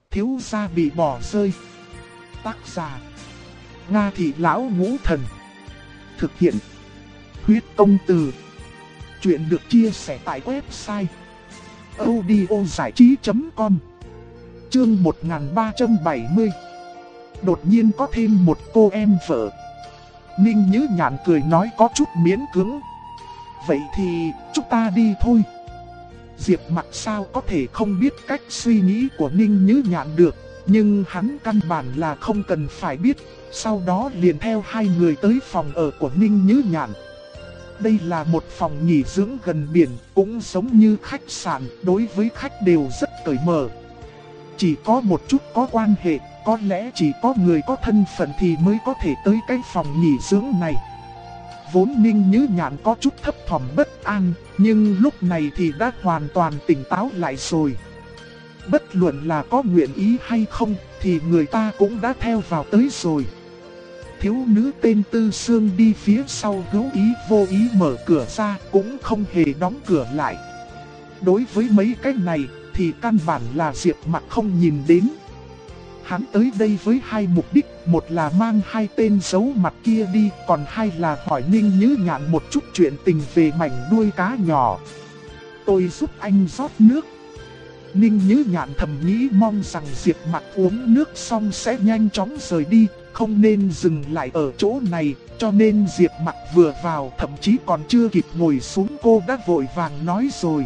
Thiếu gia bị bỏ rơi. Tác giả: Nga Thị Lão Ngũ Thần. Thực hiện: Huyết Công Từ. Chuyện được chia sẻ tại website audiozảichí.com. Chương 1370. Đột nhiên có thêm một cô em vợ. Ninh Nhữ Nhạn cười nói có chút miễn cưỡng. Vậy thì chúng ta đi thôi. Diệp Mặc sao có thể không biết cách suy nghĩ của Ninh Nhữ Nhạn được, nhưng hắn căn bản là không cần phải biết. Sau đó liền theo hai người tới phòng ở của Ninh Nhữ Nhạn. Đây là một phòng nghỉ dưỡng gần biển, cũng giống như khách sạn, đối với khách đều rất cởi mở. Chỉ có một chút có quan hệ, có lẽ chỉ có người có thân phận thì mới có thể tới cái phòng nghỉ dưỡng này. Vốn Ninh Nhữ Nhạn có chút thấp thỏm bất an, nhưng lúc này thì đã hoàn toàn tỉnh táo lại rồi. Bất luận là có nguyện ý hay không, thì người ta cũng đã theo vào tới rồi. Thiếu nữ tên Tư Sương đi phía sau hữu ý vô ý mở cửa ra, cũng không hề đóng cửa lại. Đối với mấy cái này thì căn bản là Diệp Mặc không nhìn đến. Hắn tới đây với hai mục đích, một là mang hai tên giấu mặt kia đi, còn hai là hỏi Ninh Nhữ Nhạn một chút chuyện tình về mảnh đuôi cá nhỏ. Tôi giúp anh rót nước. Ninh Nhữ Nhạn thầm nghĩ mong rằng Diệp Mặc uống nước xong sẽ nhanh chóng rời đi, không nên dừng lại ở chỗ này, cho nên Diệp Mặc vừa vào thậm chí còn chưa kịp ngồi xuống cô đã vội vàng nói rồi.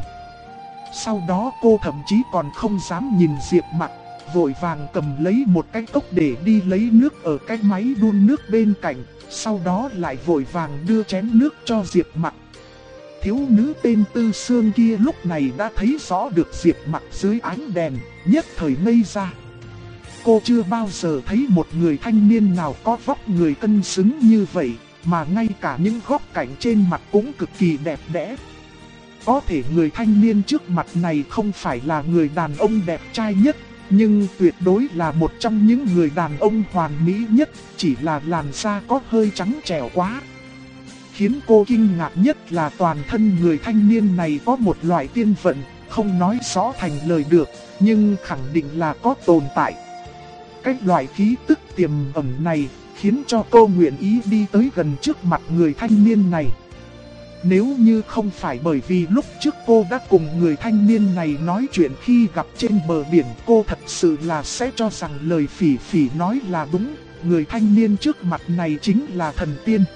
Sau đó cô thậm chí còn không dám nhìn Diệp Mặc, vội vàng cầm lấy một cái cốc để đi lấy nước ở cái máy đun nước bên cạnh, sau đó lại vội vàng đưa chén nước cho Diệp Mặc. Thiếu nữ tên Tư Sương kia lúc này đã thấy rõ được Diệp Mặc dưới ánh đèn, nhất thời ngây ra. Cô chưa bao giờ thấy một người thanh niên nào có vóc người cân xứng như vậy, mà ngay cả những góc cạnh trên mặt cũng cực kỳ đẹp đẽ. Có thể người thanh niên trước mặt này không phải là người đàn ông đẹp trai nhất, nhưng tuyệt đối là một trong những người đàn ông hoàn mỹ nhất, chỉ là làn da có hơi trắng trẻo quá. Khiến cô kinh ngạc nhất là toàn thân người thanh niên này có một loại tiên vận, không nói rõ thành lời được, nhưng khẳng định là có tồn tại. Cái loại khí tức tiềm ẩn này khiến cho cô nguyện ý đi tới gần trước mặt người thanh niên này. Nếu như không phải bởi vì lúc trước cô đã cùng người thanh niên này nói chuyện khi gặp trên bờ biển, cô thật sự là sẽ cho rằng lời Phỉ Phỉ nói là đúng, người thanh niên trước mặt này chính là thần tiên.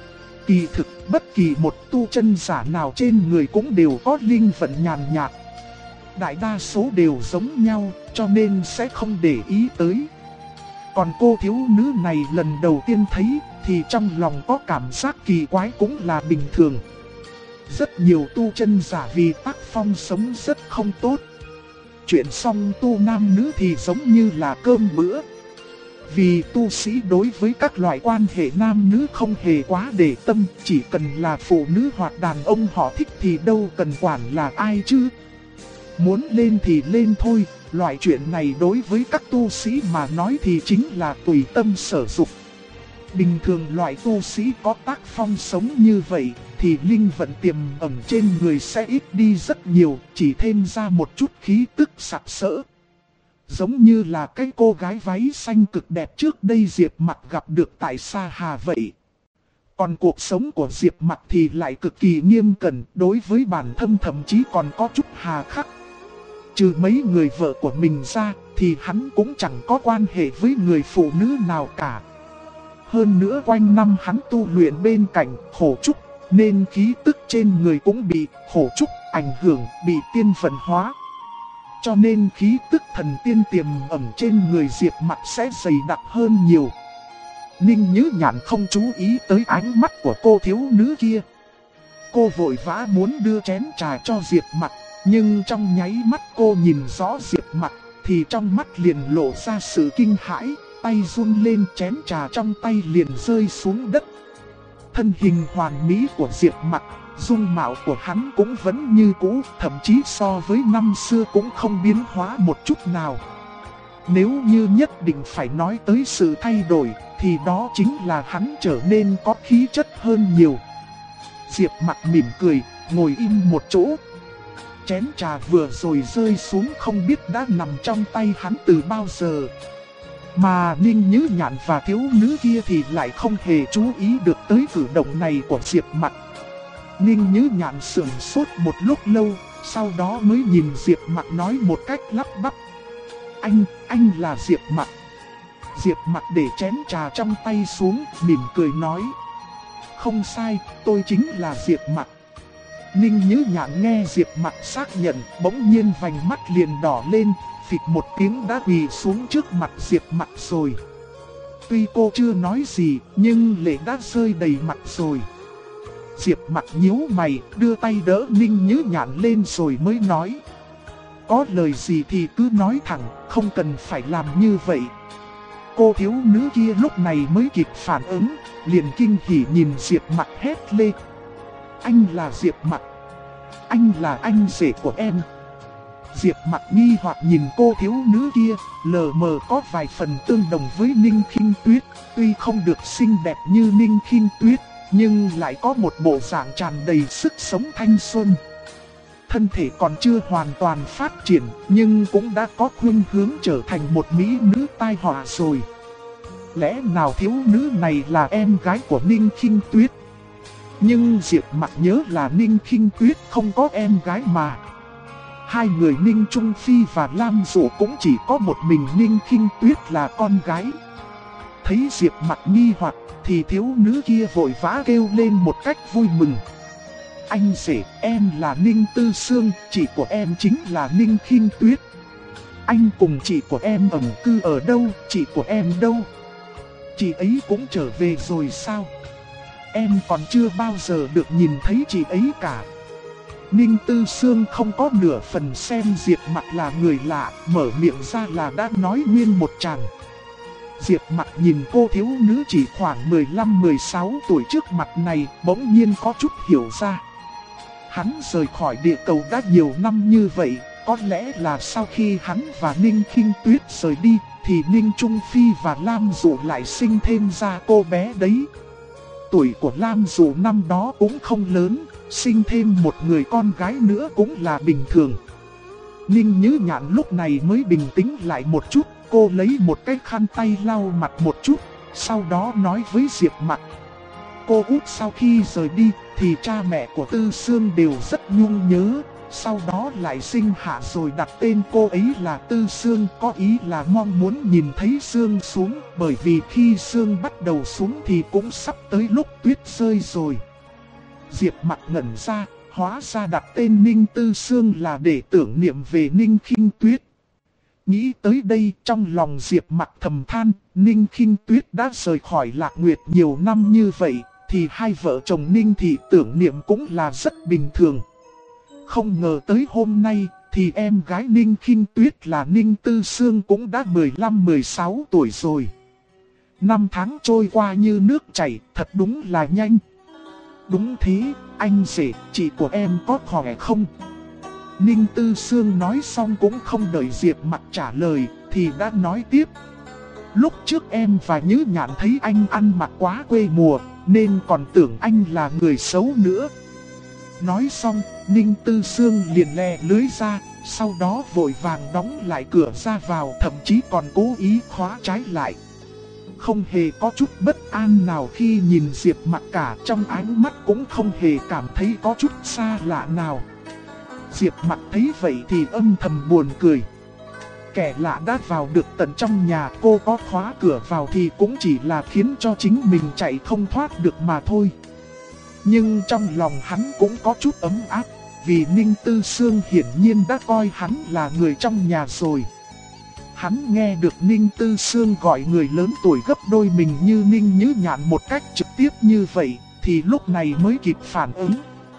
Kỳ thực, bất kỳ một tu chân giả nào trên người cũng đều có linh vận nhàn nhạt. Đại đa số đều giống nhau, cho nên sẽ không để ý tới. Còn cô thiếu nữ này lần đầu tiên thấy, thì trong lòng có cảm giác kỳ quái cũng là bình thường. Rất nhiều tu chân giả vì tác phong sống rất không tốt. Chuyện xong tu nam nữ thì giống như là cơm bữa. Vì tu sĩ đối với các loại quan hệ nam nữ không hề quá để tâm, chỉ cần là phụ nữ hoặc đàn ông họ thích thì đâu cần quản là ai chứ. Muốn lên thì lên thôi, loại chuyện này đối với các tu sĩ mà nói thì chính là tùy tâm sở dục. Bình thường loại tu sĩ có tác phong sống như vậy thì linh vận tiềm ẩn trên người sẽ ít đi rất nhiều, chỉ thêm ra một chút khí tức sặc sỡ. Giống như là cái cô gái váy xanh cực đẹp trước đây Diệp Mặc gặp được tại Sa Hà vậy. Còn cuộc sống của Diệp Mặc thì lại cực kỳ nghiêm cẩn, đối với bản thân thậm chí còn có chút hà khắc. Trừ mấy người vợ của mình ra thì hắn cũng chẳng có quan hệ với người phụ nữ nào cả. Hơn nữa quanh năm hắn tu luyện bên cạnh Khổ Trúc, nên khí tức trên người cũng bị Khổ Trúc ảnh hưởng, bị tiên vận hóa. Cho nên khí tức thần tiên tiềm ẩn trên người Diệp Mặc sẽ dày đặc hơn nhiều. Ninh Nhữ Nhạn không chú ý tới ánh mắt của cô thiếu nữ kia. Cô vội vã muốn đưa chén trà cho Diệp Mặc, nhưng trong nháy mắt cô nhìn rõ Diệp Mặc thì trong mắt liền lộ ra sự kinh hãi, tay run lên chén trà trong tay liền rơi xuống đất. Thân hình hoàn mỹ của Diệp Mặc, dung mạo của hắn cũng vẫn như cũ, thậm chí so với năm xưa cũng không biến hóa một chút nào. Nếu như nhất định phải nói tới sự thay đổi, thì đó chính là hắn trở nên có khí chất hơn nhiều. Diệp Mặc mỉm cười, ngồi im một chỗ. chén trà vừa rồi rơi xuống không biết đã nằm trong tay hắn từ bao giờ. Mà Ninh Nhữ Nhạn và thiếu nữ kia thì lại không hề chú ý được tới cử động này của Diệp Mặc. Ninh Nhữ Nhạn sững sốt một lúc lâu, sau đó mới nhìn Diệp Mặc nói một cách lắp bắp. Anh là Diệp Mặc. Diệp Mặc để chén trà trong tay xuống, mỉm cười nói. Không sai, tôi chính là Diệp Mặc. Ninh Nhữ Nhạn nghe Diệp Mặc xác nhận, bỗng nhiên vành mắt liền đỏ lên, phịch một tiếng đã quỳ xuống trước mặt Diệp Mặc rồi. Tuy cô chưa nói gì, nhưng lệ đã rơi đầy mặt rồi. Diệp Mặc nhíu mày, đưa tay đỡ Ninh Nhữ Nhạn lên rồi mới nói. Có lời gì thì cứ nói thẳng, không cần phải làm như vậy. Cô thiếu nữ kia lúc này mới kịp phản ứng, liền kinh hỉ nhìn Diệp Mặc hét lên. Anh là Diệp Mặc. Anh là anh rể của em. Diệp Mặc nghi hoặc nhìn cô thiếu nữ kia, lờ mờ có vài phần tương đồng với Ninh Khinh Tuyết. Tuy không được xinh đẹp như Ninh Khinh Tuyết, nhưng lại có một bộ dạng tràn đầy sức sống thanh xuân. Thân thể còn chưa hoàn toàn phát triển, nhưng cũng đã có khuynh hướng trở thành một mỹ nữ tai họa rồi. Lẽ nào thiếu nữ này là em gái của Ninh Khinh Tuyết? Nhưng Diệp Mặc nhớ là Ninh Khinh Tuyết không có em gái mà. Hai người Ninh Trung Phi và Lam Dụ cũng chỉ có một mình Ninh Khinh Tuyết là con gái. Thấy Diệp Mặc nghi hoặc thì thiếu nữ kia vội vã kêu lên một cách vui mừng. Anh rể, em là Ninh Tư Sương, chị của em chính là Ninh Khinh Tuyết. Anh cùng chị của em ẩn cư ở đâu, chị của em đâu? Chị ấy cũng trở về rồi sao? Em còn chưa bao giờ được nhìn thấy chị ấy cả. Ninh Tư Sương không có nửa phần xem Diệp Mặc là người lạ, mở miệng ra là đã nói nguyên một tràng. Diệp Mặc nhìn cô thiếu nữ chỉ khoảng 15-16 tuổi trước mặt này, bỗng nhiên có chút hiểu ra. Hắn rời khỏi địa cầu đã nhiều năm như vậy, có lẽ là sau khi hắn và Ninh Khinh Tuyết rời đi, thì Ninh Trung Phi và Lam Dụ lại sinh thêm ra cô bé đấy. Tuổi của Lam Dụ năm đó cũng không lớn, sinh thêm một người con gái nữa cũng là bình thường. Ninh Nhữ Nhạn lúc này mới bình tĩnh lại một chút, cô lấy một cái khăn tay lau mặt một chút, sau đó nói với Diệp Mặc. Cô út sau khi rời đi thì cha mẹ của Tư Sương đều rất nhung nhớ, sau đó lại sinh hạ rồi đặt tên cô ấy là Tư Sương, có ý là mong muốn nhìn thấy Sương xuống, bởi vì khi Sương bắt đầu xuống thì cũng sắp tới lúc tuyết rơi rồi. Diệp Mặc ngẩn ra, hóa ra đặt tên Ninh Tư Sương là để tưởng niệm về Ninh Khinh Tuyết. Nghĩ tới đây trong lòng Diệp Mặc thầm than, Ninh Khinh Tuyết đã rời khỏi Lạc Nguyệt nhiều năm như vậy, thì hai vợ chồng Ninh Thị tưởng niệm cũng là rất bình thường. Không ngờ tới hôm nay thì em gái Ninh Khinh Tuyết là Ninh Tư Sương cũng đã 15-16 tuổi rồi. Năm tháng trôi qua như nước chảy, thật đúng là nhanh. Đúng thế, anh rể, chị của em có khỏe không? Ninh Tư Sương nói xong cũng không đợi Diệp Mặc trả lời, thì đã nói tiếp. Lúc trước em và Nhữ Nhạn thấy anh ăn mặc quá quê mùa, nên còn tưởng anh là người xấu nữa. Nói xong, Ninh Tư Sương liền lè lưới ra, sau đó vội vàng đóng lại cửa ra vào, thậm chí còn cố ý khóa trái lại. Không hề có chút bất an nào khi nhìn Diệp Mặc cả, trong ánh mắt cũng không hề cảm thấy có chút xa lạ nào. Diệp Mặc thấy vậy thì âm thầm buồn cười. Kẻ lạ đã vào được tận trong nhà, cô có khóa cửa vào thì cũng chỉ là khiến cho chính mình chạy không thoát được mà thôi. Nhưng trong lòng hắn cũng có chút ấm áp, vì Ninh Tư Sương hiển nhiên đã coi hắn là người trong nhà rồi. Hắn nghe được Ninh Tư Sương gọi người lớn tuổi gấp đôi mình như Ninh Nhữ Nhạn một cách trực tiếp như vậy, thì lúc này mới kịp phản ứng.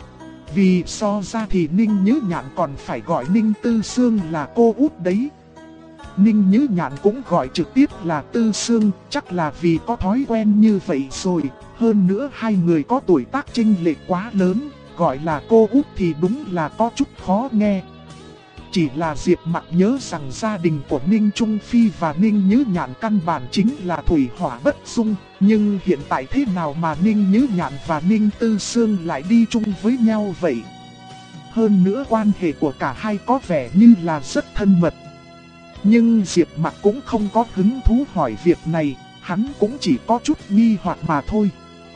Vì so ra thì Ninh Nhữ Nhạn còn phải gọi Ninh Tư Sương là cô út đấy. Ninh Nhữ Nhạn cũng gọi trực tiếp là Tư Sương, chắc là vì có thói quen như vậy rồi. Hơn nữa hai người có tuổi tác chênh lệch quá lớn, gọi là cô út thì đúng là có chút khó nghe. Chỉ là Diệp Mặc nhớ rằng gia đình của Ninh Trung Phi và Ninh Nhữ Nhạn căn bản chính là thủy hỏa bất dung. Nhưng hiện tại thế nào mà Ninh Nhữ Nhạn và Ninh Tư Sương lại đi chung với nhau vậy? hơn nữa quan hệ của cả hai có vẻ như là rất thân mật. Nhưng Diệp Mặc cũng không có hứng thú hỏi việc này, hắn cũng chỉ có chút nghi hoặc mà thôi.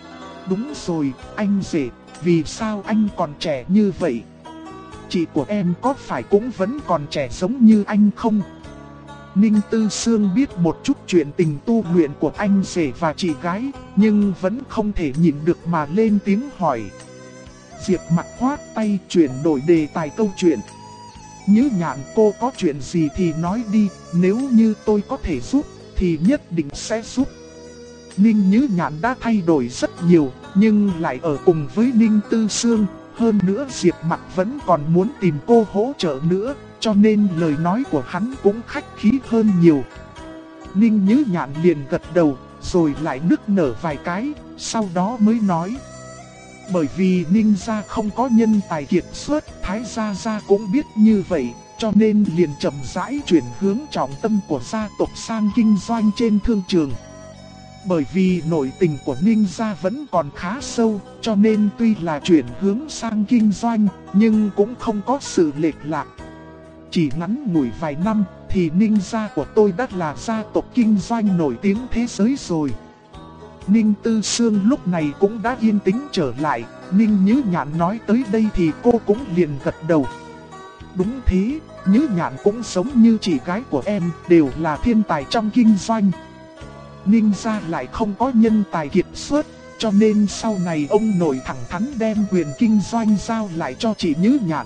Đúng rồi, anh rể, vì sao anh còn trẻ như vậy? Chị của em có phải cũng vẫn còn trẻ giống như anh không? Ninh Tư Sương biết một chút chuyện tình tu luyện của anh rể và chị gái, nhưng vẫn không thể nhịn được mà lên tiếng hỏi. Diệp Mặc khoát tay chuyển đổi đề tài câu chuyện. Nhứ Nhạn, cô có chuyện gì thì nói đi, nếu như tôi có thể giúp thì nhất định sẽ giúp. Ninh Nhứ Nhạn đã thay đổi rất nhiều, nhưng lại ở cùng với Ninh Tư Sương. Hơn nữa Diệp Mặc vẫn còn muốn tìm cô hỗ trợ nữa, cho nên lời nói của hắn cũng khách khí hơn nhiều. Ninh Nhứ Nhạn liền gật đầu, rồi lại nức nở vài cái, sau đó mới nói. Bởi vì Ninh gia không có nhân tài kiệt xuất, Thái gia gia cũng biết như vậy, cho nên liền chậm rãi chuyển hướng trọng tâm của gia tộc sang kinh doanh trên thương trường. Bởi vì nội tình của Ninh gia vẫn còn khá sâu, cho nên tuy là chuyển hướng sang kinh doanh, nhưng cũng không có sự lệch lạc. Chỉ ngắn ngủi vài năm, thì Ninh gia của tôi đã là gia tộc kinh doanh nổi tiếng thế giới rồi. Ninh Tư Sương lúc này cũng đã yên tĩnh trở lại, Ninh Nhứ Nhạn nói tới đây thì cô cũng liền gật đầu. Đúng thế, Nhứ Nhạn cũng giống như chị gái của em, đều là thiên tài trong kinh doanh. Ninh gia lại không có nhân tài kiệt xuất, cho nên sau này ông nội thẳng thắn đem quyền kinh doanh giao lại cho chị Nhứ Nhạn.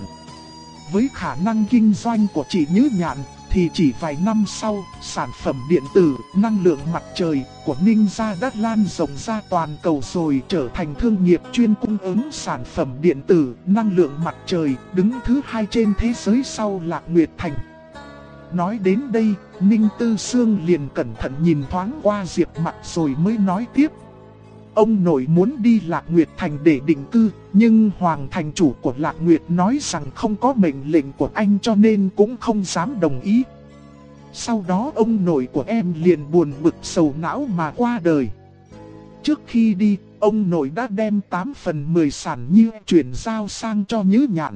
Với khả năng kinh doanh của chị Nhứ Nhạn, thì chỉ vài năm sau, sản phẩm điện tử, năng lượng mặt trời của Ninh gia đã lan rộng ra toàn cầu rồi, trở thành thương nghiệp chuyên cung ứng sản phẩm điện tử, năng lượng mặt trời, đứng thứ 2 trên thế giới sau Lạc Nguyệt Thành. Nói đến đây, Ninh Tư Sương liền cẩn thận nhìn thoáng qua Diệp Mặc rồi mới nói tiếp. Ông nội muốn đi Lạc Nguyệt Thành để định cư, nhưng Hoàng thành chủ của Lạc Nguyệt nói rằng không có mệnh lệnh của anh cho nên cũng không dám đồng ý. Sau đó ông nội của em liền buồn bực sầu não mà qua đời. Trước khi đi, ông nội đã đem 8/10 sản như chuyển giao sang cho Nhứ Nhạn.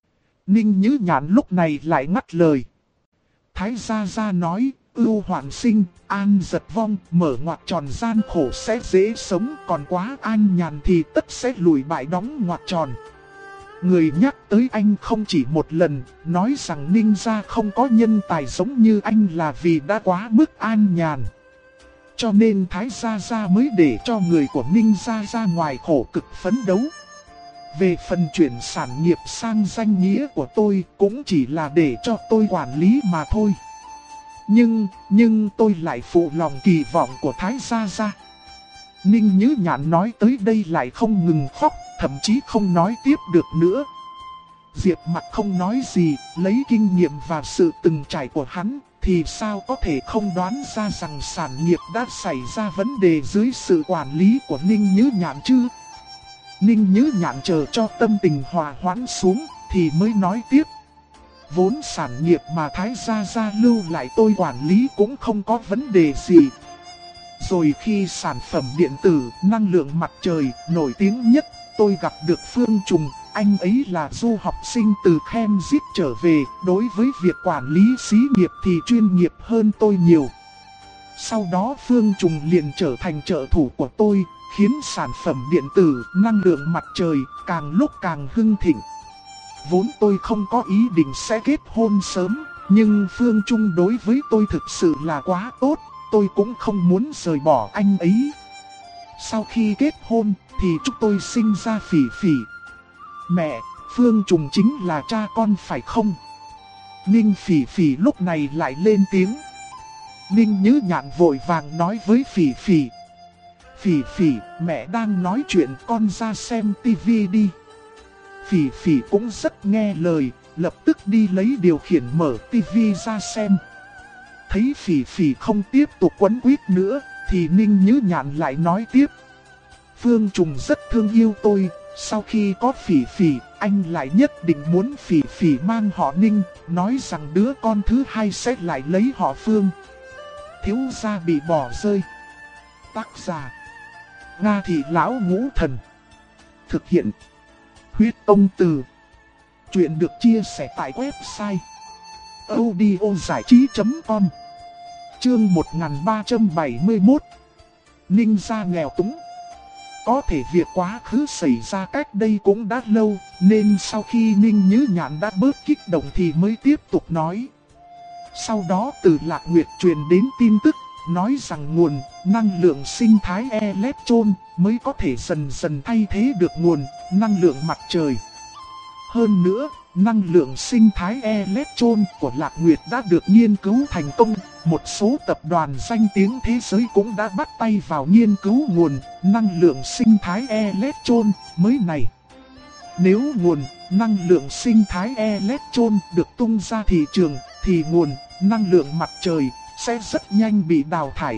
Ninh Nhứ Nhạn lúc này lại ngắt lời. Thái gia gia nói, ưu hoạn sinh, an giật vong, mở ngoặc tròn gian khổ sẽ dễ sống, còn quá an nhàn thì tất sẽ lùi bại đóng ngoặc tròn. Người nhắc tới anh không chỉ một lần, nói rằng Ninh gia không có nhân tài giống như anh là vì đã quá mức an nhàn. Cho nên Thái gia gia mới để cho người của Ninh gia ra ngoài khổ cực phấn đấu. Về phần chuyển sản nghiệp sang danh nghĩa của tôi cũng chỉ là để cho tôi quản lý mà thôi. Nhưng tôi lại phụ lòng kỳ vọng của Thái gia gia. Ninh Nhứ Nhạn nói tới đây lại không ngừng khóc, thậm chí không nói tiếp được nữa. Diệp Mặc không nói gì, lấy kinh nghiệm và sự từng trải của hắn, thì sao có thể không đoán ra rằng sản nghiệp đã xảy ra vấn đề dưới sự quản lý của Ninh Nhứ Nhạn chứ. Ninh Nhứ Nhạn chờ cho tâm tình hòa hoãn xuống, thì mới nói tiếp. Vốn sản nghiệp mà Thái gia gia lưu lại tôi quản lý cũng không có vấn đề gì. Rồi khi sản phẩm điện tử, năng lượng mặt trời nổi tiếng nhất, tôi gặp được Phương Trùng, anh ấy là du học sinh từ Cambridge trở về, đối với việc quản lý xí nghiệp thì chuyên nghiệp hơn tôi nhiều. Sau đó Phương Trùng liền trở thành trợ thủ của tôi, khiến sản phẩm điện tử, năng lượng mặt trời càng lúc càng hưng thịnh. Vốn tôi không có ý định sẽ kết hôn sớm, nhưng Phương Trung đối với tôi thực sự là quá tốt, tôi cũng không muốn rời bỏ anh ấy. Sau khi kết hôn thì chúng tôi sinh ra Phỉ Phỉ. Mẹ, Phương Trùng chính là cha con phải không? Ninh Phỉ Phỉ lúc này lại lên tiếng. Ninh Nhứ Nhạn vội vàng nói với Phỉ Phỉ. Phỉ Phỉ, mẹ đang nói chuyện, con ra xem tivi đi. Phỉ Phỉ cũng rất nghe lời, lập tức đi lấy điều khiển mở tivi ra xem. Thấy Phỉ Phỉ không tiếp tục quấn quýt nữa, thì Ninh Nhứ Nhạn lại nói tiếp. Phương Trùng rất thương yêu tôi, sau khi có Phỉ Phỉ, anh lại nhất định muốn Phỉ Phỉ mang họ Ninh, nói rằng đứa con thứ hai sẽ lại lấy họ Phương. Thiếu gia bị bỏ rơi. Tác giả Nga Thị Lão Ngũ Thần. Thực hiện Huyết Tông Từ. Chuyện được chia sẻ tại website audiozảichí.com. Chương 1371. Ninh gia nghèo túng. Có thể việc quá khứ xảy ra cách đây cũng đã lâu, nên sau khi Ninh Như Nhạn đã bớt kích động thì mới tiếp tục nói. Sau đó từ Lạc Nguyệt truyền đến tin tức, nói rằng nguồn năng lượng sinh thái electron mới có thể dần dần thay thế được nguồn năng lượng mặt trời. Hơn nữa, năng lượng sinh thái electron của Lạc Nguyệt đã được nghiên cứu thành công. Một số tập đoàn danh tiếng thế giới cũng đã bắt tay vào nghiên cứu nguồn năng lượng sinh thái electron mới này. Nếu nguồn năng lượng sinh thái electron được tung ra thị trường, thì nguồn năng lượng mặt trời sẽ rất nhanh bị đào thải.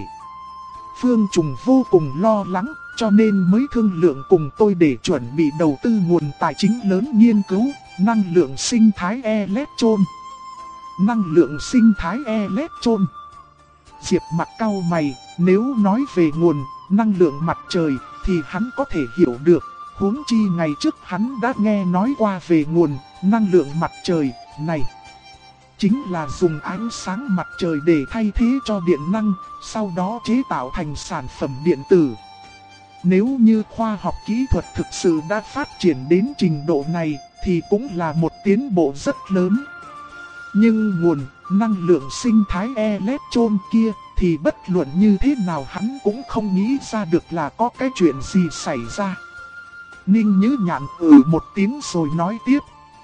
Phương Trùng vô cùng lo lắng, cho nên mới thương lượng cùng tôi để chuẩn bị đầu tư nguồn tài chính lớn nghiên cứu năng lượng sinh thái electron. Năng lượng sinh thái electron. Diệp Mặc cau mày, nếu nói về nguồn năng lượng mặt trời thì hắn có thể hiểu được, huống chi ngày trước hắn đã nghe nói qua về nguồn năng lượng mặt trời này. Chính là dùng ánh sáng mặt trời để thay thế cho điện năng, sau đó chế tạo thành sản phẩm điện tử. Nếu như khoa học kỹ thuật thực sự đã phát triển đến trình độ này thì cũng là một tiến bộ rất lớn. Nhưng nguồn năng lượng sinh thái electron kia thì bất luận như thế nào hắn cũng không nghĩ ra được là có cái chuyện gì xảy ra. Ninh Như Nhạn một tiếng rồi nói tiếp.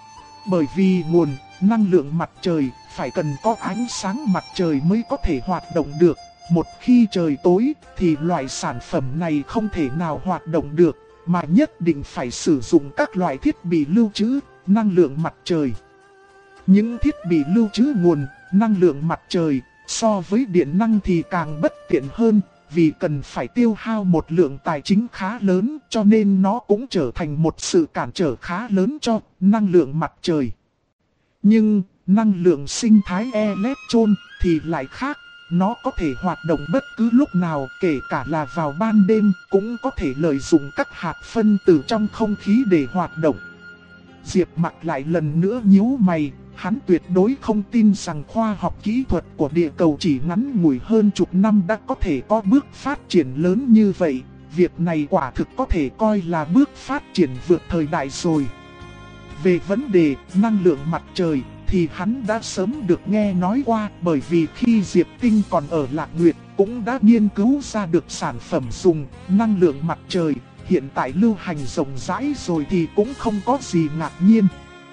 Bởi vì nguồn năng lượng mặt trời phải cần có ánh sáng mặt trời mới có thể hoạt động được. Một khi trời tối thì loại sản phẩm này không thể nào hoạt động được, mà nhất định phải sử dụng các loại thiết bị lưu trữ năng lượng mặt trời. Những thiết bị lưu trữ nguồn năng lượng mặt trời so với điện năng thì càng bất tiện hơn, vì cần phải tiêu hao một lượng tài chính khá lớn, cho nên nó cũng trở thành một sự cản trở khá lớn cho năng lượng mặt trời. Nhưng năng lượng sinh thái electron thì lại khác. Nó có thể hoạt động bất cứ lúc nào, kể cả là vào ban đêm, cũng có thể lợi dụng các hạt phân tử trong không khí để hoạt động. Diệp Mặc lại lần nữa nhíu mày, hắn tuyệt đối không tin rằng khoa học kỹ thuật của địa cầu chỉ ngắn ngủi hơn chục năm đã có thể có bước phát triển lớn như vậy. Việc này quả thực có thể coi là bước phát triển vượt thời đại rồi. Về vấn đề năng lượng mặt trời thì hắn đã sớm được nghe nói qua, bởi vì khi Diệp Tinh còn ở Lạc Nguyệt cũng đã nghiên cứu ra được sản phẩm dùng năng lượng mặt trời, hiện tại lưu hành rộng rãi rồi thì cũng không có gì ngạc nhiên.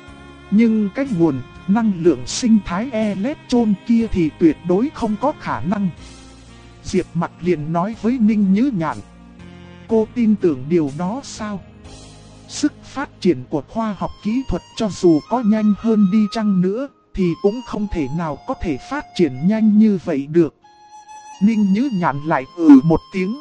Nhưng cái nguồn năng lượng sinh thái electron kia thì tuyệt đối không có khả năng. Diệp Mặc liền nói với Ninh Như Nhạn. Cô tin tưởng điều đó sao? Sức phát triển của khoa học kỹ thuật cho dù có nhanh hơn đi chăng nữa thì cũng không thể nào có thể phát triển nhanh như vậy được. Ninh Như Nhạn lại một tiếng.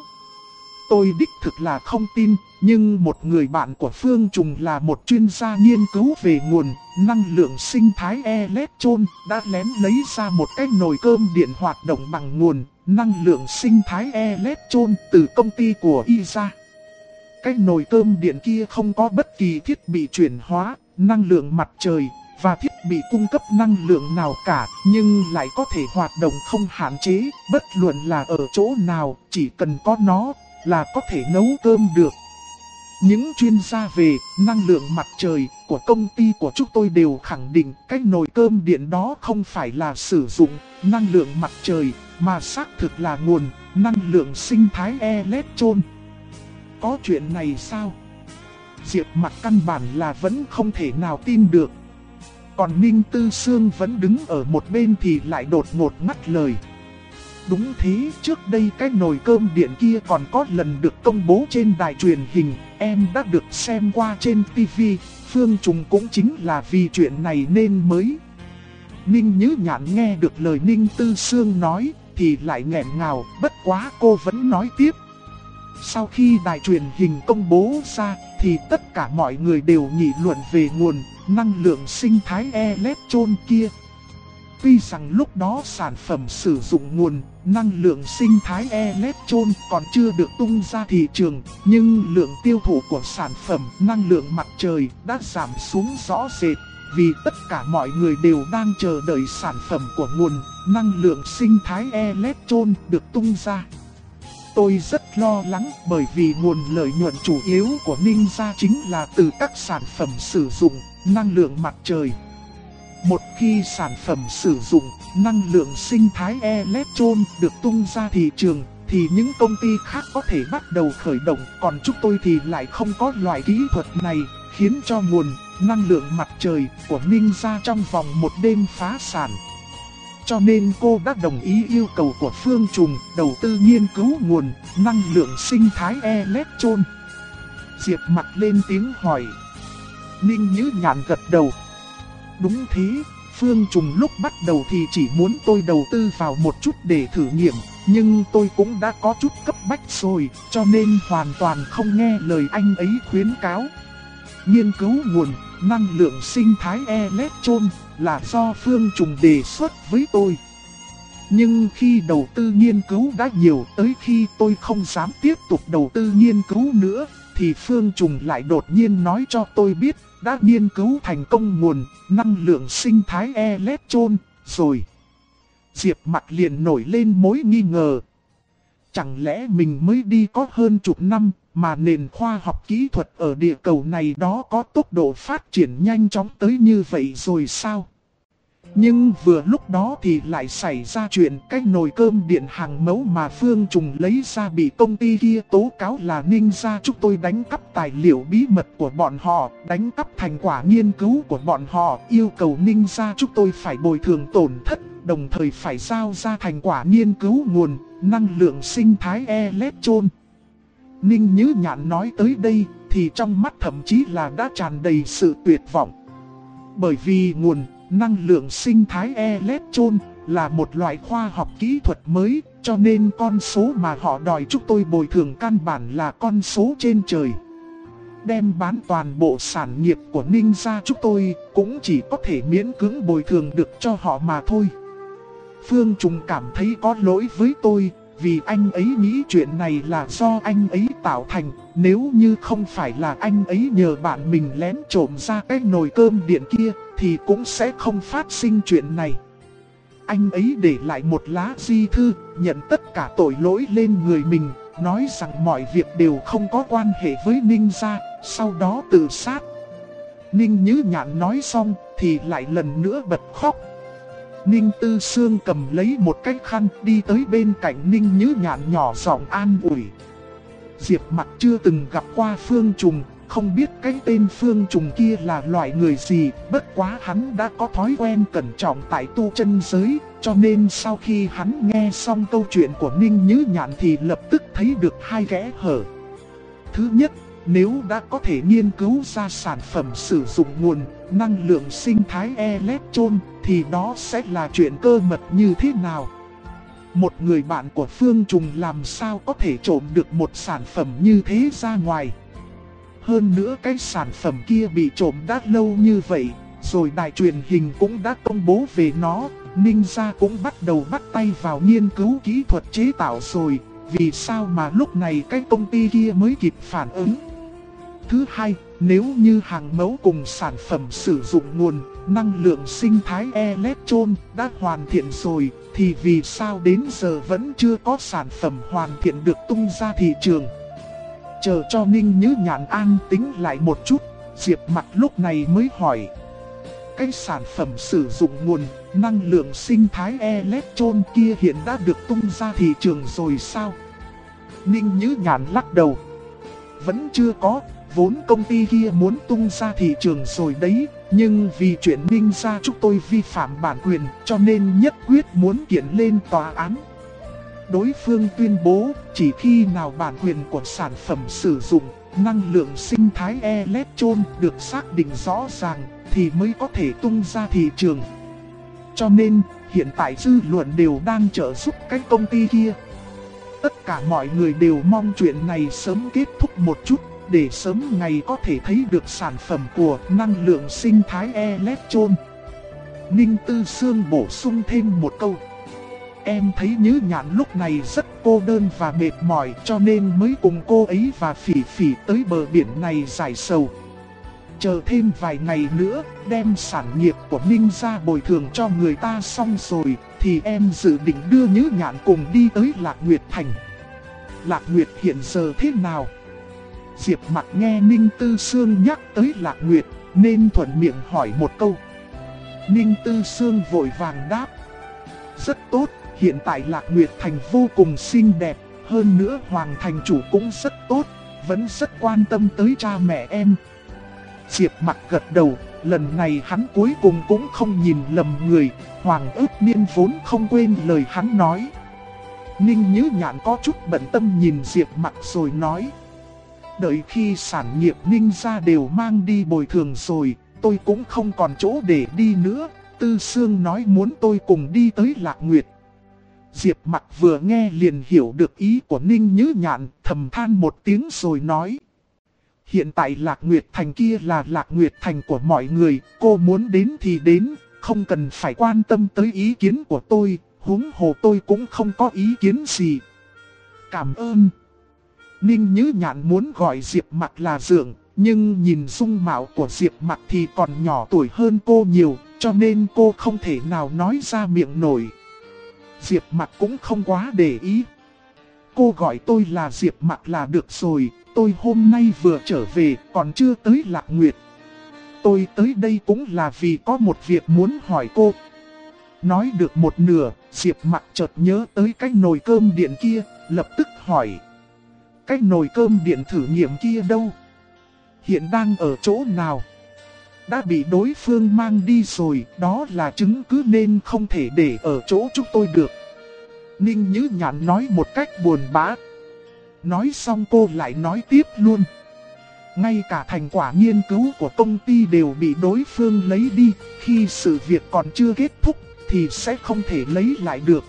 Tôi đích thực là không tin, nhưng một người bạn của Phương Trùng là một chuyên gia nghiên cứu về nguồn năng lượng sinh thái electron đã lén lấy ra một cái nồi cơm điện hoạt động bằng nguồn năng lượng sinh thái electron từ công ty của y ra. Cái nồi cơm điện kia không có bất kỳ thiết bị chuyển hóa năng lượng mặt trời và thiết bị cung cấp năng lượng nào cả, nhưng lại có thể hoạt động không hạn chế, bất luận là ở chỗ nào, chỉ cần có nó là có thể nấu cơm được. Những chuyên gia về năng lượng mặt trời của công ty của chúng tôi đều khẳng định cái nồi cơm điện đó không phải là sử dụng năng lượng mặt trời, mà xác thực là nguồn năng lượng sinh thái electron. Có chuyện này sao? Diệp Mặc căn bản là vẫn không thể nào tin được. Còn Ninh Tư Sương vẫn đứng ở một bên thì lại đột ngột ngắt lời. Đúng thế, trước đây cái nồi cơm điện kia còn có lần được công bố trên đài truyền hình, em đã được xem qua trên TV, Phương Trùng cũng chính là vì chuyện này nên mới. Ninh Như Nhạn nghe được lời Ninh Tư Sương nói thì lại nghẹn ngào, bất quá cô vẫn nói tiếp. Sau khi đài truyền hình công bố ra thì tất cả mọi người đều nghị luận về nguồn năng lượng sinh thái electron kia. Tuy rằng lúc đó sản phẩm sử dụng nguồn năng lượng sinh thái electron còn chưa được tung ra thị trường, nhưng lượng tiêu thụ của sản phẩm năng lượng mặt trời đã giảm xuống rõ rệt. vì tất cả mọi người đều đang chờ đợi sản phẩm của nguồn năng lượng sinh thái Electron được tung ra. Tôi rất lo lắng bởi vì nguồn lợi nhuận chủ yếu của Ninja chính là từ các sản phẩm sử dụng năng lượng mặt trời. Một khi sản phẩm sử dụng năng lượng sinh thái Electron được tung ra thị trường, thì những công ty khác có thể bắt đầu khởi động, còn chúng tôi thì lại không có loại kỹ thuật này, khiến cho nguồn năng lượng mặt trời của Ninja trong vòng một đêm phá sản. Cho nên cô đã đồng ý yêu cầu của Phương Trùng đầu tư nghiên cứu nguồn năng lượng sinh thái Electron. Diệp Mặc lên tiếng hỏi. Ninh Như Nhạn gật đầu. Đúng thế, Phương Trùng lúc bắt đầu thì chỉ muốn tôi đầu tư vào một chút để thử nghiệm, nhưng tôi cũng đã có chút cấp bách rồi, cho nên hoàn toàn không nghe lời anh ấy khuyến cáo. Nghiên cứu nguồn năng lượng sinh thái Electron là do Phương Trùng đề xuất với tôi. Nhưng khi đầu tư nghiên cứu đã nhiều tới khi tôi không dám tiếp tục đầu tư nghiên cứu nữa, thì Phương Trùng lại đột nhiên nói cho tôi biết đã nghiên cứu thành công nguồn năng lượng sinh thái Electron rồi. Diệp Mặc liền nổi lên mối nghi ngờ. Chẳng lẽ mình mới đi có hơn chục năm mà nền khoa học kỹ thuật ở địa cầu này đó có tốc độ phát triển nhanh chóng tới như vậy rồi sao? Nhưng vừa lúc đó thì lại xảy ra chuyện cái nồi cơm điện hàng mẫu mà Phương Trùng lấy ra bị công ty kia tố cáo là Ninja chúng tôi đánh cắp tài liệu bí mật của bọn họ, đánh cắp thành quả nghiên cứu của bọn họ, yêu cầu Ninja chúng tôi phải bồi thường tổn thất, đồng thời phải giao ra thành quả nghiên cứu nguồn năng lượng sinh thái Electron. Ninh Như Nhạn nói tới đây thì trong mắt thậm chí là đã tràn đầy sự tuyệt vọng. Bởi vì nguồn năng lượng sinh thái Electron là một loại khoa học kỹ thuật mới, cho nên con số mà họ đòi chúng tôi bồi thường căn bản là con số trên trời. Đem bán toàn bộ sản nghiệp của Ninja chúng tôi cũng chỉ có thể miễn cưỡng bồi thường được cho họ mà thôi. Phương Trùng cảm thấy có lỗi với tôi, vì anh ấy nghĩ chuyện này là do anh ấy tạo thành. Nếu như không phải là anh ấy nhờ bạn mình lén trộm ra cái nồi cơm điện kia, thì cũng sẽ không phát sinh chuyện này. Anh ấy để lại một lá di thư, nhận tất cả tội lỗi lên người mình, nói rằng mọi việc đều không có quan hệ với Ninja, sau đó tự sát. Ninh Như Nhạn nói xong thì lại lần nữa bật khóc. Ninh Tư Sương cầm lấy một cái khăn đi tới bên cạnh Ninh Như Nhạn nhỏ giọng an ủi. Diệp Mặc chưa từng gặp qua Phương Trùng, không biết cái tên Phương Trùng kia là loại người gì, bất quá hắn đã có thói quen cẩn trọng tại tu chân giới, cho nên sau khi hắn nghe xong câu chuyện của Ninh Như Nhạn thì lập tức thấy được hai kẽ hở. Thứ nhất, nếu đã có thể nghiên cứu ra sản phẩm sử dụng nguồn năng lượng sinh thái Electron thì đó sẽ là chuyện cơ mật như thế nào? Một người bạn của Phương Trùng làm sao có thể trộm được một sản phẩm như thế ra ngoài? Hơn nữa cái sản phẩm kia bị trộm đã lâu như vậy, rồi đài truyền hình cũng đã công bố về nó, Ninja cũng bắt đầu bắt tay vào nghiên cứu kỹ thuật chế tạo rồi, vì sao mà lúc này cái công ty kia mới kịp phản ứng? Thứ hai, nếu như hàng mẫu cùng sản phẩm sử dụng nguồn năng lượng sinh thái Electron đã hoàn thiện rồi, thì vì sao đến giờ vẫn chưa có sản phẩm hoàn thiện được tung ra thị trường? Chờ cho Ninh Như Nhạn an tính lại một chút, Diệp Mặc lúc này mới hỏi. Cái sản phẩm sử dụng nguồn năng lượng sinh thái Electron kia hiện đã được tung ra thị trường rồi sao? Ninh Như Nhạn lắc đầu. Vẫn chưa có, vốn công ty kia muốn tung ra thị trường rồi đấy, nhưng vì chuyện Ninja chúng tôi vi phạm bản quyền cho nên nhất quyết muốn kiện lên tòa án. Đối phương tuyên bố chỉ khi nào bản quyền của sản phẩm sử dụng năng lượng sinh thái Electron được xác định rõ ràng thì mới có thể tung ra thị trường. Cho nên hiện tại dư luận đều đang trợ giúp cái công ty kia. Tất cả mọi người đều mong chuyện này sớm kết thúc một chút, để sớm ngày có thể thấy được sản phẩm của năng lượng sinh thái Electron. Ninh Tư Sương bổ sung thêm một câu. Em thấy Như Nhạn lúc này rất cô đơn và mệt mỏi cho nên mới cùng cô ấy và Phỉ Phỉ tới bờ biển này giải sầu. chờ thêm vài ngày nữa, đem sản nghiệp của Ninh gia bồi thường cho người ta xong rồi, thì em dự định đưa Nhữ Nhạn cùng đi tới Lạc Nguyệt Thành. Lạc Nguyệt hiện giờ thế nào? Diệp Mặc nghe Ninh Tư Sương nhắc tới Lạc Nguyệt, nên thuận miệng hỏi một câu. Ninh Tư Sương vội vàng đáp. Rất tốt, hiện tại Lạc Nguyệt Thành vô cùng xinh đẹp, hơn nữa Hoàng Thành Chủ cũng rất tốt, vẫn rất quan tâm tới cha mẹ em. Diệp Mặc gật đầu, lần này hắn cuối cùng cũng không nhìn lầm người, Hoàng Ước Niên vốn không quên lời hắn nói. Ninh Nhữ Nhạn có chút bận tâm nhìn Diệp Mặc rồi nói. Đợi khi sản nghiệp Ninh gia đều mang đi bồi thường rồi, tôi cũng không còn chỗ để đi nữa, Tư Sương nói muốn tôi cùng đi tới Lạc Nguyệt. Diệp Mặc vừa nghe liền hiểu được ý của Ninh Nhữ Nhạn, thầm than một tiếng rồi nói. Hiện tại Lạc Nguyệt Thành kia là Lạc Nguyệt Thành của mọi người, cô muốn đến thì đến, không cần phải quan tâm tới ý kiến của tôi, huống hồ tôi cũng không có ý kiến gì. Cảm ơn. Ninh Nhữ Nhạn muốn gọi Diệp Mặc là dượng, nhưng nhìn dung mạo của Diệp Mặc thì còn nhỏ tuổi hơn cô nhiều, cho nên cô không thể nào nói ra miệng nổi. Diệp Mặc cũng không quá để ý. Cô gọi tôi là Diệp Mặc là được rồi, tôi hôm nay vừa trở về còn chưa tới Lạc Nguyệt. Tôi tới đây cũng là vì có một việc muốn hỏi cô. Nói được một nửa, Diệp Mặc chợt nhớ tới cái nồi cơm điện kia, lập tức hỏi. Cái nồi cơm điện thử nghiệm kia đâu? Hiện đang ở chỗ nào? Đã bị đối phương mang đi rồi, đó là chứng cứ nên không thể để ở chỗ chúng tôi được. Ninh Nhữ Nhạn nói một cách buồn bã. Nói xong cô lại nói tiếp luôn. Ngay cả thành quả nghiên cứu của công ty đều bị đối phương lấy đi, khi sự việc còn chưa kết thúc thì sẽ không thể lấy lại được.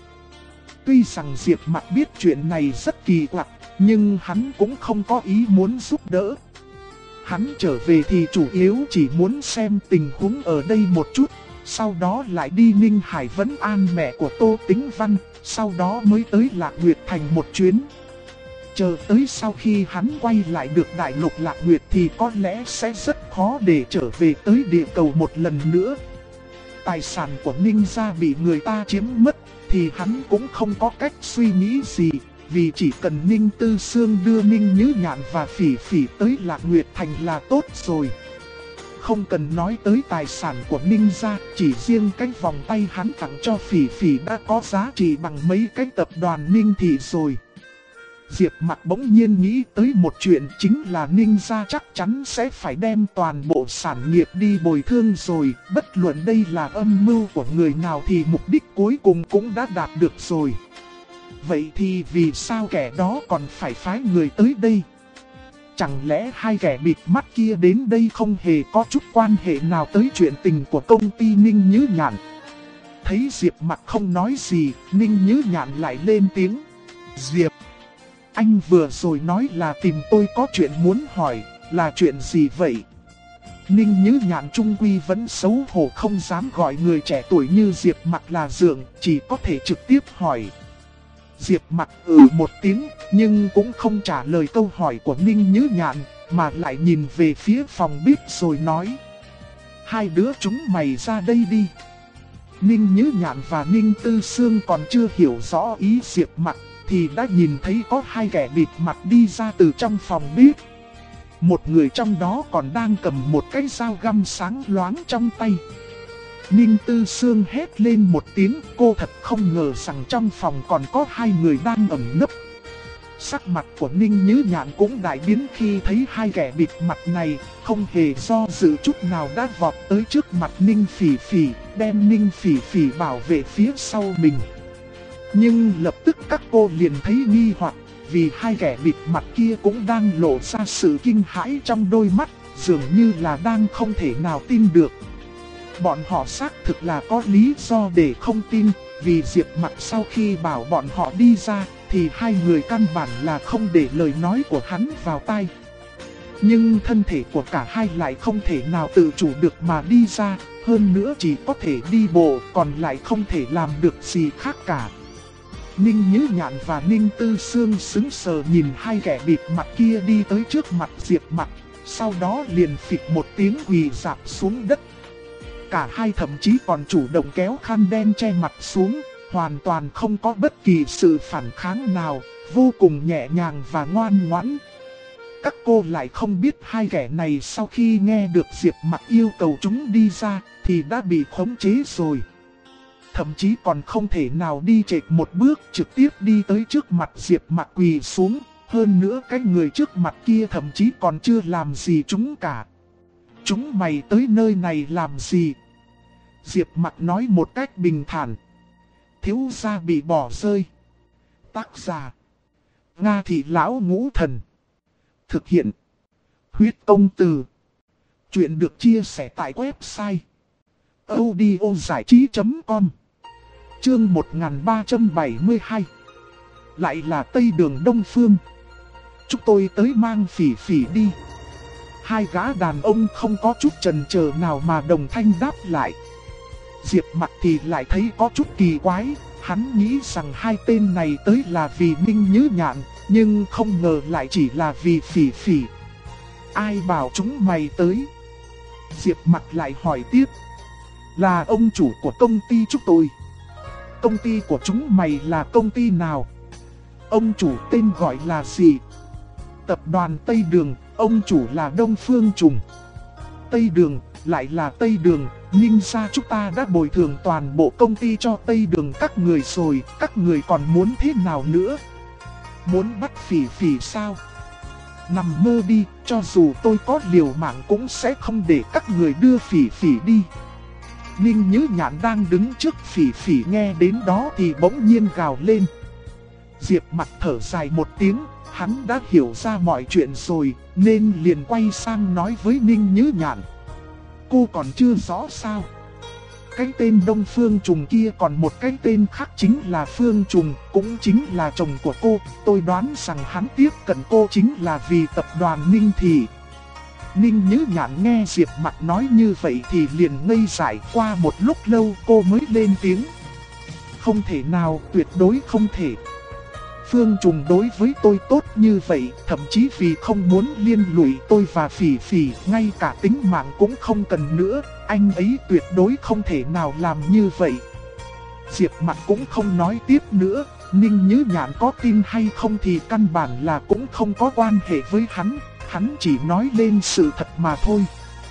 Tuy rằng Diệp Mặc biết chuyện này rất kỳ quặc, nhưng hắn cũng không có ý muốn giúp đỡ. Hắn trở về thì chủ yếu chỉ muốn xem tình huống ở đây một chút, sau đó lại đi Ninh Hải Vấn an mẹ của Tô Tĩnh Văn, sau đó mới tới Lạc Nguyệt Thành một chuyến. Chờ tới sau khi hắn quay lại được đại lục Lạc Nguyệt thì có lẽ sẽ rất khó để trở về tới địa cầu một lần nữa. Tài sản của Ninh gia bị người ta chiếm mất thì hắn cũng không có cách suy nghĩ gì, vì chỉ cần Ninh Tư Sương đưa Ninh Nhữ Nhạn và Phỉ Phỉ tới Lạc Nguyệt Thành là tốt rồi. Không cần nói tới tài sản của Ninh gia, chỉ riêng cái vòng tay hắn tặng cho Phỉ Phỉ đã có giá trị bằng mấy cái tập đoàn Ninh thị rồi. Diệp Mặc bỗng nhiên nghĩ tới một chuyện, chính là Ninh gia chắc chắn sẽ phải đem toàn bộ sản nghiệp đi bồi thường rồi, bất luận đây là âm mưu của người nào thì mục đích cuối cùng cũng đã đạt được rồi. Vậy thì vì sao kẻ đó còn phải phái người tới đây? Chẳng lẽ hai kẻ bịt mắt kia đến đây không hề có chút quan hệ nào tới chuyện tình của công ty Ninh Nhữ Nhạn? Thấy Diệp Mặc không nói gì, Ninh Nhữ Nhạn lại lên tiếng. Diệp, anh vừa rồi nói là tìm tôi có chuyện muốn hỏi, là chuyện gì vậy? Ninh Nhữ Nhạn trung quy vẫn xấu hổ không dám gọi người trẻ tuổi như Diệp Mặc là dượng, chỉ có thể trực tiếp hỏi. Diệp Mặc một tiếng, nhưng cũng không trả lời câu hỏi của Ninh Nhữ Nhạn, mà lại nhìn về phía phòng bếp rồi nói. Hai đứa chúng mày ra đây đi. Ninh Nhữ Nhạn và Ninh Tư Sương còn chưa hiểu rõ ý Diệp Mặc, thì đã nhìn thấy có hai kẻ bịt mặt đi ra từ trong phòng bếp. Một người trong đó còn đang cầm một cái dao găm sáng loáng trong tay. Ninh Tư Sương hét lên một tiếng, cô thật không ngờ rằng trong phòng còn có hai người đang ẩn nấp. Sắc mặt của Ninh Nhữ Nhạn cũng đại biến khi thấy hai kẻ bịt mặt này, không hề do dự chút nào đã vọt tới trước mặt Ninh Phỉ Phỉ, đem Ninh Phỉ Phỉ bảo vệ phía sau mình. Nhưng lập tức các cô liền thấy nghi hoặc, vì hai kẻ bịt mặt kia cũng đang lộ ra sự kinh hãi trong đôi mắt, dường như là đang không thể nào tin được. Bọn họ xác thực là có lý do để không tin, vì Diệp Mặc sau khi bảo bọn họ đi ra, thì hai người căn bản là không để lời nói của hắn vào tai. Nhưng thân thể của cả hai lại không thể nào tự chủ được mà đi ra, hơn nữa chỉ có thể đi bộ, còn lại không thể làm được gì khác cả. Ninh Nhữ Nhạn và Ninh Tư Sương sững sờ nhìn hai kẻ bịt mặt kia đi tới trước mặt Diệp Mặc, sau đó liền phịch một tiếng quỳ rạp xuống đất. Cả hai thậm chí còn chủ động kéo khăn đen che mặt xuống, hoàn toàn không có bất kỳ sự phản kháng nào, vô cùng nhẹ nhàng và ngoan ngoãn. Các cô lại không biết hai kẻ này sau khi nghe được Diệp Mặc yêu cầu chúng đi ra thì đã bị khống chế rồi. Thậm chí còn không thể nào đi chệch một bước trực tiếp đi tới trước mặt Diệp Mặc quỳ xuống. Hơn nữa cái người trước mặt kia thậm chí còn chưa làm gì chúng cả. Chúng mày tới nơi này làm gì? Diệp Mặc nói một cách bình thản. Thiếu gia bị bỏ rơi. Tác giả Nga Thị Lão Ngũ Thần. Thực hiện Huyết Công Từ. Chuyện được chia sẻ tại website audiozảichí.com. Chương 1372. Lại là Tây Đường Đông Phương. Chúng tôi tới mang Phỉ Phỉ đi. Hai gã đàn ông không có chút chần chờ nào mà đồng thanh đáp lại. Diệp Mặc thì lại thấy có chút kỳ quái. Hắn nghĩ rằng hai tên này tới là vì Ninh Nhứ Nhạn, nhưng không ngờ lại chỉ là vì Phỉ Phỉ. Ai bảo chúng mày tới? Diệp Mặc lại hỏi tiếp. Là ông chủ của công ty chúng tôi. Công ty của chúng mày là công ty nào? Ông chủ tên gọi là gì? Tập đoàn Tây Đường, ông chủ là Đông Phương Trùng. Tây Đường, lại là Tây Đường, Ninh gia chúng ta đã bồi thường toàn bộ công ty cho Tây Đường các người rồi, các người còn muốn thế nào nữa? Muốn bắt Phỉ Phỉ sao? Nằm mơ đi, cho dù tôi có liều mạng cũng sẽ không để các người đưa Phỉ Phỉ đi. Ninh Nhứ Nhạn đang đứng trước Phỉ Phỉ nghe đến đó thì bỗng nhiên gào lên. Diệp Mặc thở dài một tiếng, hắn đã hiểu ra mọi chuyện rồi, nên liền quay sang nói với Ninh Nhứ Nhạn. Cô còn chưa rõ sao? Cái tên Đông Phương Trùng kia còn một cái tên khác chính là Phương Trùng, cũng chính là chồng của cô. Tôi đoán rằng hắn tiếp cận cô chính là vì tập đoàn Ninh Thị. Ninh Nhứ Nhạn nghe Diệp Mặc nói như vậy thì liền ngây dại. Qua một lúc lâu cô mới lên tiếng. Không thể nào, tuyệt đối không thể. Phương Trùng đối với tôi tốt như vậy, thậm chí vì không muốn liên lụy tôi và Phỉ Phỉ, ngay cả tính mạng cũng không cần nữa, anh ấy tuyệt đối không thể nào làm như vậy. Diệp Mặc cũng không nói tiếp nữa, Ninh Nhứ Nhạn có tin hay không thì căn bản là cũng không có quan hệ với hắn chỉ nói lên sự thật mà thôi.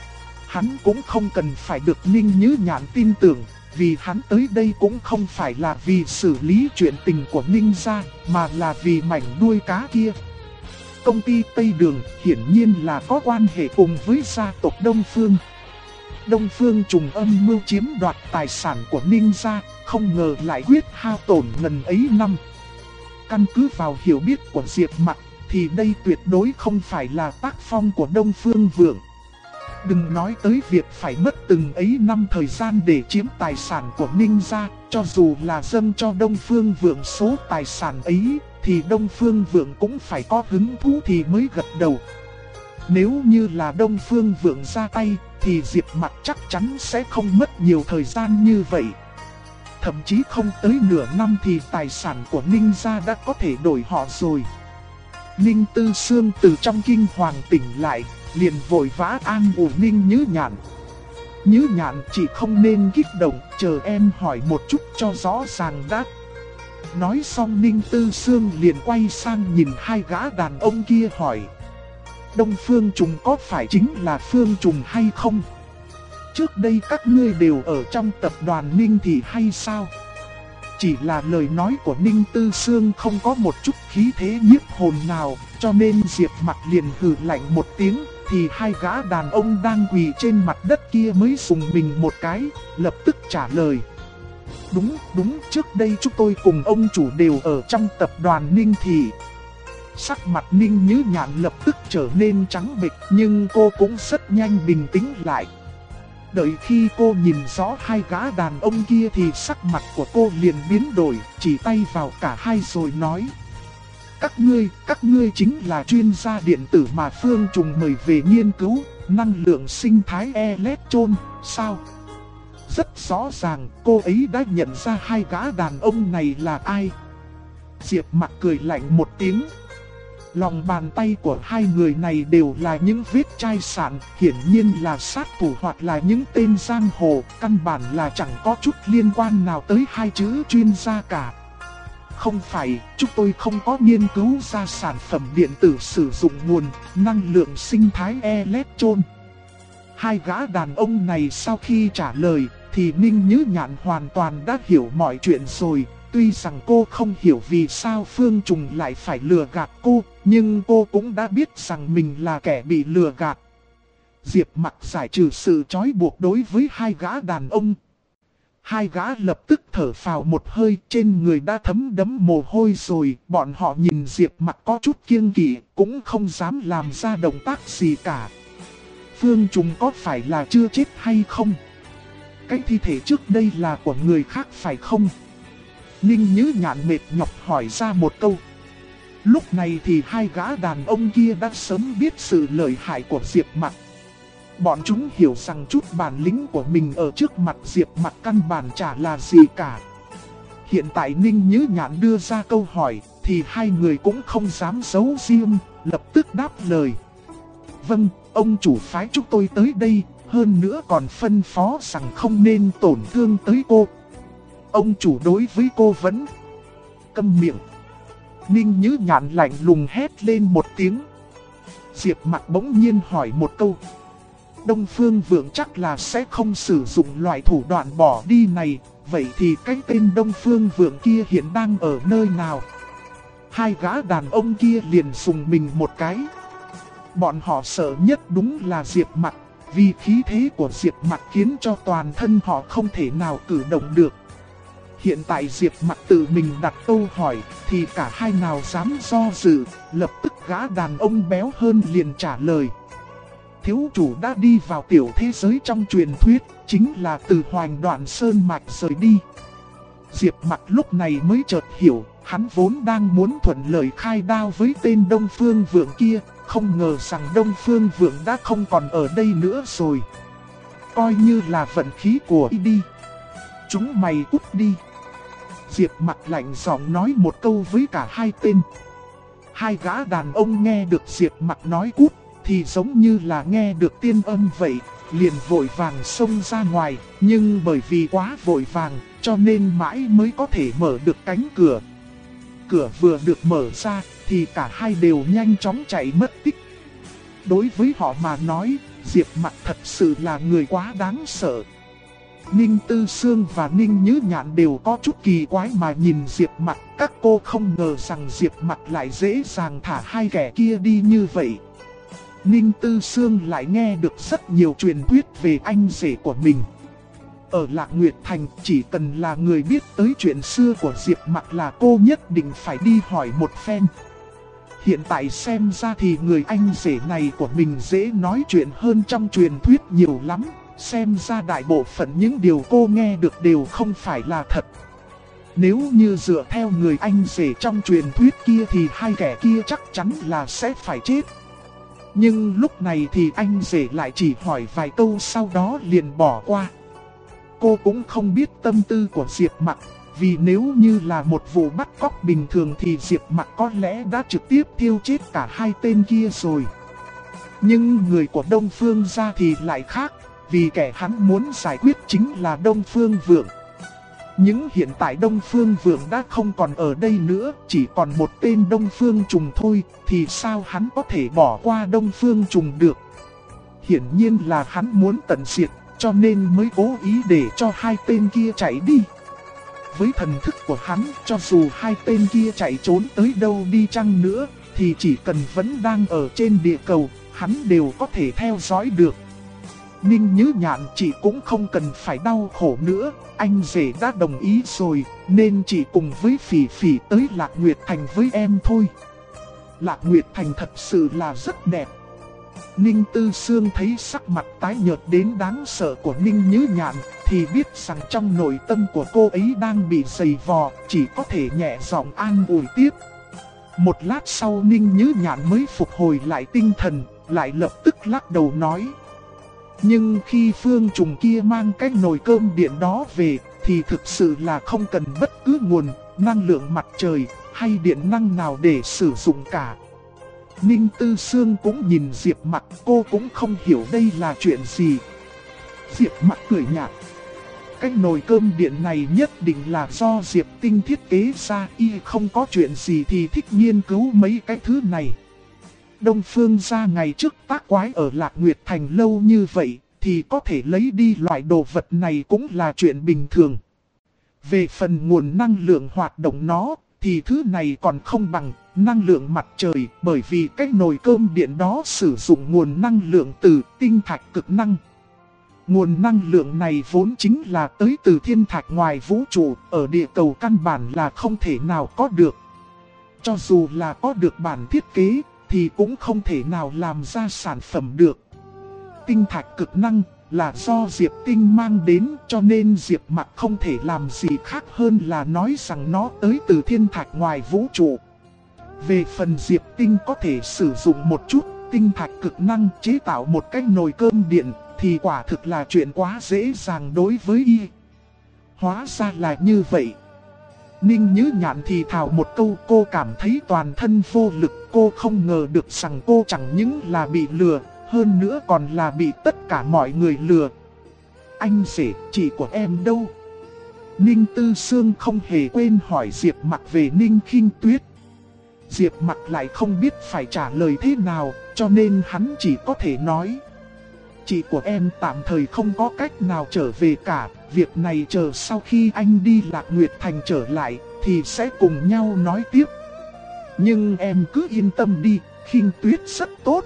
Hắn cũng không cần phải được Ninh Nhứ Nhạn tin tưởng. Vì hắn tới đây cũng không phải là vì xử lý chuyện tình của Ninh gia, mà là vì mảnh đuôi cá kia. Công ty Tây Đường hiển nhiên là có quan hệ cùng với gia tộc Đông Phương. Đông Phương Trùng âm mưu chiếm đoạt tài sản của Ninh gia, không ngờ lại quyết hao tổn ngần ấy năm. Căn cứ vào hiểu biết của Diệp Mặc, thì đây tuyệt đối không phải là tác phong của Đông Phương Vượng. Đừng nói tới việc phải mất từng ấy năm thời gian để chiếm tài sản của Ninh gia, cho dù là dâng cho Đông Phương Vượng số tài sản ấy, thì Đông Phương Vượng cũng phải có hứng thú thì mới gật đầu. Nếu như là Đông Phương Vượng ra tay, thì Diệp Mặc chắc chắn sẽ không mất nhiều thời gian như vậy. Thậm chí không tới nửa năm thì tài sản của Ninh gia đã có thể đổi họ rồi. Ninh Tư Sương từ trong kinh hoàng tỉnh lại, liền vội vã an ủi Ninh Nhứ Nhạn. Nhứ Nhạn chỉ không nên kích động, chờ em hỏi một chút cho rõ ràng đã. Nói xong Ninh Tư Sương liền quay sang nhìn hai gã đàn ông kia hỏi. Đông Phương Trùng có phải chính là Phương Trùng hay không? Trước đây các ngươi đều ở trong tập đoàn Ninh Thị hay sao? Chỉ là lời nói của Ninh Tư Sương không có một chút khí thế nhiếp hồn nào, cho nên Diệp Mặc liền hừ lạnh một tiếng, thì hai gã đàn ông đang quỳ trên mặt đất kia mới sùng mình một cái, lập tức trả lời. Đúng, trước đây chúng tôi cùng ông chủ đều ở trong tập đoàn Ninh Thị. Sắc mặt Ninh Nhứ Nhạn lập tức trở nên trắng bệch, nhưng cô cũng rất nhanh bình tĩnh lại. Đợi khi cô nhìn rõ hai gã đàn ông kia thì sắc mặt của cô liền biến đổi, chỉ tay vào cả hai rồi nói. Các ngươi chính là chuyên gia điện tử mà Phương Trùng mời về nghiên cứu, năng lượng sinh thái electron, sao? Rất rõ ràng cô ấy đã nhận ra hai gã đàn ông này là ai. Diệp Mặc cười lạnh một tiếng. Lòng bàn tay của hai người này đều là những vết chai sạn, hiển nhiên là sát thủ hoặc là những tên giang hồ, căn bản là chẳng có chút liên quan nào tới hai chữ chuyên gia cả. Không phải, chúng tôi không có nghiên cứu ra sản phẩm điện tử sử dụng nguồn năng lượng sinh thái electron. Hai gã đàn ông này sau khi trả lời, thì Ninh Nhữ Nhạn hoàn toàn đã hiểu mọi chuyện rồi. Tuy rằng cô không hiểu vì sao Phương Trùng lại phải lừa gạt cô, nhưng cô cũng đã biết rằng mình là kẻ bị lừa gạt. Diệp Mặc giải trừ sự trói buộc đối với hai gã đàn ông. Hai gã lập tức thở phào một hơi, trên người đã thấm đẫm mồ hôi rồi. Bọn họ nhìn Diệp Mặc có chút kiêng kỵ, cũng không dám làm ra động tác gì cả. Phương Trùng có phải là chưa chết hay không? Cái thi thể trước đây là của người khác phải không? Ninh Nhữ Nhạn mệt nhọc hỏi ra một câu. Lúc này thì hai gã đàn ông kia đã sớm biết sự lợi hại của Diệp Mặc. Bọn chúng hiểu rằng chút bản lĩnh của mình ở trước mặt Diệp Mặc căn bản chả là gì cả. Hiện tại Ninh Nhữ Nhạn đưa ra câu hỏi thì hai người cũng không dám giấu riêng, lập tức đáp lời. Vâng, ông chủ phái chúng tôi tới đây, hơn nữa còn phân phó rằng không nên tổn thương tới cô. Ông chủ đối với cô vẫn câm miệng. Ninh Nhữ Nhạn lạnh lùng hét lên một tiếng. Diệp Mặc bỗng nhiên hỏi một câu. Đông Phương Vượng chắc là sẽ không sử dụng loại thủ đoạn bỏ đi này. Vậy thì cái tên Đông Phương Vượng kia hiện đang ở nơi nào? Hai gã đàn ông kia liền sùng mình một cái. Bọn họ sợ nhất đúng là Diệp Mặc, vì khí thế của Diệp Mặc khiến cho toàn thân họ không thể nào cử động được. Hiện tại Diệp Mặc tự mình đặt câu hỏi, thì cả hai nào dám do dự, lập tức gã đàn ông béo hơn liền trả lời. Thiếu chủ đã đi vào tiểu thế giới trong truyền thuyết, chính là từ Hoành Đoạn Sơn Mạch rời đi. Diệp Mặc lúc này mới chợt hiểu, hắn vốn đang muốn thuận lợi khai đao với tên Đông Phương Vượng kia, không ngờ rằng Đông Phương Vượng đã không còn ở đây nữa rồi. Coi như là vận khí của y đi. Chúng mày cút đi. Diệp Mặc lạnh giọng nói một câu với cả hai tên. Hai gã đàn ông nghe được Diệp Mặc nói cút, thì giống như là nghe được tiên âm vậy, liền vội vàng xông ra ngoài. Nhưng bởi vì quá vội vàng, cho nên mãi mới có thể mở được cánh cửa. Cửa vừa được mở ra, thì cả hai đều nhanh chóng chạy mất tích. Đối với họ mà nói, Diệp Mặc thật sự là người quá đáng sợ. Ninh Tư Sương và Ninh Nhữ Nhạn đều có chút kỳ quái mà nhìn Diệp Mặc. Các cô không ngờ rằng Diệp Mặc lại dễ dàng thả hai kẻ kia đi như vậy. Ninh Tư Sương lại nghe được rất nhiều truyền thuyết về anh rể của mình. Ở Lạc Nguyệt Thành, chỉ cần là người biết tới chuyện xưa của Diệp Mặc là cô nhất định phải đi hỏi một phen. Hiện tại xem ra thì người anh rể này của mình dễ nói chuyện hơn trong truyền thuyết nhiều lắm. Xem ra đại bộ phận những điều cô nghe được đều không phải là thật. Nếu như dựa theo người anh rể trong truyền thuyết kia thì hai kẻ kia chắc chắn là sẽ phải chết. Nhưng lúc này thì anh rể lại chỉ hỏi vài câu sau đó liền bỏ qua. Cô cũng không biết tâm tư của Diệp Mặc, vì nếu như là một vụ bắt cóc bình thường thì Diệp Mặc có lẽ đã trực tiếp thiêu chết cả hai tên kia rồi. Nhưng người của Đông Phương gia thì lại khác, vì kẻ hắn muốn giải quyết chính là Đông Phương Vượng. Nhưng hiện tại Đông Phương Vượng đã không còn ở đây nữa, chỉ còn một tên Đông Phương Trùng thôi, thì sao hắn có thể bỏ qua Đông Phương Trùng được? Hiển nhiên là hắn muốn tận diệt, cho nên mới cố ý để cho hai tên kia chạy đi. Với thần thức của hắn, cho dù hai tên kia chạy trốn tới đâu đi chăng nữa, thì chỉ cần vẫn đang ở trên địa cầu, hắn đều có thể theo dõi được. Ninh Nhữ Nhạn chị cũng không cần phải đau khổ nữa, anh rể đã đồng ý rồi, nên chị cùng với Phỉ Phỉ tới Lạc Nguyệt Thành với em thôi. Lạc Nguyệt Thành thật sự là rất đẹp. Ninh Tư Sương thấy sắc mặt tái nhợt đến đáng sợ của Ninh Nhữ Nhạn, thì biết rằng trong nội tâm của cô ấy đang bị giày vò, chỉ có thể nhẹ giọng an ủi tiếp. Một lát sau Ninh Nhữ Nhạn mới phục hồi lại tinh thần, lại lập tức lắc đầu nói. Nhưng khi Phương Trùng kia mang cái nồi cơm điện đó về, thì thực sự là không cần bất cứ nguồn năng lượng mặt trời hay điện năng nào để sử dụng cả. Ninh Tư Sương cũng nhìn Diệp Mặc, cô cũng không hiểu đây là chuyện gì. Diệp Mặc cười nhạt. Cái nồi cơm điện này nhất định là do Diệp Tinh thiết kế ra, y không có chuyện gì thì thích nghiên cứu mấy cái thứ này. Đông Phương gia ngày trước tác quái ở Lạc Nguyệt Thành lâu như vậy, thì có thể lấy đi loại đồ vật này cũng là chuyện bình thường. Về phần nguồn năng lượng hoạt động nó, thì thứ này còn không bằng năng lượng mặt trời, bởi vì cái nồi cơm điện đó sử dụng nguồn năng lượng từ tinh thạch cực năng. Nguồn năng lượng này vốn chính là tới từ thiên thạch ngoài vũ trụ, ở địa cầu căn bản là không thể nào có được. Cho dù là có được bản thiết kế, thì cũng không thể nào làm ra sản phẩm được. Tinh thạch cực năng là do Diệp Tinh mang đến, cho nên Diệp Mặc không thể làm gì khác hơn là nói rằng nó tới từ thiên thạch ngoài vũ trụ. Về phần Diệp Tinh có thể sử dụng một chút tinh thạch cực năng chế tạo một cái nồi cơm điện, thì quả thực là chuyện quá dễ dàng đối với y. Hóa ra là như vậy. Ninh Như Nhạn thì thào một câu, cô cảm thấy toàn thân vô lực. Cô không ngờ được rằng cô chẳng những là bị lừa, hơn nữa còn là bị tất cả mọi người lừa. Anh rể, chị của em đâu? Ninh Tư Sương không hề quên hỏi Diệp Mặc về Ninh Khinh Tuyết. Diệp Mặc lại không biết phải trả lời thế nào, cho nên hắn chỉ có thể nói: chị của em tạm thời không có cách nào trở về cả, việc này chờ sau khi anh đi Lạc Nguyệt Thành trở lại, thì sẽ cùng nhau nói tiếp. Nhưng em cứ yên tâm đi, Khinh Tuyết rất tốt.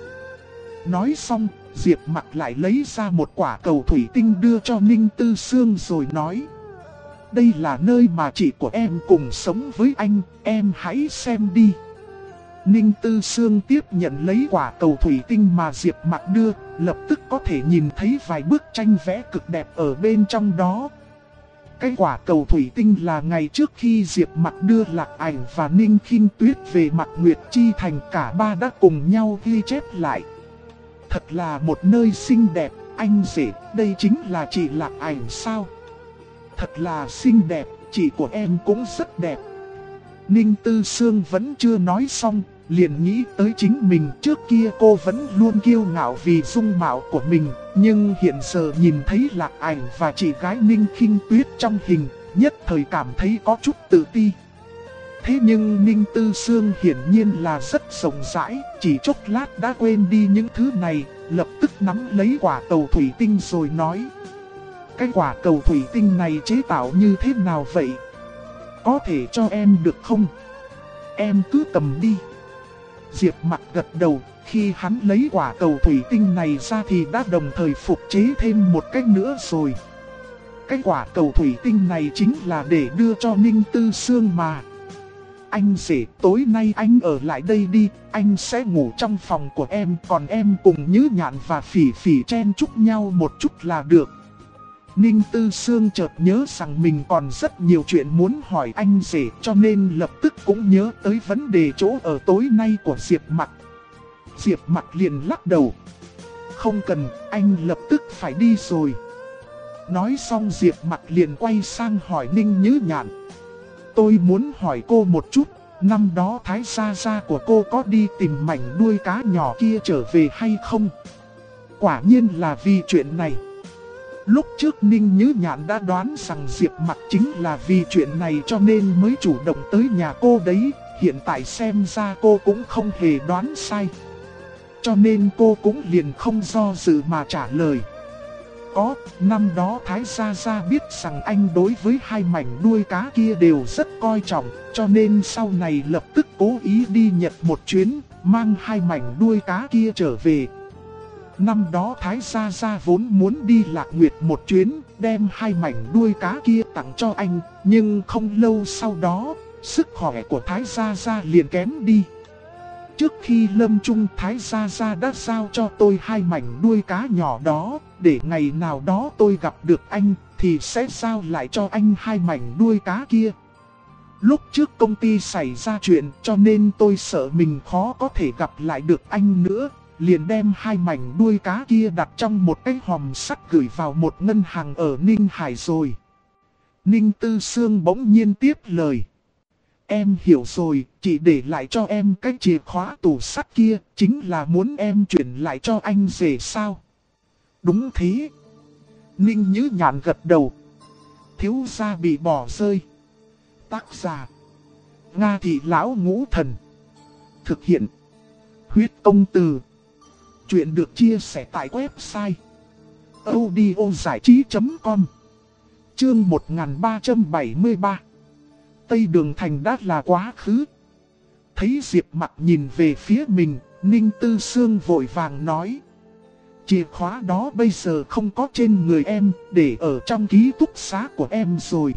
Nói xong, Diệp Mặc lại lấy ra một quả cầu thủy tinh đưa cho Ninh Tư Sương rồi nói: đây là nơi mà chị của em cùng sống với anh, em hãy xem đi. Ninh Tư Sương tiếp nhận lấy quả cầu thủy tinh mà Diệp Mặc đưa, lập tức có thể nhìn thấy vài bức tranh vẽ cực đẹp ở bên trong đó. Cái quả cầu thủy tinh là ngày trước khi Diệp Mặc đưa Lạc Ảnh và Ninh Khinh Tuyết về Mạc Nguyệt Chi Thành, cả ba đã cùng nhau ghi chép lại. Thật là một nơi xinh đẹp, anh rể, đây chính là chị Lạc Ảnh sao? Thật là xinh đẹp, chị của em cũng rất đẹp. Ninh Tư Sương vẫn chưa nói xong, liền nghĩ tới chính mình. Trước kia cô vẫn luôn kiêu ngạo vì dung mạo của mình, nhưng hiện giờ nhìn thấy Lạc Ảnh và chị gái Ninh Khinh Tuyết trong hình, nhất thời cảm thấy có chút tự ti. Thế nhưng Ninh Tư Sương hiển nhiên là rất rộng rãi, chỉ chốc lát đã quên đi những thứ này, lập tức nắm lấy quả cầu thủy tinh rồi nói: cái quả cầu thủy tinh này chế tạo như thế nào vậy? Có thể cho em được không? Em cứ cầm đi. Diệp Mặc gật đầu, khi hắn lấy quả cầu thủy tinh này ra thì đã đồng thời phục chế thêm một cách nữa rồi. Cái quả cầu thủy tinh này chính là để đưa cho Ninh Tư Sương mà. Anh rể, tối nay anh ở lại đây đi, anh sẽ ngủ trong phòng của em, còn em cùng Như Nhạn và Phỉ Phỉ chen chúc nhau một chút là được. Ninh Tư Sương chợt nhớ rằng mình còn rất nhiều chuyện muốn hỏi anh rể, cho nên lập tức cũng nhớ tới vấn đề chỗ ở tối nay của Diệp Mặc. Diệp Mặc liền lắc đầu: không cần, anh lập tức phải đi rồi. Nói xong Diệp Mặc liền quay sang hỏi Ninh Như Nhạn: tôi muốn hỏi cô một chút, năm đó Thái gia gia của cô có đi tìm mảnh đuôi cá nhỏ kia trở về hay không? Quả nhiên là vì chuyện này. Lúc trước Ninh Như Nhạn đã đoán rằng Diệp Mặc chính là vì chuyện này cho nên mới chủ động tới nhà cô đấy. Hiện tại xem ra cô cũng không hề đoán sai, cho nên cô cũng liền không do dự mà trả lời: có, năm đó Thái gia gia biết rằng anh đối với hai mảnh đuôi cá kia đều rất coi trọng, cho nên sau này lập tức cố ý đi Nhật một chuyến, mang hai mảnh đuôi cá kia trở về. Năm đó Thái gia gia vốn muốn đi Lạc Nguyệt một chuyến, đem hai mảnh đuôi cá kia tặng cho anh, nhưng không lâu sau đó, sức khỏe của Thái gia gia liền kém đi. Trước khi lâm chung, Thái gia gia đã giao cho tôi hai mảnh đuôi cá nhỏ đó, để ngày nào đó tôi gặp được anh, thì sẽ giao lại cho anh hai mảnh đuôi cá kia. Lúc trước công ty xảy ra chuyện, cho nên tôi sợ mình khó có thể gặp lại được anh nữa, liền đem hai mảnh đuôi cá kia đặt trong một cái hòm sắt gửi vào một ngân hàng ở Ninh Hải rồi. Ninh Tư Sương bỗng nhiên tiếp lời: Em hiểu rồi, chị để lại cho em cái chìa khóa tủ sắt kia, chính là muốn em chuyển lại cho anh rể sao? Đúng thế. Ninh Nhữ Nhạn gật đầu. Thiếu gia bị bỏ rơi. Tác giả: Nga Thị Lão Ngũ Thần. Thực hiện: Huyết Công Từ. Chuyện được chia sẻ tại website audiozảichí.com. Chương 1373. Tây Đường Thành đã là quá khứ. Thấy Diệp Mặc nhìn về phía mình, Ninh Tư Sương vội vàng nói: chìa khóa đó bây giờ không có trên người em, để ở trong ký túc xá của em rồi.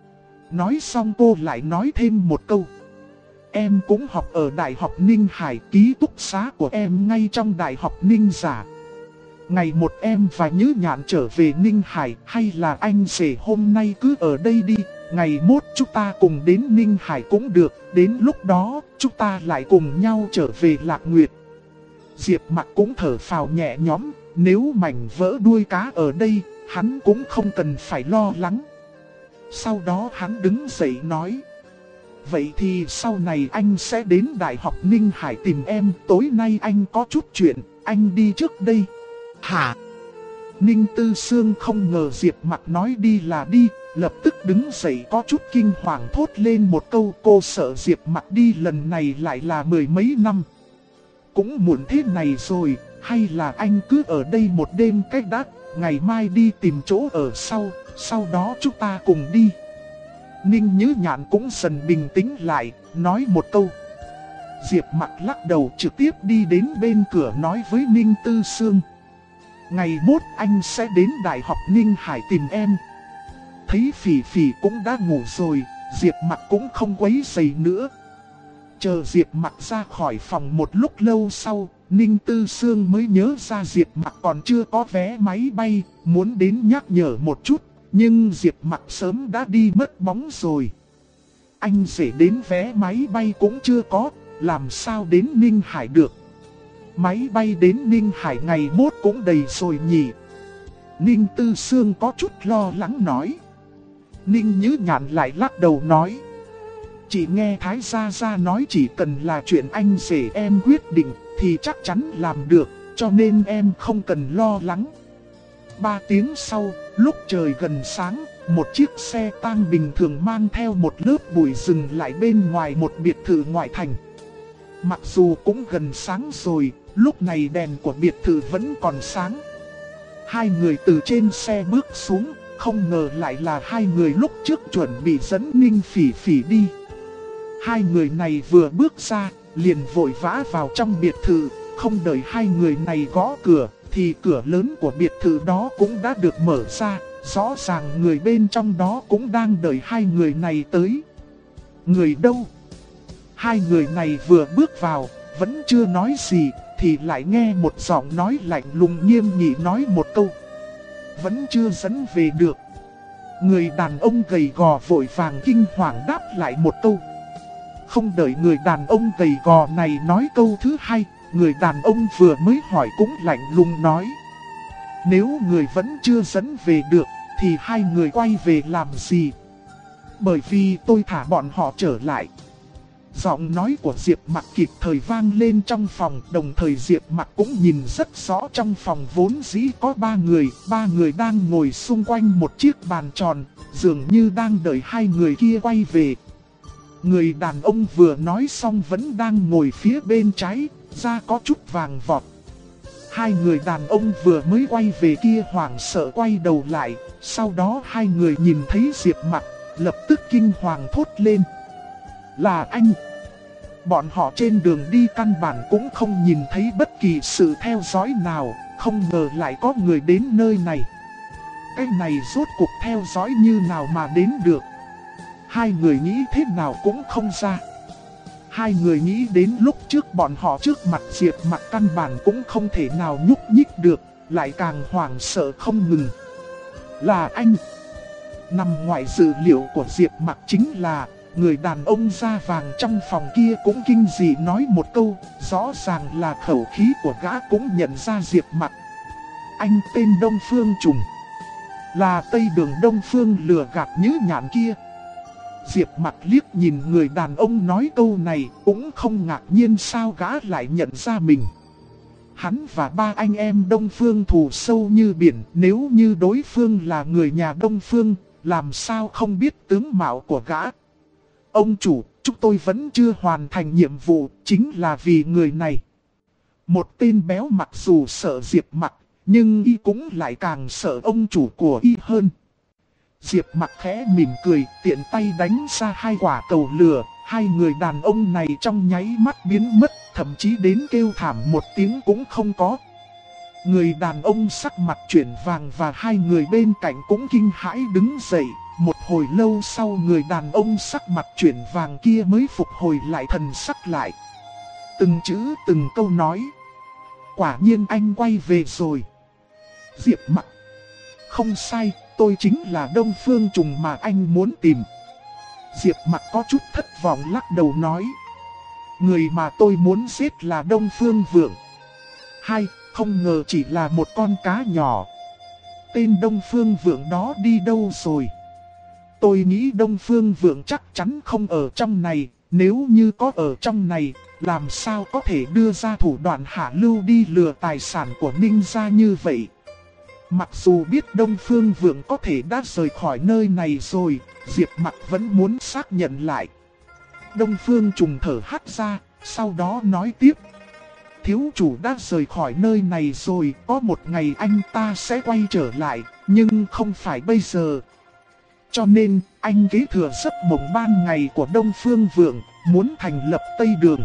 Nói xong cô lại nói thêm một câu: em cũng học ở Đại học Ninh Hải, ký túc xá của em ngay trong Đại học Ninh Giả. Ngày một em và Nhữ Nhạn trở về Ninh Hải, hay là anh rể hôm nay cứ ở đây đi, ngày mốt chúng ta cùng đến Ninh Hải cũng được, đến lúc đó chúng ta lại cùng nhau trở về Lạc Nguyệt. Diệp Mặc cũng thở phào nhẹ nhõm, nếu mảnh vỡ đuôi cá ở đây, hắn cũng không cần phải lo lắng. Sau đó hắn đứng dậy nói: vậy thì sau này anh sẽ đến Đại học Ninh Hải tìm em, tối nay anh có chút chuyện, anh đi trước đây. Hả? Ninh Tư Sương không ngờ Diệp Mặc nói đi là đi, lập tức đứng dậy có chút kinh hoàng thốt lên một câu, cô sợ Diệp Mặc đi lần này lại là mười mấy năm. Cũng muộn thế này rồi, hay là anh cứ ở đây một đêm cách đã, ngày mai đi tìm chỗ ở sau đó chúng ta cùng đi. Ninh Nhữ Nhạn cũng dần bình tĩnh lại, nói một câu. Diệp Mặc lắc đầu trực tiếp đi đến bên cửa nói với Ninh Tư Sương: ngày mốt anh sẽ đến Đại học Ninh Hải tìm em. Thấy Phỉ Phỉ cũng đã ngủ rồi, Diệp Mặc cũng không quấy rầy nữa. Chờ Diệp Mặc ra khỏi phòng một lúc lâu sau, Ninh Tư Sương mới nhớ ra Diệp Mặc còn chưa có vé máy bay, muốn đến nhắc nhở một chút, nhưng Diệp Mặc sớm đã đi mất bóng rồi. Anh rể đến vé máy bay cũng chưa có, làm sao đến Ninh Hải được? Máy bay đến Ninh Hải ngày mốt cũng đầy rồi nhỉ? Ninh Tư Sương có chút lo lắng nói. Ninh Nhữ Nhạn lại lắc đầu nói: chị nghe Thái Gia Gia nói chỉ cần là chuyện anh rể em quyết định thì chắc chắn làm được, cho nên em không cần lo lắng. 3 tiếng sau, lúc trời gần sáng, một chiếc xe tang bình thường mang theo một lớp bụi dừng lại bên ngoài một biệt thự ngoại thành. Mặc dù cũng gần sáng rồi, lúc này đèn của biệt thự vẫn còn sáng. Hai người từ trên xe bước xuống, không ngờ lại là hai người lúc trước chuẩn bị dẫn Ninh Phỉ Phỉ đi. Hai người này vừa bước ra, liền vội vã vào trong biệt thự, không đợi hai người này gõ cửa, thì cửa lớn của biệt thự đó cũng đã được mở ra, rõ ràng người bên trong đó cũng đang đợi hai người này tới. Người đâu? Hai người này vừa bước vào, vẫn chưa nói gì, thì lại nghe một giọng nói lạnh lùng nghiêm nghị nói một câu: vẫn chưa dẫn về được. Người đàn ông gầy gò vội vàng kinh hoàng đáp lại một câu. Không đợi người đàn ông gầy gò này nói câu thứ hai, người đàn ông vừa mới hỏi cũng lạnh lùng nói: nếu người vẫn chưa dẫn về được, thì hai người quay về làm gì? Bởi vì tôi thả bọn họ trở lại. Giọng nói của Diệp Mặc kịp thời vang lên trong phòng, đồng thời Diệp Mặc cũng nhìn rất rõ trong phòng vốn dĩ có ba người đang ngồi xung quanh một chiếc bàn tròn, dường như đang đợi hai người kia quay về. Người đàn ông vừa nói xong vẫn đang ngồi phía bên trái, da có chút vàng vọt. Hai người đàn ông vừa mới quay về kia hoảng sợ quay đầu lại, sau đó hai người nhìn thấy Diệp Mặc, lập tức kinh hoàng thốt lên: là anh! Bọn họ trên đường đi căn bản cũng không nhìn thấy bất kỳ sự theo dõi nào, không ngờ lại có người đến nơi này. Cái này rốt cuộc theo dõi như nào mà đến được? Hai người nghĩ thế nào cũng không ra. Hai người nghĩ đến lúc trước bọn họ trước mặt Diệp Mặc căn bản cũng không thể nào nhúc nhích được, lại càng hoảng sợ không ngừng. Là anh! Nằm ngoài dự liệu của Diệp Mặc chính là người đàn ông da vàng trong phòng kia cũng kinh dị nói một câu, rõ ràng là khẩu khí của gã cũng nhận ra Diệp Mặc. Anh tên Đông Phương Trùng, là Tây Đường Đông Phương lừa gạt Nhữ Nhạn kia. Diệp Mặc liếc nhìn người đàn ông nói câu này, cũng không ngạc nhiên sao gã lại nhận ra mình. Hắn và ba anh em Đông Phương thù sâu như biển, nếu như đối phương là người nhà Đông Phương, làm sao không biết tướng mạo của gã. Ông chủ, chúng tôi vẫn chưa hoàn thành nhiệm vụ, chính là vì người này. Một tên béo mặc dù sợ Diệp Mặc, nhưng y cũng lại càng sợ ông chủ của y hơn. Diệp Mặc khẽ mỉm cười, tiện tay đánh ra hai quả cầu lửa, hai người đàn ông này trong nháy mắt biến mất, thậm chí đến kêu thảm một tiếng cũng không có. Người đàn ông sắc mặt chuyển vàng và hai người bên cạnh cũng kinh hãi đứng dậy. Một hồi lâu sau người đàn ông sắc mặt chuyển vàng kia mới phục hồi lại thần sắc lại. Từng chữ từng câu nói. Quả nhiên anh quay về rồi. Diệp Mặc. Không sai, tôi chính là Đông Phương Trùng mà anh muốn tìm. Diệp Mặc có chút thất vọng lắc đầu nói. Người mà tôi muốn giết là Đông Phương Vượng. Hay, không ngờ chỉ là một con cá nhỏ. Tên Đông Phương Vượng đó đi đâu rồi? Tôi nghĩ Đông Phương Vượng chắc chắn không ở trong này. Nếu như có ở trong này, làm sao có thể đưa ra thủ đoạn hạ lưu đi lừa tài sản của Ninh gia như vậy? Mặc dù biết Đông Phương Vượng có thể đã rời khỏi nơi này rồi, Diệp Mặc vẫn muốn xác nhận lại. Đông Phương Trùng thở hắt ra, sau đó nói tiếp. Thiếu chủ đã rời khỏi nơi này rồi, có một ngày anh ta sẽ quay trở lại, nhưng không phải bây giờ. Cho nên, anh kế thừa giấc mộng ban ngày của Đông Phương Vượng, muốn thành lập Tây Đường.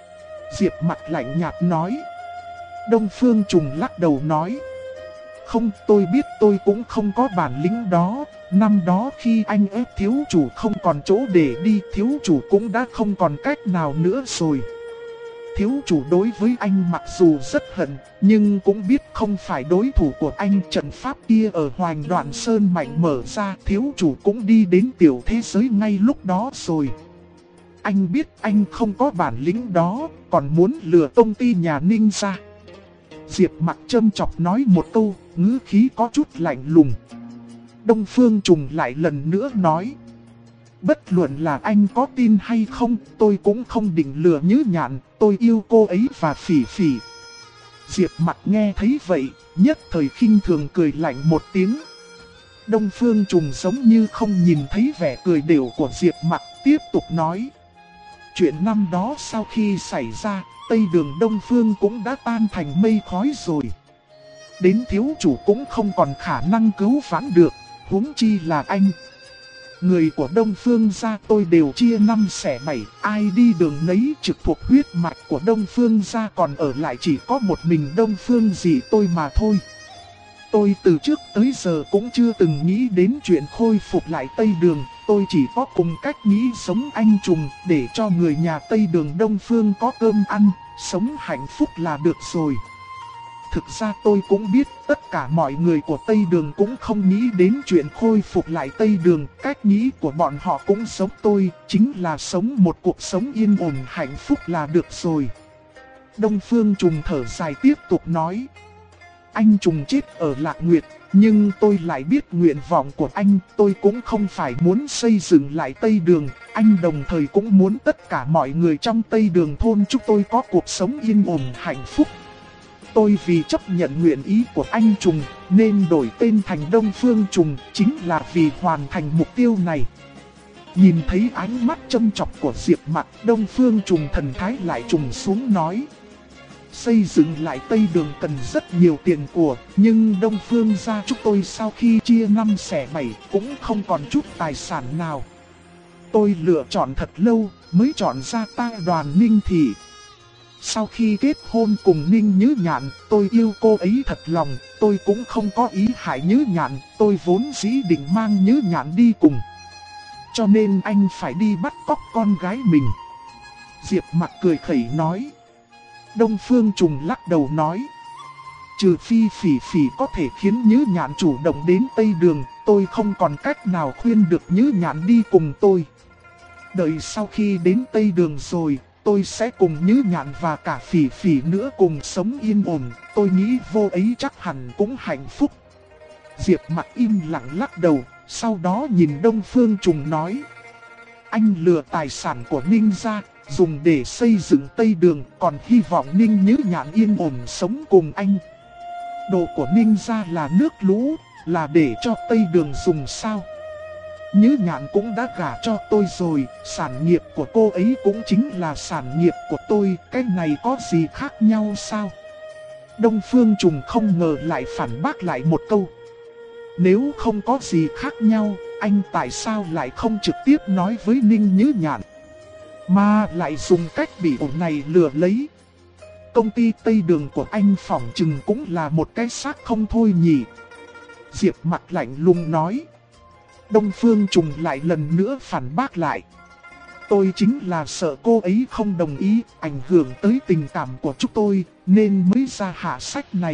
Diệp Mặc lạnh nhạt nói. Đông Phương Trùng lắc đầu nói. Không, tôi biết tôi cũng không có bản lĩnh đó. Năm đó khi anh ép thiếu chủ không còn chỗ để đi, thiếu chủ cũng đã không còn cách nào nữa rồi. Thiếu chủ đối với anh mặc dù rất hận, nhưng cũng biết không phải đối thủ của anh. Trận pháp kia ở Hoành Đoạn Sơn mạnh mở ra, thiếu chủ cũng đi đến tiểu thế giới ngay lúc đó rồi. Anh biết anh không có bản lĩnh đó, còn muốn lừa công ty nhà Ninh gia. Diệp Mặc châm chọc nói một câu, ngữ khí có chút lạnh lùng. Đông Phương Trùng lại lần nữa nói. Bất luận là anh có tin hay không, tôi cũng không định lừa Nhữ Nhạn, tôi yêu cô ấy và Phỉ Phỉ. Diệp Mặc nghe thấy vậy, nhất thời khinh thường cười lạnh một tiếng. Đông Phương Trùng giống như không nhìn thấy vẻ cười đều của Diệp Mặc, tiếp tục nói. Chuyện năm đó sau khi xảy ra, Tây Đường Đông Phương cũng đã tan thành mây khói rồi. Đến thiếu chủ cũng không còn khả năng cứu vãn được, huống chi là anh. Người của Đông Phương gia tôi đều chia 5 xẻ 7, ai đi đường nấy trực thuộc huyết mạch của Đông Phương gia, còn ở lại chỉ có một mình Đông Phương Dị tôi mà thôi. Tôi từ trước tới giờ cũng chưa từng nghĩ đến chuyện khôi phục lại Tây Đường, tôi chỉ có cùng cách nghĩ sống anh trùng để cho người nhà Tây Đường Đông Phương có cơm ăn, sống hạnh phúc là được rồi. Thực ra tôi cũng biết tất cả mọi người của Tây Đường cũng không nghĩ đến chuyện khôi phục lại Tây Đường. Cách nghĩ của bọn họ cũng giống tôi, chính là sống một cuộc sống yên ổn hạnh phúc là được rồi. Đông Phương Trùng thở dài tiếp tục nói. Anh Trùng chết ở Lạc Nguyệt, nhưng tôi lại biết nguyện vọng của anh. Tôi cũng không phải muốn xây dựng lại Tây Đường, anh đồng thời cũng muốn tất cả mọi người trong Tây Đường thôn chúng tôi có cuộc sống yên ổn hạnh phúc. Tôi vì chấp nhận nguyện ý của anh Trùng nên đổi tên thành Đông Phương Trùng, chính là vì hoàn thành mục tiêu này. Nhìn thấy ánh mắt châm chọc của Diệp Mặc, Đông Phương Trùng thần thái lại trùng xuống nói. Xây dựng lại Tây Đường cần rất nhiều tiền của, nhưng Đông Phương gia chúng tôi sau khi chia 5 xẻ 7 cũng không còn chút tài sản nào. Tôi lựa chọn thật lâu mới chọn ra ta Đoàn Ninh Thị. Sau khi kết hôn cùng Ninh Nhữ Nhạn, tôi yêu cô ấy thật lòng, tôi cũng không có ý hại Nhữ Nhạn, tôi vốn dĩ định mang Nhữ Nhạn đi cùng. Cho nên anh phải đi bắt cóc con gái mình. Diệp Mặc cười khẩy nói. Đông Phương Trùng lắc đầu nói. Trừ phi Phỉ Phỉ có thể khiến Nhữ Nhạn chủ động đến Tây Đường, tôi không còn cách nào khuyên được Nhữ Nhạn đi cùng tôi. Đợi sau khi đến Tây Đường rồi, tôi sẽ cùng Nhữ Nhạn và cả Phỉ Phỉ nữa cùng sống yên ổn, tôi nghĩ vô ấy chắc hẳn cũng hạnh phúc. Diệp Mặc im lặng lắc đầu, sau đó nhìn Đông Phương Trùng nói. anh lừa tài sản của Ninh gia, dùng để xây dựng Tây Đường, còn hy vọng Ninh Nhữ Nhạn yên ổn sống cùng anh. Đồ của Ninh gia là nước lũ, là để cho Tây Đường dùng sao? Nhữ Nhạn cũng đã gả cho tôi rồi, sản nghiệp của cô ấy cũng chính là sản nghiệp của tôi, cái này có gì khác nhau sao? Đông Phương Trùng không ngờ lại phản bác lại một câu. Nếu không có gì khác nhau, anh tại sao lại không trực tiếp nói với Ninh Nhữ Nhạn, mà lại dùng cách bị ổ này lừa lấy? Công ty Tây Đường của anh phỏng chừng cũng là một cái xác không thôi nhỉ? Diệp Mặc lạnh lùng nói. Đông Phương Trùng lại lần nữa phản bác lại. Tôi chính là sợ cô ấy không đồng ý, ảnh hưởng tới tình cảm của chúng tôi, nên mới ra hạ sách này.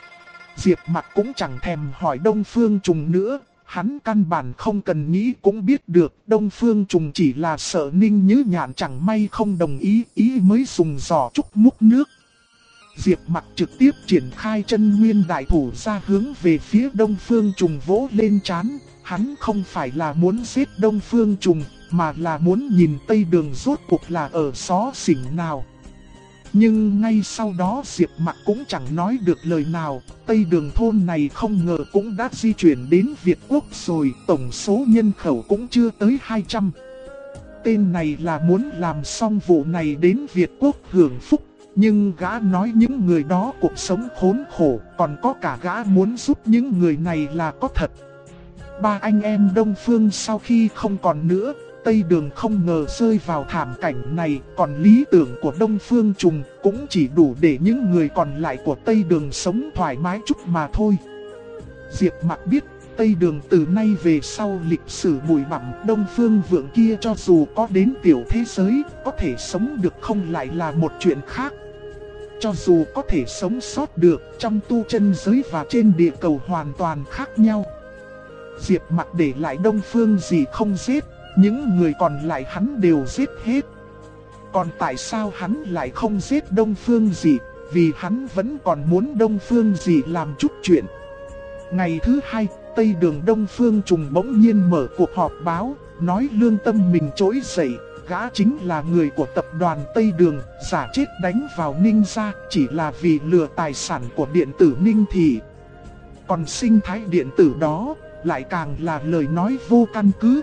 Diệp Mặc cũng chẳng thèm hỏi Đông Phương Trùng nữa, hắn căn bản không cần nghĩ cũng biết được Đông Phương Trùng chỉ là sợ Ninh Nhữ Nhạn chẳng may không đồng ý, mới dùng giò trúc múc nước. Diệp Mặc trực tiếp triển khai chân nguyên đại thủ ra hướng về phía Đông Phương Trùng vỗ lên trán. Hắn không phải là muốn giết Đông Phương Trùng, mà là muốn nhìn Tây Đường rốt cuộc là ở xó xỉnh nào. Nhưng ngay sau đó Diệp Mặc cũng chẳng nói được lời nào, Tây Đường thôn này không ngờ cũng đã di chuyển đến Việt Quốc rồi, tổng số nhân khẩu cũng chưa tới 200. Tên này là muốn làm xong vụ này đến Việt Quốc hưởng phúc, nhưng gã nói những người đó cuộc sống khốn khổ, còn có cả gã muốn giúp những người này là có thật. Ba anh em Đông Phương sau khi không còn nữa, Tây Đường không ngờ rơi vào thảm cảnh này, còn lý tưởng của Đông Phương Trùng cũng chỉ đủ để những người còn lại của Tây Đường sống thoải mái chút mà thôi. Diệp Mặc biết, Tây Đường từ nay về sau lịch sử bụi bặm, Đông Phương Vượng kia cho dù có đến tiểu thế giới, có thể sống được không lại là một chuyện khác. Cho dù có thể sống sót được, trong tu chân giới và trên địa cầu hoàn toàn khác nhau. Diệp Mặc để lại Đông Phương gì không giết, những người còn lại hắn đều giết hết. Còn tại sao hắn lại không giết Đông Phương gì? Vì hắn vẫn còn muốn Đông Phương gì làm chút chuyện. Ngày thứ hai, Tây Đường Đông Phương Trùng bỗng nhiên mở cuộc họp báo, nói lương tâm mình trỗi dậy, gã chính là người của tập đoàn Tây Đường, giả chết đánh vào Ninh gia, chỉ là vì lừa tài sản của điện tử Ninh Thị. Còn sinh thái điện tử đó lại càng là lời nói vô căn cứ.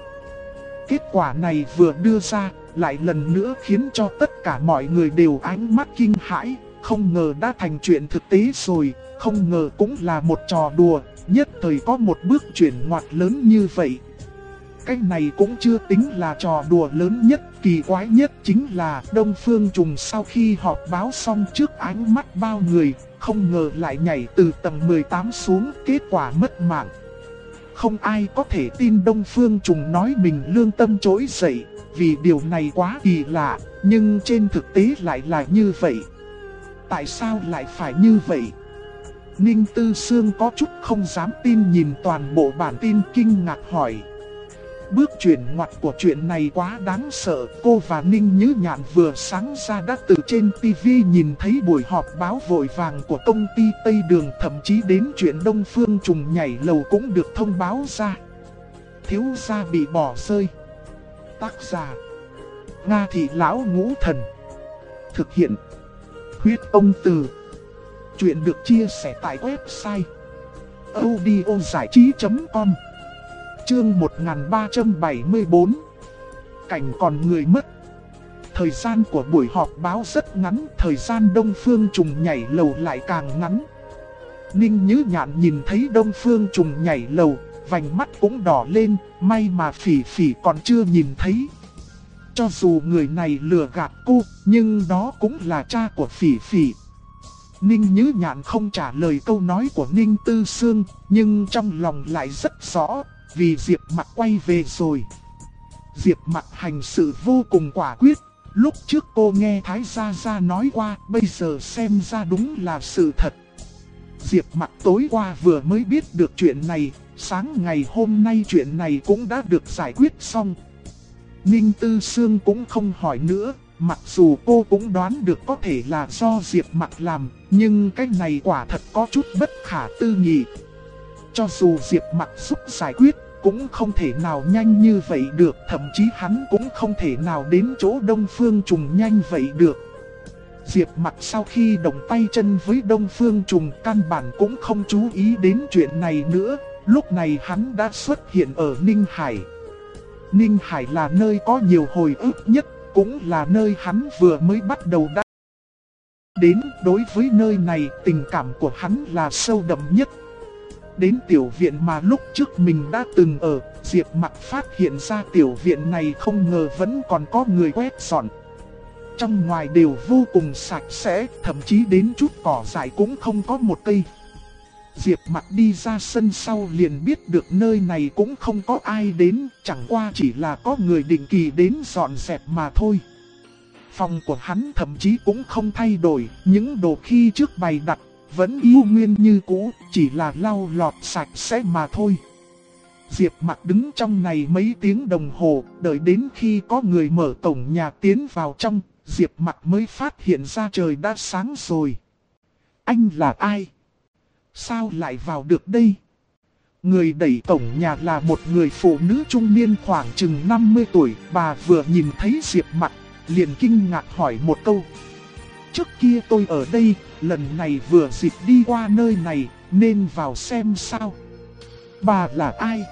Kết quả này vừa đưa ra, lại lần nữa khiến cho tất cả mọi người đều ánh mắt kinh hãi, không ngờ đã thành chuyện thực tế rồi, không ngờ cũng là một trò đùa, nhất thời có một bước chuyển ngoặt lớn như vậy. Cái này cũng chưa tính là trò đùa lớn nhất, kỳ quái nhất chính là Đông Phương Trùng sau khi họp báo xong trước ánh mắt bao người, không ngờ lại nhảy từ tầng 18 xuống, kết quả mất mạng. Không ai có thể tin Đông Phương Trùng nói mình lương tâm trỗi dậy, vì điều này quá kỳ lạ, nhưng trên thực tế lại là như vậy. Tại sao lại phải như vậy? Ninh Tư Sương có chút không dám tin nhìn toàn bộ bản tin kinh ngạc hỏi. Bước chuyển ngoặt của chuyện này quá đáng sợ, cô và Ninh Nhữ Nhạn vừa sáng ra đã từ trên TV nhìn thấy buổi họp báo vội vàng của công ty Tây Đường, thậm chí đến chuyện Đông Phương Trùng nhảy lầu cũng được thông báo ra. Thiếu gia bị bỏ rơi. Tác giả Nga Thị Lão Ngũ Thần. Thực hiện Huyết Ông Từ. Chuyện được chia sẻ tại website audiozảichí.com. Chương 1374. Cảnh còn người mất. Thời gian của buổi họp báo rất ngắn, thời gian Đông Phương Trùng nhảy lầu lại càng ngắn. Ninh Nhữ Nhạn nhìn thấy Đông Phương Trùng nhảy lầu, vành mắt cũng đỏ lên, may mà Phỉ Phỉ còn chưa nhìn thấy. Cho dù người này lừa gạt cô, nhưng đó cũng là cha của Phỉ Phỉ. Ninh Nhữ Nhạn không trả lời câu nói của Ninh Tư Sương, nhưng trong lòng lại rất rõ, vì Diệp Mặc quay về rồi. Diệp Mặc hành sự vô cùng quả quyết, lúc trước cô nghe Thái Gia Gia nói qua, bây giờ xem ra đúng là sự thật. Diệp Mặc tối qua vừa mới biết được chuyện này, sáng ngày hôm nay chuyện này cũng đã được giải quyết xong. Ninh Tư Sương cũng không hỏi nữa, mặc dù cô cũng đoán được có thể là do Diệp Mặc làm, nhưng cái này quả thật có chút bất khả tư nghị. Cho dù Diệp Mặc giúp giải quyết, cũng không thể nào nhanh như vậy được, thậm chí hắn cũng không thể nào đến chỗ Đông Phương Trùng nhanh vậy được. Diệp Mặc sau khi động tay chân với Đông Phương Trùng căn bản cũng không chú ý đến chuyện này nữa, lúc này hắn đã xuất hiện ở Ninh Hải. Ninh Hải là nơi có nhiều hồi ức nhất, cũng là nơi hắn vừa mới bắt đầu đã đến. Đối với nơi này, tình cảm của hắn là sâu đậm nhất. Đến tiểu viện mà lúc trước mình đã từng ở, Diệp Mặc phát hiện ra tiểu viện này không ngờ vẫn còn có người quét dọn. Trong ngoài đều vô cùng sạch sẽ, thậm chí đến chút cỏ dại cũng không có một cây. Diệp Mặc đi ra sân sau liền biết được nơi này cũng không có ai đến, chẳng qua chỉ là có người định kỳ đến dọn dẹp mà thôi. Phòng của hắn thậm chí cũng không thay đổi, những đồ khi trước bày đặt vẫn yêu nguyên như cũ, chỉ là lau lọt sạch sẽ mà thôi. Diệp Mặc đứng trong này mấy tiếng đồng hồ, đợi đến khi có người mở cổng nhà tiến vào trong, Diệp Mặc mới phát hiện ra trời đã sáng rồi. Anh là ai? Sao lại vào được đây? Người đẩy cổng nhà là một người phụ nữ trung niên khoảng chừng 50 tuổi, bà vừa nhìn thấy Diệp Mặc, liền kinh ngạc hỏi một câu. Trước kia tôi ở đây, lần này vừa dịp đi qua nơi này, nên vào xem sao. Bà là ai?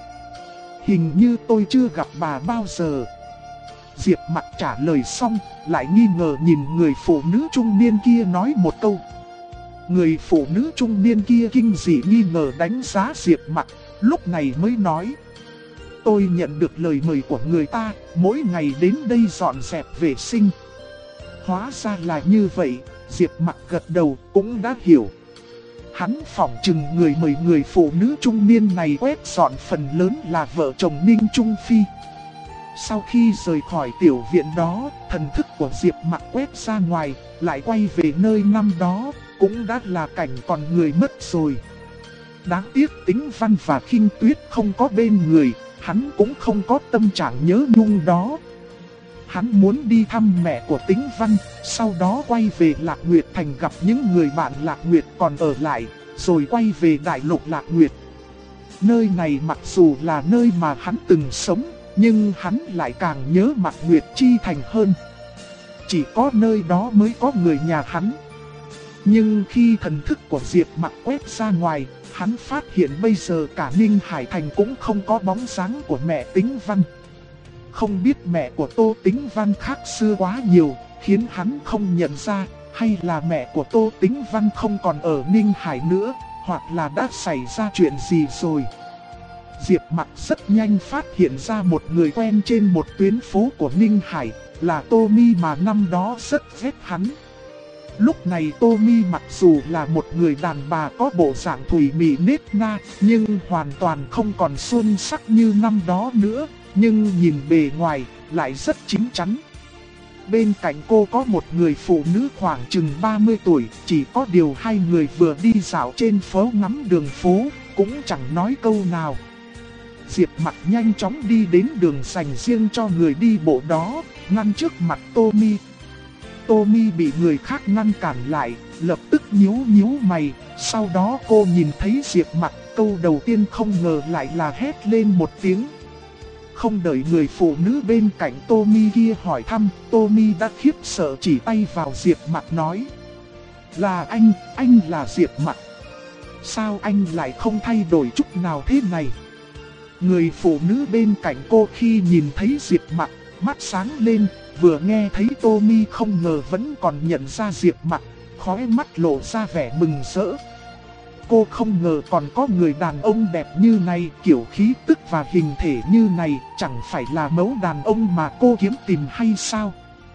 Hình như tôi chưa gặp bà bao giờ. Diệp Mặc trả lời xong, lại nghi ngờ nhìn người phụ nữ trung niên kia nói một câu. Người phụ nữ trung niên kia kinh dị nghi ngờ đánh giá Diệp Mặc, lúc này mới nói. Tôi nhận được lời mời của người ta, mỗi ngày đến đây dọn dẹp vệ sinh. Hóa ra là như vậy, Diệp Mặc gật đầu cũng đã hiểu. Hắn phỏng chừng người mời người phụ nữ trung niên này quét dọn phần lớn là vợ chồng Ninh Trung Phi. Sau khi rời khỏi tiểu viện đó, thần thức của Diệp Mặc quét ra ngoài, lại quay về nơi năm đó, cũng đã là cảnh còn người mất rồi. Đáng tiếc Tĩnh Văn và Khinh Tuyết không có bên người, hắn cũng không có tâm trạng nhớ nhung đó. Hắn muốn đi thăm mẹ của Tĩnh Văn, sau đó quay về Lạc Nguyệt Thành gặp những người bạn Lạc Nguyệt còn ở lại, rồi quay về Đại Lục Lạc Nguyệt. Nơi này mặc dù là nơi mà hắn từng sống, nhưng hắn lại càng nhớ Mạc Nguyệt Chi Thành hơn. Chỉ có nơi đó mới có người nhà hắn. Nhưng khi thần thức của Diệp Mặc quét ra ngoài, hắn phát hiện bây giờ cả Ninh Hải Thành cũng không có bóng dáng của mẹ Tĩnh Văn. Không biết mẹ của Tô Tĩnh Văn khác xưa quá nhiều, khiến hắn không nhận ra, hay là mẹ của Tô Tĩnh Văn không còn ở Ninh Hải nữa, hoặc là đã xảy ra chuyện gì rồi. Diệp Mặc rất nhanh phát hiện ra một người quen trên một tuyến phố của Ninh Hải, là Tô Mi mà năm đó rất ghét hắn. Lúc này Tô Mi mặc dù là một người đàn bà có bộ dạng thùy mị nết na, nhưng hoàn toàn không còn xuân sắc như năm đó nữa, nhưng nhìn bề ngoài lại rất chín chắn. Bên cạnh cô có một người phụ nữ khoảng chừng 30 tuổi, chỉ có điều hai người vừa đi dạo trên phố ngắm đường phố, cũng chẳng nói câu nào. Diệp Mặc nhanh chóng đi đến đường dành riêng cho người đi bộ đó, ngăn trước mặt Tô Mi. Tô Mi bị người khác ngăn cản lại, lập tức nhíu nhíu mày, sau đó cô nhìn thấy Diệp Mặc, câu đầu tiên không ngờ lại là hét lên một tiếng. Không đợi người phụ nữ bên cạnh Tô Mi kia hỏi thăm, Tô Mi đã khiếp sợ chỉ tay vào Diệp Mặc nói. Là anh là Diệp Mặc. Sao anh lại không thay đổi chút nào thế này? Người phụ nữ bên cạnh cô khi nhìn thấy Diệp Mặc, mắt sáng lên, vừa nghe thấy Tô Mi không ngờ vẫn còn nhận ra Diệp Mặc, khóe mắt lộ ra vẻ mừng rỡ. Cô không ngờ còn có người đàn ông đẹp như này, kiểu khí tức và hình thể như này, chẳng phải là mẫu đàn ông mà cô kiếm tìm hay sao?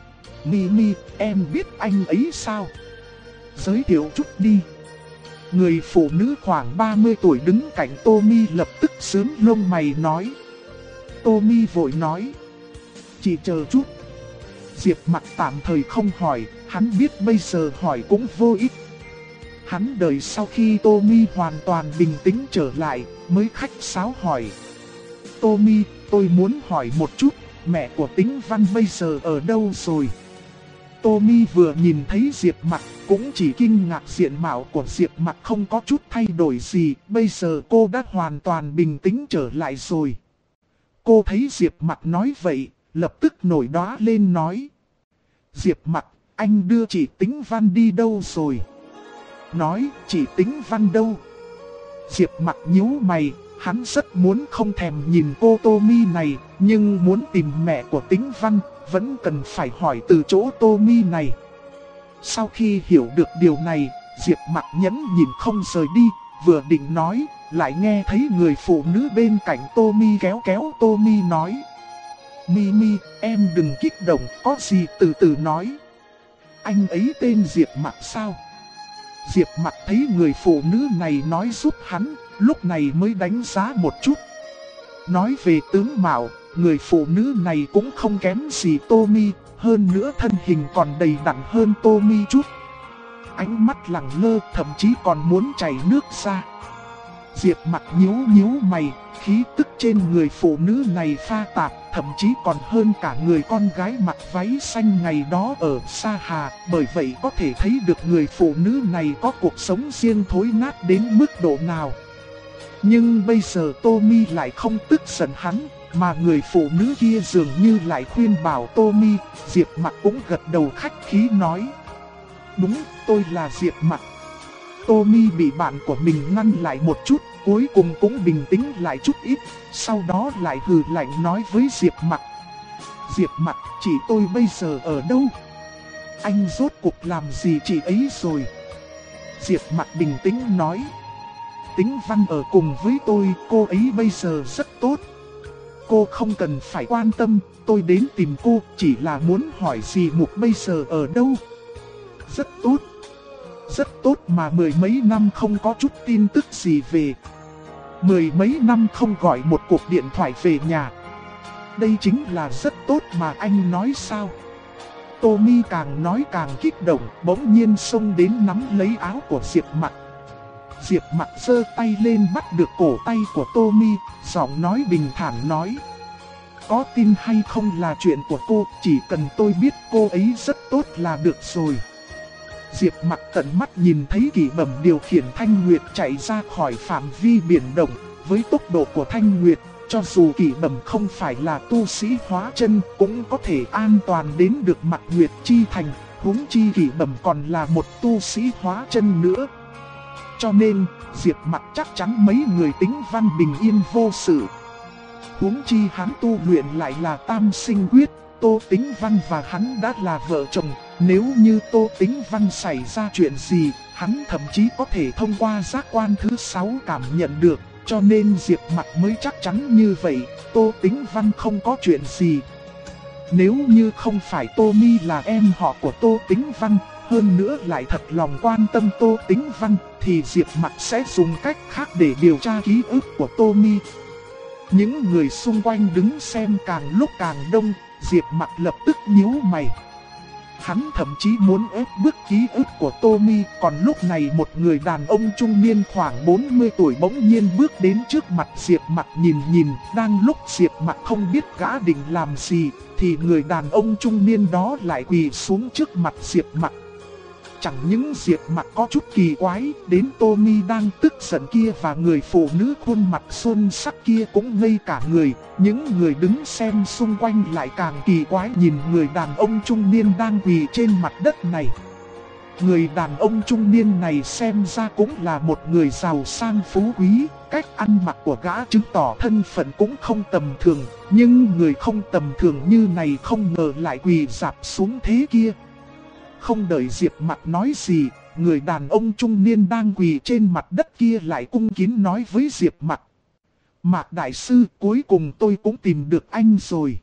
Mi, em biết anh ấy sao? Giới thiệu chút đi. Người phụ nữ khoảng 30 tuổi đứng cạnh Tô Mi lập tức sướng lông mày nói. Tô Mi vội nói. Chị chờ chút. Diệp Mặc tạm thời không hỏi, hắn biết bây giờ hỏi cũng vô ích. Hắn đợi sau khi Tô Mi hoàn toàn bình tĩnh trở lại, mới khách sáo hỏi. Tô Mi, tôi muốn hỏi một chút, mẹ của Tĩnh Văn bây giờ ở đâu rồi? Tô Mi vừa nhìn thấy Diệp Mặc, cũng chỉ kinh ngạc diện mạo của Diệp Mặc không có chút thay đổi gì, bây giờ cô đã hoàn toàn bình tĩnh trở lại rồi. Cô thấy Diệp Mặc nói vậy, lập tức nổi đoá lên nói. Diệp Mặc, anh đưa chị Tĩnh Văn đi đâu rồi? Nói, chị Tĩnh Văn đâu? Diệp Mặc nhíu mày, hắn rất muốn không thèm nhìn cô Tô Mi này, nhưng muốn tìm mẹ của Tĩnh Văn, vẫn cần phải hỏi từ chỗ Tô Mi này. Sau khi hiểu được điều này, Diệp Mặc nhẫn nhìn không rời đi, vừa định nói, lại nghe thấy người phụ nữ bên cạnh Tô Mi kéo kéo Tô Mi nói. Mi Mi, em đừng kích động, có gì từ từ nói. Anh ấy tên Diệp Mặc sao? Diệp Mặc thấy người phụ nữ này nói giúp hắn, lúc này mới đánh giá một chút. Nói về tướng mạo, người phụ nữ này cũng không kém gì Tô Mi, hơn nữa thân hình còn đầy đặn hơn Tô Mi chút. Ánh mắt lẳng lơ, thậm chí còn muốn chảy nước ra. Diệp Mặc nhíu mày, khí tức trên người phụ nữ này pha tạp, thậm chí còn hơn cả người con gái mặc váy xanh ngày đó ở Sa Hà. Bởi vậy có thể thấy được người phụ nữ này có cuộc sống riêng thối nát đến mức độ nào. Nhưng bây giờ Tô Mi lại không tức giận hắn, mà người phụ nữ kia dường như lại khuyên bảo Tô Mi. Diệp Mặc cũng gật đầu khách khí nói. Đúng, tôi là Diệp Mặc. Tô Mi bị bạn của mình ngăn lại một chút, cuối cùng cũng bình tĩnh lại chút ít, sau đó lại hừ lạnh nói với Diệp Mặc. Diệp Mặc, chị tôi bây giờ ở đâu? Anh rốt cuộc làm gì chị ấy rồi? Diệp Mặc bình tĩnh nói. Tĩnh Văn ở cùng với tôi, cô ấy bây giờ rất tốt. Cô không cần phải quan tâm, tôi đến tìm cô, chỉ là muốn hỏi dì Mục bây giờ ở đâu. Rất tốt. Rất tốt mà mười mấy năm không có chút tin tức gì về. Mười mấy năm không gọi một cuộc điện thoại về nhà. Đây chính là rất tốt mà anh nói sao? Tô Mi càng nói càng kích động, bỗng nhiên xông đến nắm lấy áo của Diệp Mặc. Diệp Mặc giơ tay lên bắt được cổ tay của Tô Mi, giọng nói bình thản nói. Có tin hay không là chuyện của cô, chỉ cần tôi biết cô ấy rất tốt là được rồi. Diệp Mặc tận mắt nhìn thấy Kỷ Bẩm điều khiển Thanh Nguyệt chạy ra khỏi phạm vi biển động. Với tốc độ của Thanh Nguyệt, cho dù Kỷ Bẩm không phải là tu sĩ hóa chân, cũng có thể an toàn đến được Mạc Nguyệt Chi Thành. Huống chi Kỷ Bẩm còn là một tu sĩ hóa chân nữa. Cho nên, Diệp Mặc chắc chắn mấy người Tĩnh Văn bình yên vô sự. Huống chi hắn tu luyện lại là Tam Sinh Quyết, Tô Tĩnh Văn và hắn đã là vợ chồng. Nếu như Tô Tĩnh Văn xảy ra chuyện gì, hắn thậm chí có thể thông qua giác quan thứ 6 cảm nhận được. Cho nên Diệp Mặc mới chắc chắn như vậy, Tô Tĩnh Văn không có chuyện gì. Nếu như không phải Tô Mi là em họ của Tô Tĩnh Văn, hơn nữa lại thật lòng quan tâm Tô Tĩnh Văn, thì Diệp Mặc sẽ dùng cách khác để điều tra ký ức của Tô Mi. Những người xung quanh đứng xem càng lúc càng đông, Diệp Mặc lập tức nhíu mày. Hắn thậm chí muốn ép bức ký ức của Tô Mi, còn lúc này một người đàn ông trung niên khoảng 40 tuổi bỗng nhiên bước đến trước mặt Diệp Mặc nhìn, đang lúc Diệp Mặc không biết gã định làm gì, thì người đàn ông trung niên đó lại quỳ xuống trước mặt Diệp Mặc. Chẳng những Diệp Mặc có chút kỳ quái, đến Tô Mi đang tức giận kia và người phụ nữ khuôn mặt xuân sắc kia cũng ngây cả người. Những người đứng xem xung quanh lại càng kỳ quái nhìn người đàn ông trung niên đang quỳ trên mặt đất này. Người đàn ông trung niên này xem ra cũng là một người giàu sang phú quý, cách ăn mặc của gã chứng tỏ thân phận cũng không tầm thường. Nhưng người không tầm thường như này không ngờ lại quỳ rạp xuống thế kia. Không đợi Diệp Mặc nói gì, người đàn ông trung niên đang quỳ trên mặt đất kia lại cung kính nói với Diệp Mặc. Mạc Đại Sư, cuối cùng tôi cũng tìm được anh rồi.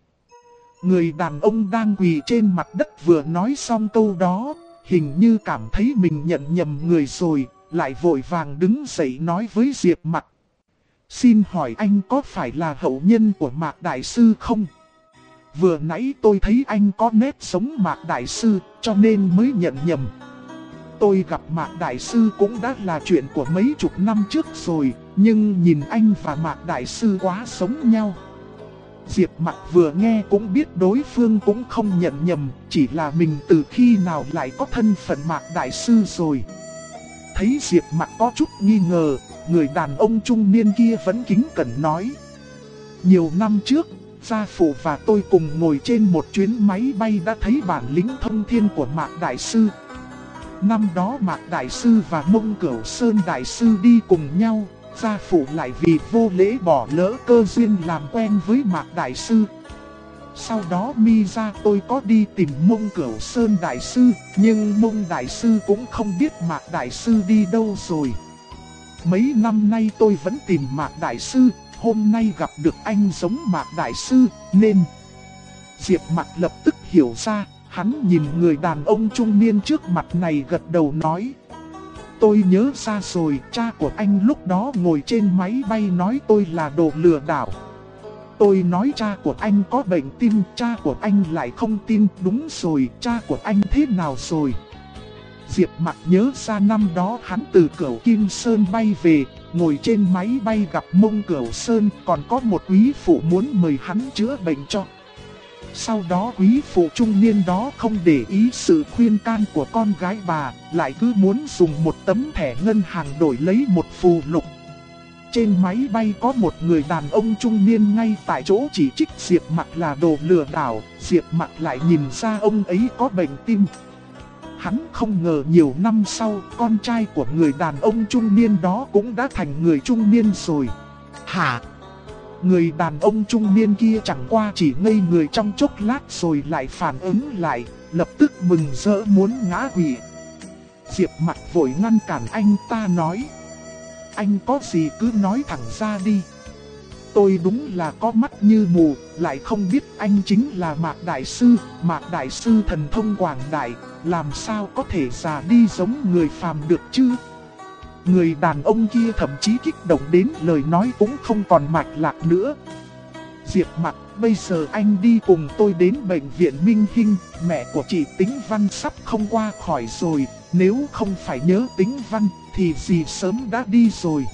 Người đàn ông đang quỳ trên mặt đất vừa nói xong câu đó, hình như cảm thấy mình nhận nhầm người rồi, lại vội vàng đứng dậy nói với Diệp Mặc. Xin hỏi anh có phải là hậu nhân của Mạc Đại Sư không? Vừa nãy tôi thấy anh có nét giống Mạc Đại Sư, cho nên mới nhận nhầm. Tôi gặp Mạc Đại Sư cũng đã là chuyện của mấy chục năm trước rồi, nhưng nhìn anh và Mạc Đại Sư quá giống nhau. Diệp Mặc vừa nghe cũng biết đối phương cũng không nhận nhầm, chỉ là mình từ khi nào lại có thân phận Mạc Đại Sư rồi. Thấy Diệp Mặc có chút nghi ngờ, người đàn ông trung niên kia vẫn kính cẩn nói. Nhiều năm trước, gia phụ và tôi cùng ngồi trên một chuyến máy bay đã thấy bản lĩnh thông thiên của Mạc Đại Sư. Năm đó Mạc Đại Sư và Mông Cửu Sơn Đại Sư đi cùng nhau, gia phụ lại vì vô lễ bỏ lỡ cơ duyên làm quen với Mạc Đại Sư. Sau đó mi ra tôi có đi tìm Mông Cửu Sơn Đại Sư, nhưng Mông Đại Sư cũng không biết Mạc Đại Sư đi đâu rồi. Mấy năm nay tôi vẫn tìm Mạc Đại Sư, hôm nay gặp được anh giống Mạc Đại Sư, nên... Diệp Mặc lập tức hiểu ra, hắn nhìn người đàn ông trung niên trước mặt này gật đầu nói. Tôi nhớ ra rồi, cha của anh lúc đó ngồi trên máy bay nói tôi là đồ lừa đảo. Tôi nói cha của anh có bệnh tim, cha của anh lại không tin. Đúng rồi, cha của anh thế nào rồi? Diệp Mặc nhớ ra năm đó hắn từ Cửu Kim Sơn bay về, ngồi trên máy bay gặp Mông Cửu Sơn, còn có một quý phụ muốn mời hắn chữa bệnh cho. Sau đó quý phụ trung niên đó không để ý sự khuyên can của con gái bà, lại cứ muốn dùng một tấm thẻ ngân hàng đổi lấy một phù lục. Trên máy bay có một người đàn ông trung niên ngay tại chỗ chỉ trích Diệp Mặc là đồ lừa đảo, Diệp Mặc lại nhìn ra ông ấy có bệnh tim. Hắn không ngờ nhiều năm sau, con trai của người đàn ông trung niên đó cũng đã thành người trung niên rồi. Hả? Người đàn ông trung niên kia chẳng qua chỉ ngây người trong chốc lát rồi lại phản ứng lại, lập tức mừng rỡ muốn ngã quỵ. Diệp Mặc vội ngăn cản anh ta nói. Anh có gì cứ nói thẳng ra đi. Tôi đúng là có mắt như mù, lại không biết anh chính là Mạc Đại Sư. Mạc Đại Sư thần thông quảng đại, làm sao có thể già đi giống người phàm được chứ? Người đàn ông kia thậm chí kích động đến lời nói cũng không còn mạch lạc nữa. Diệp Mặc, bây giờ anh đi cùng tôi đến bệnh viện Minh Hinh, mẹ của chị Tĩnh Văn sắp không qua khỏi rồi, nếu không phải nhớ Tĩnh Văn thì dì sớm đã đi rồi.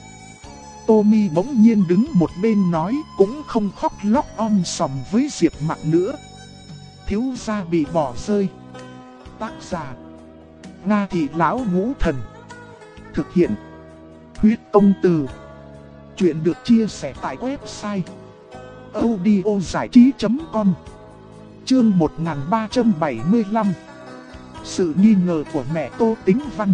Tommy bỗng nhiên đứng một bên nói, cũng không khóc lóc om sòm với Diệp Mặc nữa. Thiếu gia bị bỏ rơi. Tác giả: Nga Thị Lão Ngũ Thần. Thực hiện: Huyết Công Từ. Chuyện được chia sẻ tại website audiozảichí.com. Chương 1375. Sự nghi ngờ của mẹ Tô Tĩnh Văn.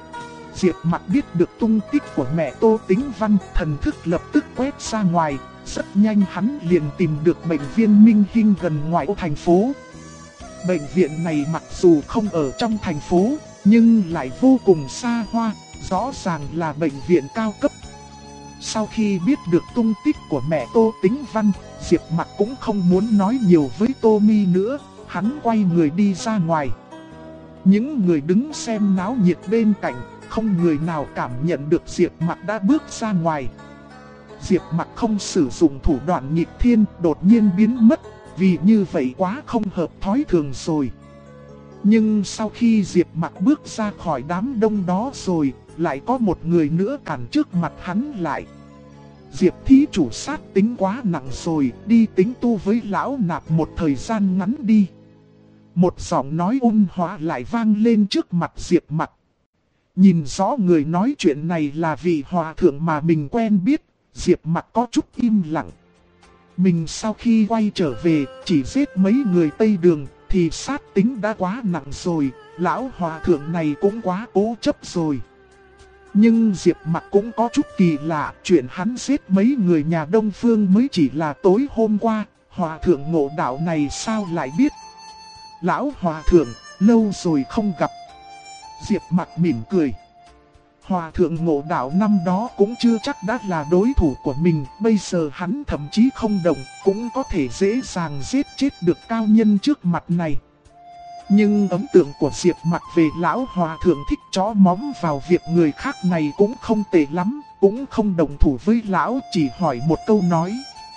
Diệp Mặc biết được tung tích của mẹ Tô Tĩnh Văn, thần thức lập tức quét ra ngoài. Rất nhanh hắn liền tìm được bệnh viện Minh Hinh gần ngoại ô thành phố. Bệnh viện này mặc dù không ở trong thành phố, nhưng lại vô cùng xa hoa, rõ ràng là bệnh viện cao cấp. Sau khi biết được tung tích của mẹ Tô Tĩnh Văn, Diệp Mặc cũng không muốn nói nhiều với Tommy nữa, hắn quay người đi ra ngoài. Những người đứng xem náo nhiệt bên cạnh, không người nào cảm nhận được Diệp Mặc đã bước ra ngoài. Diệp Mặc không sử dụng thủ đoạn nghịch thiên, đột nhiên biến mất, vì như vậy quá không hợp thói thường rồi. Nhưng sau khi Diệp Mặc bước ra khỏi đám đông đó rồi, lại có một người nữa cản trước mặt hắn lại. Diệp thí chủ sát tính quá nặng rồi, đi tính tu với lão nạp một thời gian ngắn đi. Một giọng nói ôn hòa lại vang lên trước mặt Diệp Mặc. Nhìn rõ người nói chuyện này là vị hòa thượng mà mình quen biết, Diệp Mặc có chút im lặng. Mình sau khi quay trở về, chỉ giết mấy người Tây Đường, thì sát tính đã quá nặng rồi, lão hòa thượng này cũng quá cố chấp rồi. Nhưng Diệp Mặc cũng có chút kỳ lạ, chuyện hắn giết mấy người nhà Đông Phương mới chỉ là tối hôm qua, hòa thượng Ngộ Đạo này sao lại biết. Lão hòa thượng, lâu rồi không gặp. Diệp Mặc mỉm cười. Hòa thượng Ngộ Đạo năm đó cũng chưa chắc đã là đối thủ của mình, bây giờ hắn thậm chí không động, cũng có thể dễ dàng giết chết được cao nhân trước mặt này. Nhưng ấn tượng của Diệp Mặc về lão hòa thượng thích chó móng vào việc người khác này cũng không tệ lắm, cũng không đồng thủ với lão, chỉ hỏi một câu nói.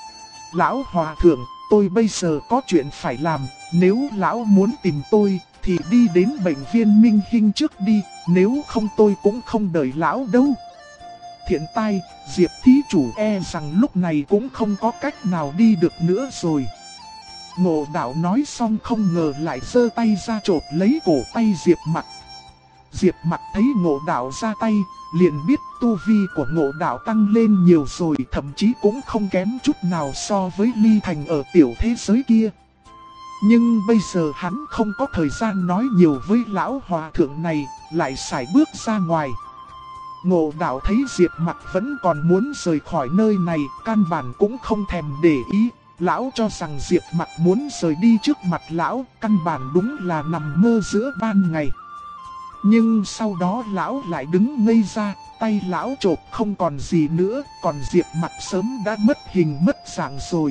Lão hòa thượng, tôi bây giờ có chuyện phải làm, nếu lão muốn tìm tôi thì đi đến bệnh viện Minh Hinh trước đi, nếu không tôi cũng không đợi lão đâu. Thiện tai, Diệp thí chủ e rằng lúc này cũng không có cách nào đi được nữa rồi. Ngộ Đạo nói xong không ngờ lại giơ tay ra chộp lấy cổ tay Diệp Mặc. Diệp Mặc thấy Ngộ Đạo ra tay, liền biết tu vi của Ngộ Đạo tăng lên nhiều rồi, thậm chí cũng không kém chút nào so với Ly Thành ở tiểu thế giới kia. Nhưng bây giờ hắn không có thời gian nói nhiều với lão hòa thượng này, lại sải bước ra ngoài. Ngộ Đạo thấy Diệp Mặc vẫn còn muốn rời khỏi nơi này, căn bản cũng không thèm để ý. Lão cho rằng Diệp Mặc muốn rời đi trước mặt lão, căn bản đúng là nằm mơ giữa ban ngày. Nhưng sau đó lão lại đứng ngây ra, tay lão chộp không còn gì nữa, còn Diệp Mặc sớm đã mất hình mất dạng rồi.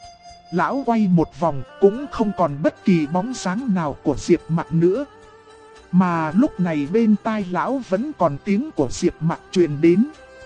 Lão quay một vòng cũng không còn bất kỳ bóng dáng nào của Diệp Mặc nữa. Mà lúc này bên tai lão vẫn còn tiếng của Diệp Mặc truyền đến.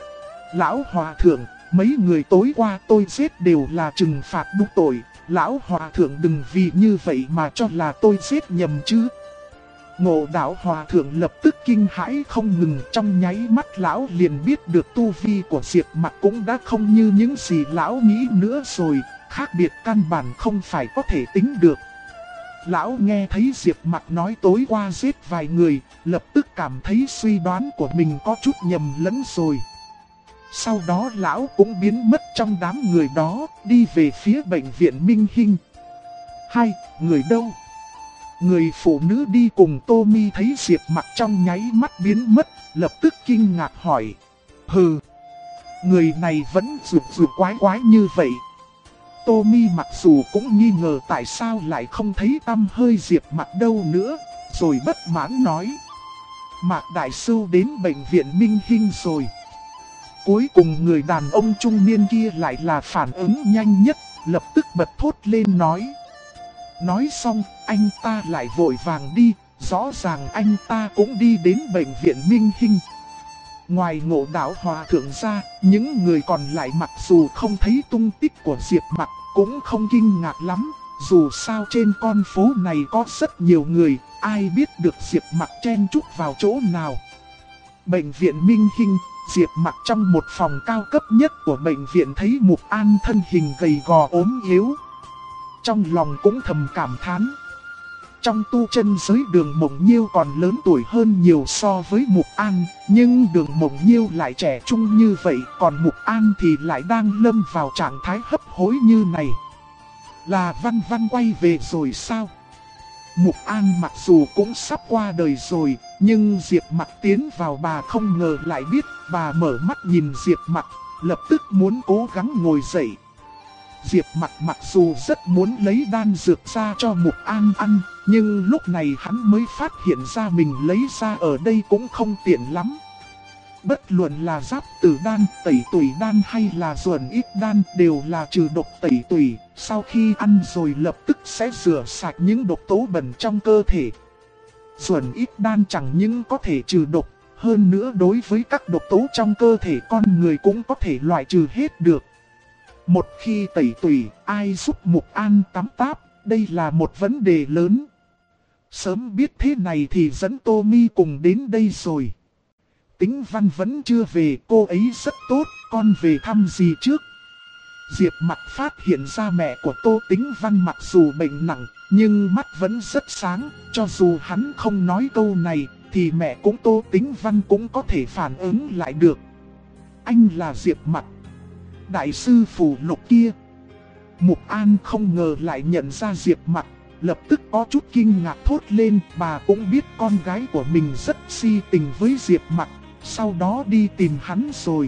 Lão hòa thượng, mấy người tối qua tôi giết đều là trừng phạt đúng tội. Lão hòa thượng đừng vì như vậy mà cho là tôi giết nhầm chứ. Ngộ Đạo hòa thượng lập tức kinh hãi không ngừng, trong nháy mắt lão liền biết được tu vi của Diệp Mặc cũng đã không như những gì lão nghĩ nữa rồi, khác biệt căn bản không phải có thể tính được. Lão nghe thấy Diệp Mặc nói tối qua giết vài người, lập tức cảm thấy suy đoán của mình có chút nhầm lẫn rồi. Sau đó lão cũng biến mất trong đám người đó, đi về phía bệnh viện Minh Hinh. Hai, người đâu? Người phụ nữ đi cùng Tommy thấy Diệp Mặc trong nháy mắt biến mất, lập tức kinh ngạc hỏi. Hừ, người này vẫn rụt quái quái như vậy. Tommy mặc dù cũng nghi ngờ tại sao lại không thấy tăm hơi Diệp Mặc đâu nữa, rồi bất mãn nói. Mạc Đại Sư đến bệnh viện Minh Hinh rồi. Cuối cùng người đàn ông trung niên kia lại là phản ứng nhanh nhất, lập tức bật thốt lên nói. Nói xong, anh ta lại vội vàng đi, rõ ràng anh ta cũng đi đến bệnh viện Minh Hinh. Ngoài Ngộ Đạo hòa thượng ra, những người còn lại mặc dù không thấy tung tích của Diệp Mặc, cũng không kinh ngạc lắm. Dù sao trên con phố này có rất nhiều người, ai biết được Diệp Mặc chen chúc vào chỗ nào. Bệnh viện Minh Hinh, Diệp Mặc trong một phòng cao cấp nhất của bệnh viện thấy Mục An thân hình gầy gò ốm yếu. Trong lòng cũng thầm cảm thán. Trong tu chân giới Đường Mộng Nhiêu còn lớn tuổi hơn nhiều so với Mục An, nhưng Đường Mộng Nhiêu lại trẻ trung như vậy, còn Mục An thì lại đang lâm vào trạng thái hấp hối như này. Là Văn Văn quay về rồi sao? Mục An mặc dù cũng sắp qua đời rồi, nhưng Diệp Mặc tiến vào bà không ngờ lại biết. Bà mở mắt nhìn Diệp Mặc, lập tức muốn cố gắng ngồi dậy. Diệp Mặc mặc dù rất muốn lấy đan dược ra cho Mục An ăn, nhưng lúc này hắn mới phát hiện ra mình lấy ra ở đây cũng không tiện lắm. Bất luận là giáp tử đan, tẩy tủy đan hay là ruẩn ít đan đều là trừ độc tẩy tủy, sau khi ăn rồi lập tức sẽ rửa sạch những độc tố bẩn trong cơ thể. Ruẩn ít đan chẳng những có thể trừ độc, hơn nữa đối với các độc tố trong cơ thể con người cũng có thể loại trừ hết được. Một khi tẩy tủy, ai giúp Mục An tắm táp, đây là một vấn đề lớn. Sớm biết thế này thì dẫn Tommy cùng đến đây rồi. Tĩnh Văn vẫn chưa về, cô ấy rất tốt, con về thăm gì trước? Diệp Mặc phát hiện ra mẹ của Tô Tĩnh Văn mặc dù bệnh nặng, nhưng mắt vẫn rất sáng, cho dù hắn không nói câu này, thì mẹ cũng Tô Tĩnh Văn cũng có thể phản ứng lại được. Anh là Diệp Mặc, đại sư phù lục kia. Mục An không ngờ lại nhận ra Diệp Mặc, lập tức có chút kinh ngạc thốt lên. Bà cũng biết con gái của mình rất si tình với Diệp Mặc, sau đó đi tìm hắn rồi.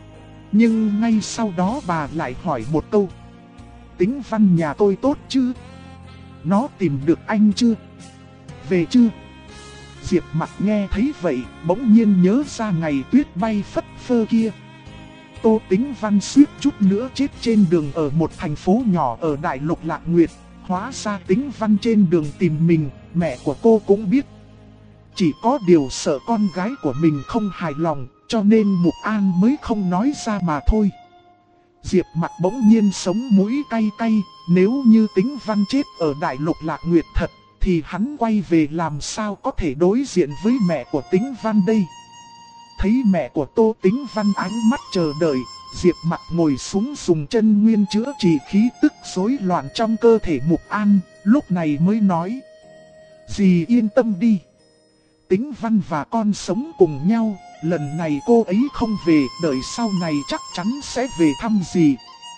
Nhưng ngay sau đó bà lại hỏi một câu. Tĩnh Văn nhà tôi tốt chứ? Nó tìm được anh chưa? Về chưa? Diệp Mặc nghe thấy vậy, bỗng nhiên nhớ ra ngày tuyết bay phất phơ kia. Tô Tĩnh Văn suýt chút nữa chết trên đường ở một thành phố nhỏ ở Đại Lục Lạc Nguyệt. Hóa ra Tĩnh Văn trên đường tìm mình, mẹ của cô cũng biết. Chỉ có điều sợ con gái của mình không hài lòng, cho nên Mục An mới không nói ra mà thôi. Diệp Mặc bỗng nhiên sống mũi cay cay, nếu như Tĩnh Văn chết ở Đại Lục Lạc Nguyệt thật, thì hắn quay về làm sao có thể đối diện với mẹ của Tĩnh Văn đây. Thấy mẹ của Tô Tĩnh Văn ánh mắt chờ đợi, Diệp Mặc ngồi xuống dùng chân nguyên chữa trị khí tức rối loạn trong cơ thể Mục An, lúc này mới nói. Dì yên tâm đi. Tĩnh Văn và con sống cùng nhau, lần này cô ấy không về, đợi sau này chắc chắn sẽ về thăm dì.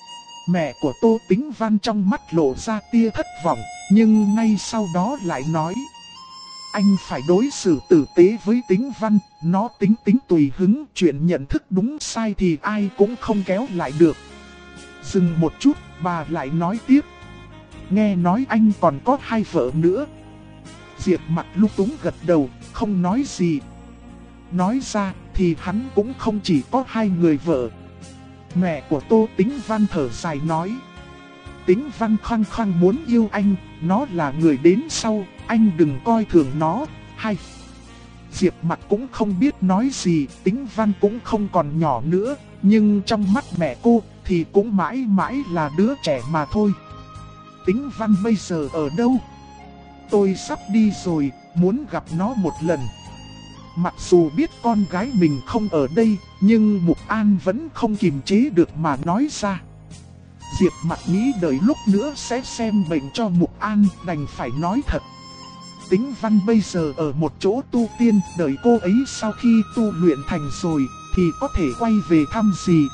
Mẹ của Tô Tĩnh Văn trong mắt lộ ra tia thất vọng, nhưng ngay sau đó lại nói: anh phải đối xử tử tế với Tĩnh Văn, nó tính tùy hứng, chuyện nhận thức đúng sai thì ai cũng không kéo lại được. Dừng một chút, bà lại nói tiếp: nghe nói anh còn có 2 vợ nữa. Diệp Mặc lúng túng gật đầu, không nói gì. Nói ra thì hắn cũng không chỉ có 2 người vợ. Mẹ của Tô Tĩnh Văn thở dài nói: Tĩnh Văn khăng khăng muốn yêu anh, nó là người đến sau, anh đừng coi thường nó. Hay. Diệp Mặc cũng không biết nói gì, Tĩnh Văn cũng không còn nhỏ nữa, nhưng trong mắt mẹ cô thì cũng mãi mãi là đứa trẻ mà thôi. Tĩnh Văn bây giờ ở đâu? Tôi sắp đi rồi, muốn gặp nó một lần. Mặc dù biết con gái mình không ở đây, nhưng Mục An vẫn không kiềm chế được mà nói ra. Diệp Mặc nghĩ đợi lúc nữa sẽ xem bệnh cho Mục An, đành phải nói thật. Tĩnh Văn bây giờ ở một chỗ tu tiên, đợi cô ấy sau khi tu luyện thành rồi thì có thể quay về thăm dì.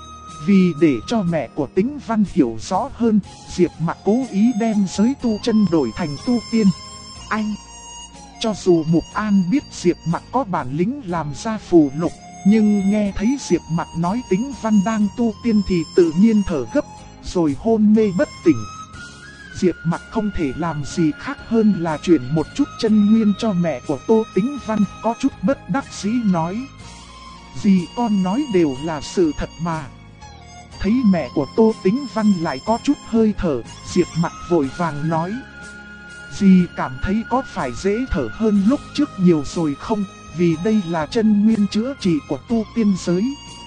Vì để cho mẹ của Tĩnh Văn hiểu rõ hơn, Diệp Mặc cố ý đem giới tu chân đổi thành tu tiên. Anh! Cho dù Mục An biết Diệp Mặc có bản lĩnh làm ra phù lục, nhưng nghe thấy Diệp Mặc nói Tĩnh Văn đang tu tiên thì tự nhiên thở gấp, rồi hôn mê bất tỉnh. Diệp Mặc không thể làm gì khác hơn là chuyển một chút chân nguyên cho mẹ của Tô Tĩnh Văn, có chút bất đắc dĩ nói: dì con nói đều là sự thật mà. Thấy mẹ của Tô Tĩnh Văn lại có chút hơi thở, Diệp Mặc vội vàng nói: dì cảm thấy có phải dễ thở hơn lúc trước nhiều rồi không, vì đây là chân nguyên chữa trị của tu tiên giới.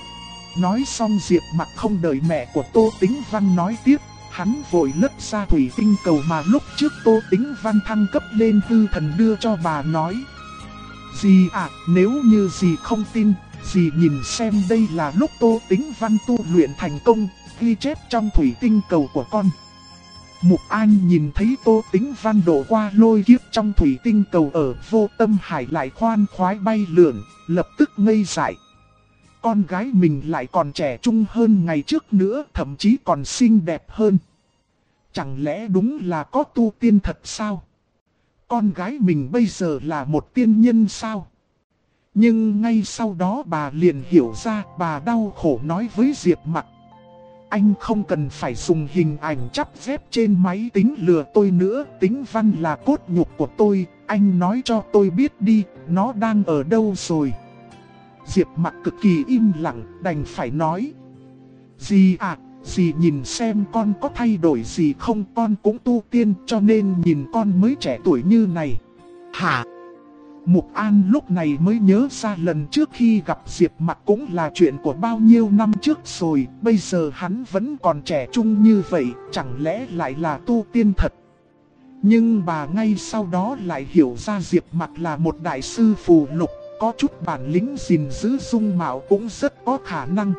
Nói xong Diệp Mặc không đợi mẹ của Tô Tĩnh Văn nói tiếp, hắn vội lất ra thủy tinh cầu mà lúc trước Tô Tĩnh Văn thăng cấp lên hư thần đưa cho bà nói: dì à, nếu như dì không tin, dì nhìn xem đây là lúc Tô Tĩnh Văn tu luyện thành công, ghi chép trong thủy tinh cầu của con. Mục An nhìn thấy Tô Tĩnh Văn đổ qua lôi kiếp trong thủy tinh cầu ở Vô Tâm Hải lại khoan khoái bay lượn, lập tức ngây dại. Con gái mình lại còn trẻ trung hơn ngày trước nữa, thậm chí còn xinh đẹp hơn. Chẳng lẽ đúng là có tu tiên thật sao? Con gái mình bây giờ là một tiên nhân sao? Nhưng ngay sau đó bà liền hiểu ra, bà đau khổ nói với Diệp Mặc: anh không cần phải dùng hình ảnh chắp ghép trên máy tính lừa tôi nữa, Tĩnh Văn là cốt nhục của tôi, anh nói cho tôi biết đi, nó đang ở đâu rồi? Diệp Mặc cực kỳ im lặng, đành phải nói: dì à, dì nhìn xem con có thay đổi gì không, con cũng tu tiên cho nên nhìn con mới trẻ tuổi như này. Hả? Mục An lúc này mới nhớ ra lần trước khi gặp Diệp Mặc cũng là chuyện của bao nhiêu năm trước rồi, bây giờ hắn vẫn còn trẻ trung như vậy, chẳng lẽ lại là tu tiên thật? Nhưng bà ngay sau đó lại hiểu ra Diệp Mặc là một đại sư phù lục, có chút bản lĩnh gìn giữ dung mạo cũng rất có khả năng.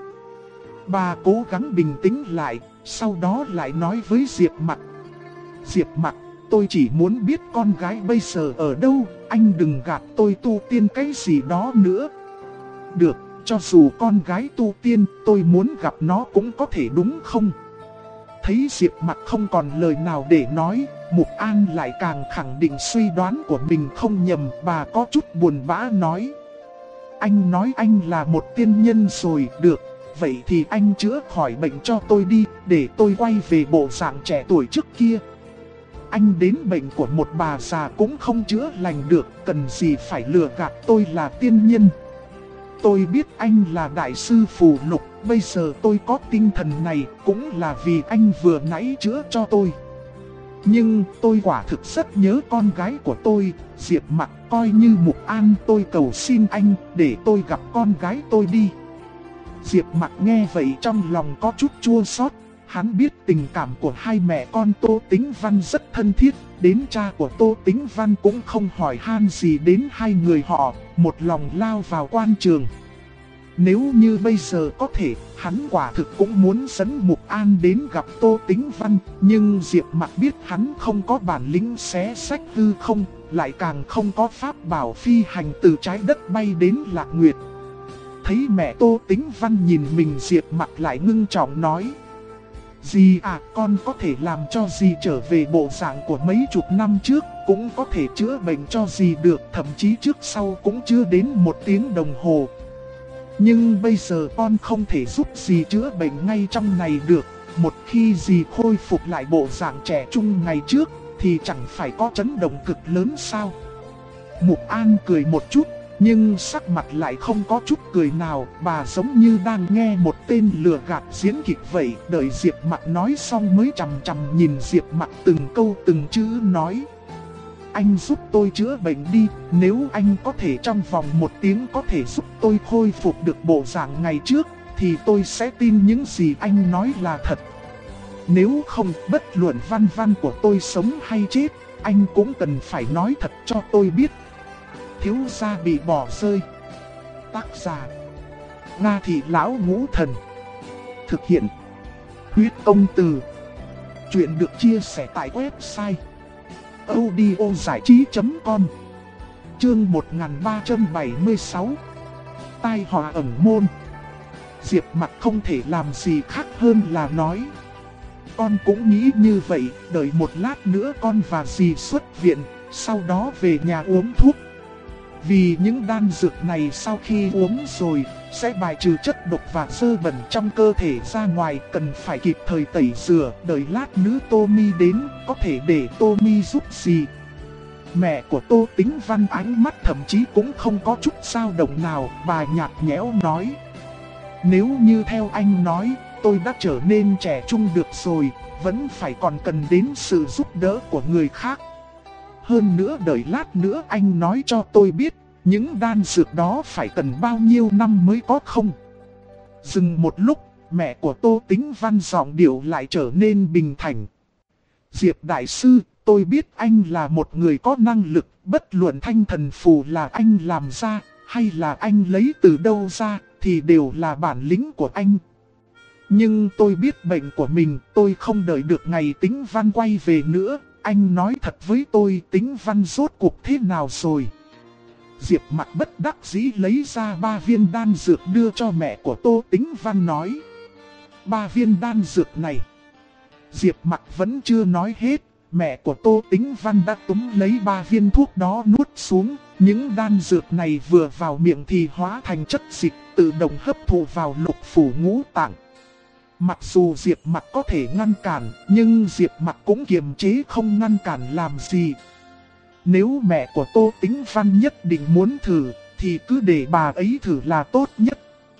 Bà cố gắng bình tĩnh lại, sau đó lại nói với Diệp Mặc: Diệp Mặc, tôi chỉ muốn biết con gái bây giờ ở đâu, anh đừng gạt tôi tu tiên cái gì đó nữa. Được, cho dù con gái tu tiên, tôi muốn gặp nó cũng có thể đúng không? Thấy Diệp Mặc không còn lời nào để nói, Mục An lại càng khẳng định suy đoán của mình không nhầm, bà có chút buồn bã nói: anh nói anh là một tiên nhân rồi, được, vậy thì anh chữa khỏi bệnh cho tôi đi, để tôi quay về bộ dạng trẻ tuổi trước kia. Anh đến bệnh của một bà già cũng không chữa lành được, cần gì phải lừa gạt tôi là tiên nhân. Tôi biết anh là đại sư phù lục, bây giờ tôi có tinh thần này cũng là vì anh vừa nãy chữa cho tôi. Nhưng tôi quả thực rất nhớ con gái của tôi, Diệp Mặc, coi như Mục An, tôi cầu xin anh để tôi gặp con gái tôi đi. Diệp Mặc nghe vậy trong lòng có chút chua xót. Hắn biết tình cảm của hai mẹ con Tô Tĩnh Văn rất thân thiết, đến cha của Tô Tĩnh Văn cũng không hỏi han gì đến hai người họ, một lòng lao vào quan trường. Nếu như bây giờ có thể, hắn quả thực cũng muốn dẫn Mục An đến gặp Tô Tĩnh Văn. Nhưng Diệp Mặc biết hắn không có bản lĩnh xé sách hư không, lại càng không có pháp bảo phi hành từ trái đất bay đến Lạc Nguyệt. Thấy mẹ Tô Tĩnh Văn nhìn mình, Diệp Mặc lại ngưng trọng nói: "Dì à, con có thể làm cho dì trở về bộ dạng của mấy chục năm trước, cũng có thể chữa bệnh cho dì được, thậm chí trước sau cũng chưa đến 1 tiếng đồng hồ. Nhưng bây giờ con không thể giúp dì chữa bệnh ngay trong này được, một khi dì khôi phục lại bộ dạng trẻ trung ngày trước, thì chẳng phải có chấn động cực lớn sao?" Mục An cười một chút, nhưng sắc mặt lại không có chút cười nào, bà giống như đang nghe một tên lừa gạt diễn kịch vậy. Đợi Diệp Mặc nói xong mới chằm chằm nhìn Diệp Mặc từng câu từng chữ nói: "Anh giúp tôi chữa bệnh đi, nếu anh có thể trong vòng 1 tiếng có thể giúp tôi khôi phục được bộ dạng ngày trước, thì tôi sẽ tin những gì anh nói là thật. Nếu không, bất luận Văn Văn của tôi sống hay chết, anh cũng cần phải nói thật cho tôi biết." Thiếu gia bị bỏ rơi. Tác giả: Nga Thị Lão Ngũ Thần. Thực hiện: Huyết Công Từ. Chuyện được chia sẻ tại website audiozảichí.com. Chương 1376. Tai họa ẩn môn. Diệp Mặc không thể làm gì khác hơn là nói: "Con cũng nghĩ như vậy, đợi một lát nữa con và dì xuất viện, sau đó về nhà uống thuốc. Vì những đan dược này sau khi uống rồi, sẽ bài trừ chất độc và dơ bẩn trong cơ thể ra ngoài, cần phải kịp thời tẩy rửa, đợi lát nữa Tommy đến, có thể để Tommy giúp gì." Mẹ của Tô Tĩnh Văn ánh mắt thậm chí cũng không có chút dao động nào, bà nhạt nhẽo nói: "Nếu như theo anh nói, tôi đã trở nên trẻ trung được rồi, vẫn phải còn cần đến sự giúp đỡ của người khác. Hơn nữa đợi lát nữa anh nói cho tôi biết, những đan dược đó phải cần bao nhiêu năm mới có không?" Dừng một lúc, mẹ của Tô Tĩnh Văn giọng điệu lại trở nên bình thản: "Diệp đại sư, tôi biết anh là một người có năng lực, bất luận thanh thần phù là anh làm ra, hay là anh lấy từ đâu ra, thì đều là bản lĩnh của anh. Nhưng tôi biết bệnh của mình, tôi không đợi được ngày Tĩnh Văn quay về nữa. Anh nói thật với tôi, Tĩnh Văn rốt cuộc thế nào rồi?" Diệp Mặc bất đắc dĩ lấy ra 3 viên đan dược đưa cho mẹ của Tô Tĩnh Văn nói: "3 viên đan dược này." Diệp Mặc vẫn chưa nói hết, mẹ của Tô Tĩnh Văn đã túm lấy 3 viên thuốc đó nuốt xuống. Những đan dược này vừa vào miệng thì hóa thành chất dịch, tự động hấp thụ vào lục phủ ngũ tạng. Mặc dù Diệp Mặc có thể ngăn cản, nhưng Diệp Mặc cũng kiềm chế không ngăn cản làm gì. Nếu mẹ của Tô Tĩnh Văn nhất định muốn thử, thì cứ để bà ấy thử là tốt nhất.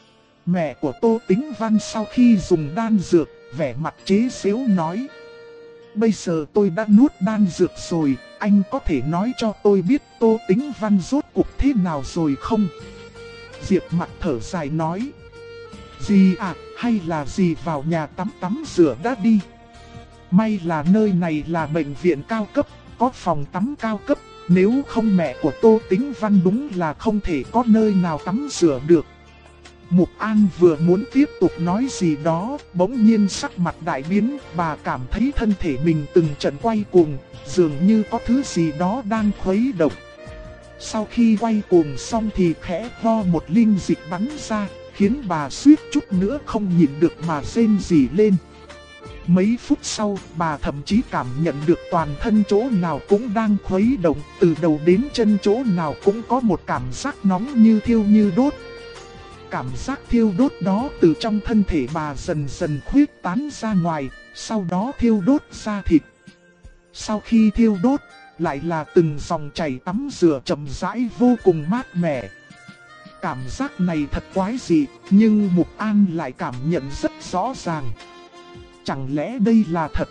Mẹ của Tô Tĩnh Văn sau khi dùng đan dược, vẻ mặt chế giễu nói: "Bây giờ tôi đã nuốt đan dược rồi, anh có thể nói cho tôi biết Tô Tĩnh Văn rốt cuộc thế nào rồi không?" Diệp Mặc thở dài nói: "Dì à, hay là dì vào nhà tắm rửa đã đi. May là nơi này là bệnh viện cao cấp, có phòng tắm cao cấp, nếu không mẹ của Tô Tĩnh Văn đúng là không thể có nơi nào tắm rửa được." Mục An vừa muốn tiếp tục nói gì đó, bỗng nhiên sắc mặt đại biến, bà cảm thấy thân thể mình từng trận quay cuồng, dường như có thứ gì đó đang khuấy động. Sau khi quay cuồng xong thì khẽ ho một linh dịch bắn ra, khiến bà suýt chút nữa không nhịn được mà rên rỉ lên. Mấy phút sau, bà thậm chí cảm nhận được toàn thân chỗ nào cũng đang khuấy động, từ đầu đến chân chỗ nào cũng có một cảm giác nóng như thiêu như đốt. Cảm giác thiêu đốt đó từ trong thân thể bà dần dần khuếch tán ra ngoài, sau đó thiêu đốt da thịt. Sau khi thiêu đốt, lại là từng dòng chảy tắm rửa chậm rãi vô cùng mát mẻ. Cảm giác này thật quái dị, nhưng Mục An lại cảm nhận rất rõ ràng. Chẳng lẽ đây là thật?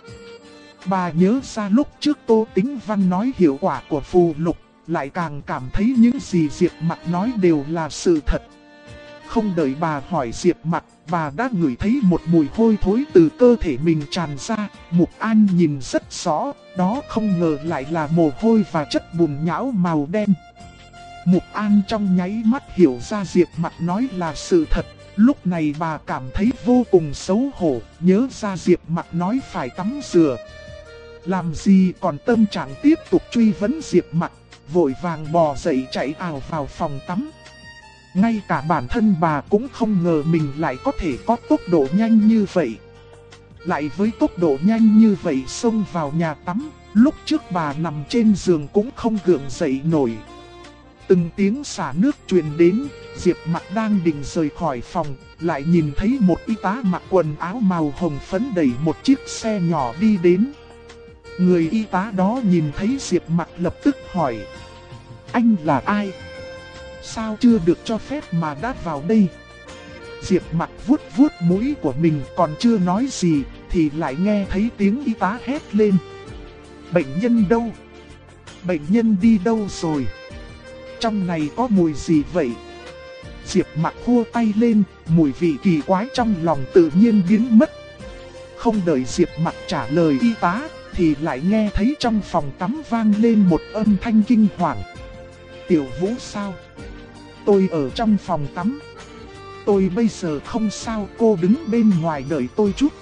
Bà nhớ ra lúc trước Tô Tĩnh Văn nói hiệu quả của phù lục, lại càng cảm thấy những gì Diệp Mặc nói đều là sự thật. Không đợi bà hỏi Diệp Mặc, bà đã ngửi thấy một mùi hôi thối từ cơ thể mình tràn ra. Mục An nhìn rất rõ, đó không ngờ lại là mồ hôi và chất bùn nhão màu đen. Mục An trong nháy mắt hiểu ra Diệp Mặc nói là sự thật. Lúc này bà cảm thấy vô cùng xấu hổ, nhớ ra Diệp Mặc nói phải tắm rửa. Làm gì còn tâm trạng tiếp tục truy vấn Diệp Mặc, vội vàng bò dậy chạy ào vào phòng tắm. Ngay cả bản thân bà cũng không ngờ mình lại có thể có tốc độ nhanh như vậy. Lại với tốc độ nhanh như vậy xông vào nhà tắm, lúc trước bà nằm trên giường cũng không gượng dậy nổi. Từng tiếng xả nước truyền đến, Diệp Mặc đang định rời khỏi phòng, lại nhìn thấy một y tá mặc quần áo màu hồng phấn đẩy một chiếc xe nhỏ đi đến. Người y tá đó nhìn thấy Diệp Mặc lập tức hỏi: anh là ai? Sao chưa được cho phép mà đã vào đây? Diệp Mặc vuốt vuốt mũi của mình, còn chưa nói gì thì lại nghe thấy tiếng y tá hét lên: bệnh nhân đâu? Bệnh nhân đi đâu rồi? Trong này có mùi gì vậy? Diệp Mặc khua tay lên, mùi vị kỳ quái trong lòng tự nhiên biến mất. Không đợi Diệp Mặc trả lời y tá thì lại nghe thấy trong phòng tắm vang lên một âm thanh kinh hoàng: Tiểu Vũ sao? Tôi ở trong phòng tắm. Tôi bây giờ không sao, cô đứng bên ngoài đợi tôi chút.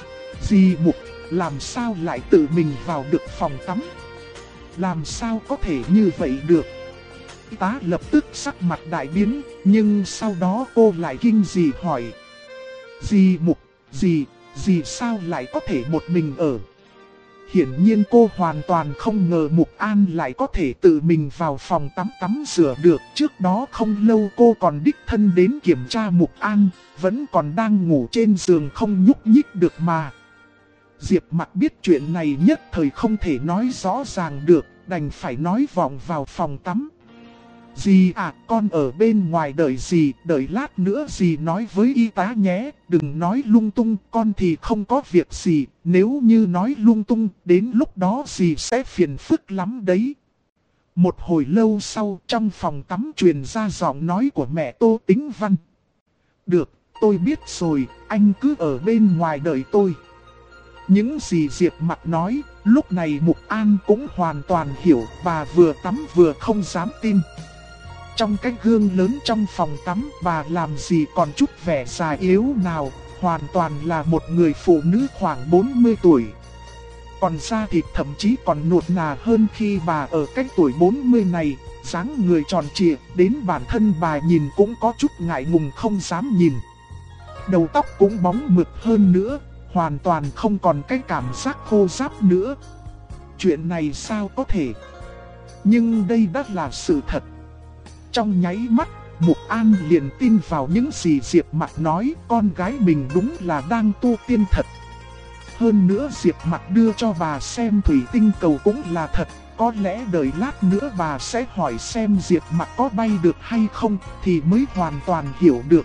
Dì Mục, làm sao lại tự mình vào được phòng tắm? Làm sao có thể như vậy được? Y tá lập tức sắc mặt đại biến, nhưng sau đó cô lại kinh dị hỏi: Dì Mục, dì sao lại có thể một mình ở? Hiển nhiên cô hoàn toàn không ngờ Mục An lại có thể tự mình vào phòng tắm rửa được. Trước đó không lâu cô còn đích thân đến kiểm tra Mục An, vẫn còn đang ngủ trên giường không nhúc nhích được mà. Diệp Mặc biết chuyện này nhất thời không thể nói rõ ràng được, đành phải nói vọng vào phòng tắm: Dì à, con ở bên ngoài đợi dì, đợi lát nữa dì nói với y tá nhé, đừng nói lung tung, con thì không có việc gì, nếu như nói lung tung, đến lúc đó dì sẽ phiền phức lắm đấy. Một hồi lâu sau, trong phòng tắm truyền ra giọng nói của mẹ Tô Tĩnh Văn: Được, tôi biết rồi, anh cứ ở bên ngoài đợi tôi. Những gì Diệp Mặc nói, lúc này Mục An cũng hoàn toàn hiểu, bà vừa tắm vừa không dám tin. Trong cái gương lớn trong phòng tắm, bà làm gì còn chút vẻ già yếu nào, hoàn toàn là một người phụ nữ khoảng 40 tuổi. Còn da thịt thậm chí còn nuột nà hơn khi bà ở cái tuổi 40 này, dáng người tròn trịa, đến bản thân bà nhìn cũng có chút ngại ngùng không dám nhìn. Đầu tóc cũng bóng mượt hơn nữa, hoàn toàn không còn cái cảm giác khô ráp nữa. Chuyện này sao có thể? Nhưng đây đã là sự thật. Trong nháy mắt, Mục An liền tin vào những gì Diệp Mặc nói, con gái mình đúng là đang tu tiên thật. Hơn nữa Diệp Mặc đưa cho bà xem thủy tinh cầu cũng là thật, có lẽ đợi lát nữa bà sẽ hỏi xem Diệp Mặc có bay được hay không thì mới hoàn toàn hiểu được.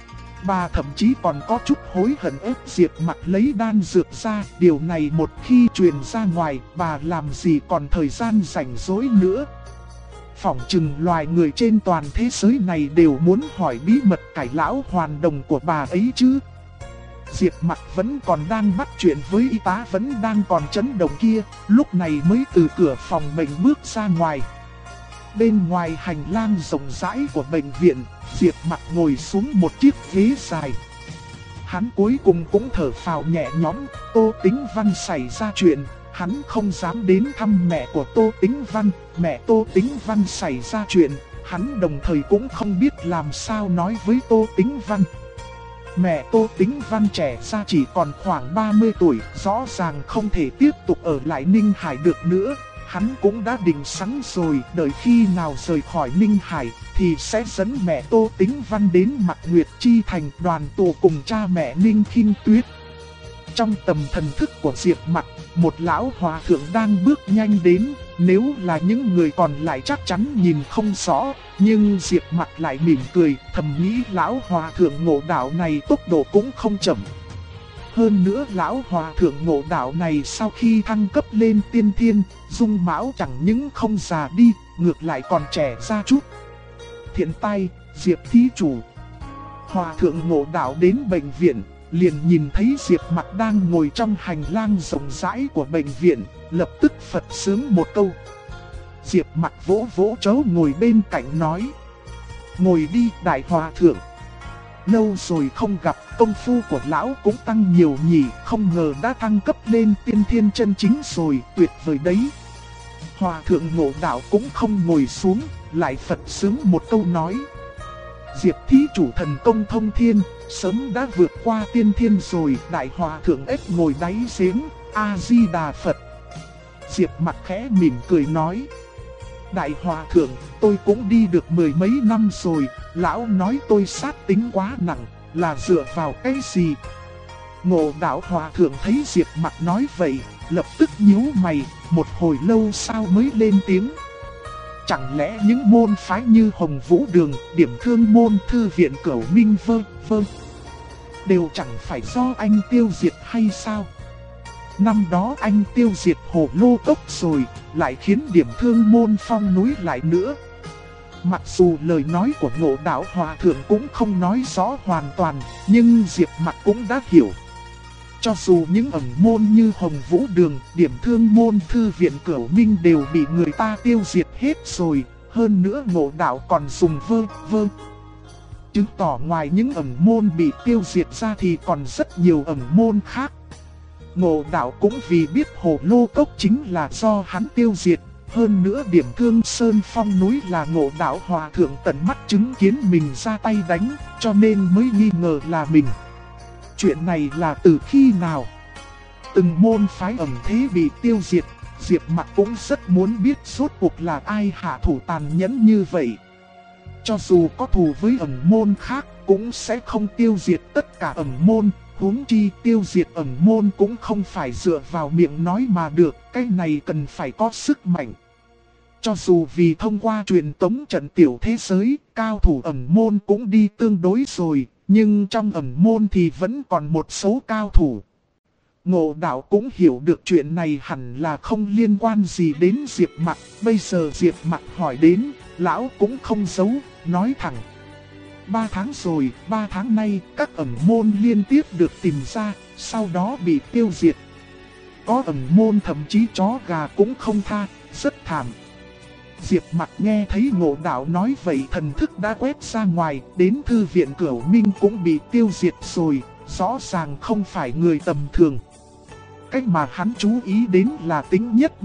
Bà thậm chí còn có chút hối hận ép Diệp Mặc lấy đan dược ra, điều này một khi truyền ra ngoài, bà làm gì còn thời gian rảnh rỗi nữa. Phỏng chừng loài người trên toàn thế giới này đều muốn hỏi bí mật cải lão hoàn đồng của bà ấy chứ. Diệp Mặc vẫn còn đang bắt chuyện với y tá vẫn đang còn chấn động kia, lúc này mới từ cửa phòng bệnh bước ra ngoài. Bên ngoài hành lang rộng rãi của bệnh viện, Diệp Mặc ngồi xuống một chiếc ghế dài. Hắn cuối cùng cũng thở phào nhẹ nhõm. Tô Tĩnh Văn xảy ra chuyện, hắn không dám đến thăm mẹ của Tô Tĩnh Văn. Mẹ Tô Tĩnh Văn xảy ra chuyện, hắn đồng thời cũng không biết làm sao nói với Tô Tĩnh Văn. Mẹ Tô Tĩnh Văn trẻ ra chỉ còn khoảng 30 tuổi, rõ ràng không thể tiếp tục ở lại Ninh Hải được nữa. Hắn cũng đã định sẵn rồi, đợi khi nào rời khỏi Ninh Hải thì sẽ dẫn mẹ Tô Tĩnh Văn đến Mạc Nguyệt Chi Thành đoàn tụ cùng cha mẹ Ninh Khinh Tuyết. Trong tầm thần thức của Diệp Mặc, một lão hòa thượng đang bước nhanh đến, nếu là những người còn lại chắc chắn nhìn không rõ, nhưng Diệp Mặc lại mỉm cười, thầm nghĩ lão hòa thượng Ngộ Đạo này tốc độ cũng không chậm. Hơn nữa lão hòa thượng Ngộ Đạo này sau khi thăng cấp lên tiên thiên, dung mạo chẳng những không già đi, ngược lại còn trẻ ra chút. Thiện tai, Diệp thí chủ. Hòa thượng Ngộ Đạo đến bệnh viện, liền nhìn thấy Diệp Mặc đang ngồi trong hành lang rộng rãi của bệnh viện, lập tức phật sướng một câu. Diệp Mặc vỗ vỗ chỗ ngồi bên cạnh nói. Ngồi đi đại hòa thượng. Lâu rồi không gặp, công phu của lão cũng tăng nhiều nhỉ, không ngờ đã thăng cấp lên tiên thiên chân chính rồi, tuyệt vời đấy. Hòa thượng Ngộ Đạo cũng không ngồi xuống, lại phật sướng một câu nói. Diệp thí chủ thần công thông thiên, sớm đã vượt qua tiên thiên rồi, đại hòa thượng ếch ngồi đáy giếng, A-di-đà Phật. Diệp Mặc khẽ mỉm cười nói. Đại hòa thượng, tôi cũng đi được mười mấy năm rồi, lão nói tôi sát tính quá nặng, là dựa vào cái gì? Ngộ Đạo hòa thượng thấy Diệp Mặc nói vậy, lập tức nhíu mày, một hồi lâu sau mới lên tiếng. Chẳng lẽ những môn phái như Hồng Vũ Đường, Điểm Thương Môn, Thư viện Cửu Minh đều chẳng phải do anh tiêu diệt hay sao? Năm đó anh tiêu diệt Hồ Lô Cốc rồi, lại khiến Điểm Thương Môn phong núi lại nữa. Mặc dù lời nói của Ngộ Đạo hòa thượng cũng không nói rõ hoàn toàn, nhưng Diệp Mặc cũng đã hiểu. Cho dù những ẩn môn như Hồng Vũ Đường, Điểm Thương Môn, Thư viện Cửu Minh đều bị người ta tiêu diệt hết rồi, hơn nữa Ngộ Đạo còn dùng chứng tỏ ngoài những ẩn môn bị tiêu diệt ra thì còn rất nhiều ẩn môn khác. Ngộ Đạo cũng vì biết Hồ Lô Cốc chính là do hắn tiêu diệt, hơn nữa Điểm Thương Sơn phong núi là Ngộ Đạo hòa thượng tận mắt chứng kiến mình ra tay đánh, cho nên mới nghi ngờ là mình. Chuyện này là từ khi nào? Từng môn phái ẩn thế bị tiêu diệt, Diệp Mặc cũng rất muốn biết rốt cuộc là ai hạ thủ tàn nhẫn như vậy. Cho dù có thù với ẩn môn khác, cũng sẽ không tiêu diệt tất cả ẩn môn, huống chi tiêu diệt ẩn môn cũng không phải dựa vào miệng nói mà được, cái này cần phải có sức mạnh. Cho dù vì thông qua truyền tống trận tiểu thế giới, cao thủ ẩn môn cũng đi tương đối rồi, nhưng trong ẩn môn thì vẫn còn một số cao thủ. Ngộ Đạo cũng hiểu được chuyện này hẳn là không liên quan gì đến Diệp Mặc. Bây giờ Diệp Mặc hỏi đến, lão cũng không giấu, nói thẳng. 3 tháng rồi, 3 tháng nay các ẩn môn liên tiếp được tìm ra, sau đó bị tiêu diệt. Có ẩn môn thậm chí chó gà cũng không tha, rất thảm. Diệp Mặc nghe thấy Ngộ Đạo nói vậy thần thức đã quét ra ngoài, đến Thư viện Cửu Minh cũng bị tiêu diệt rồi, rõ ràng không phải người tầm thường. Cách mà hắn chú ý đến là Tính Nhất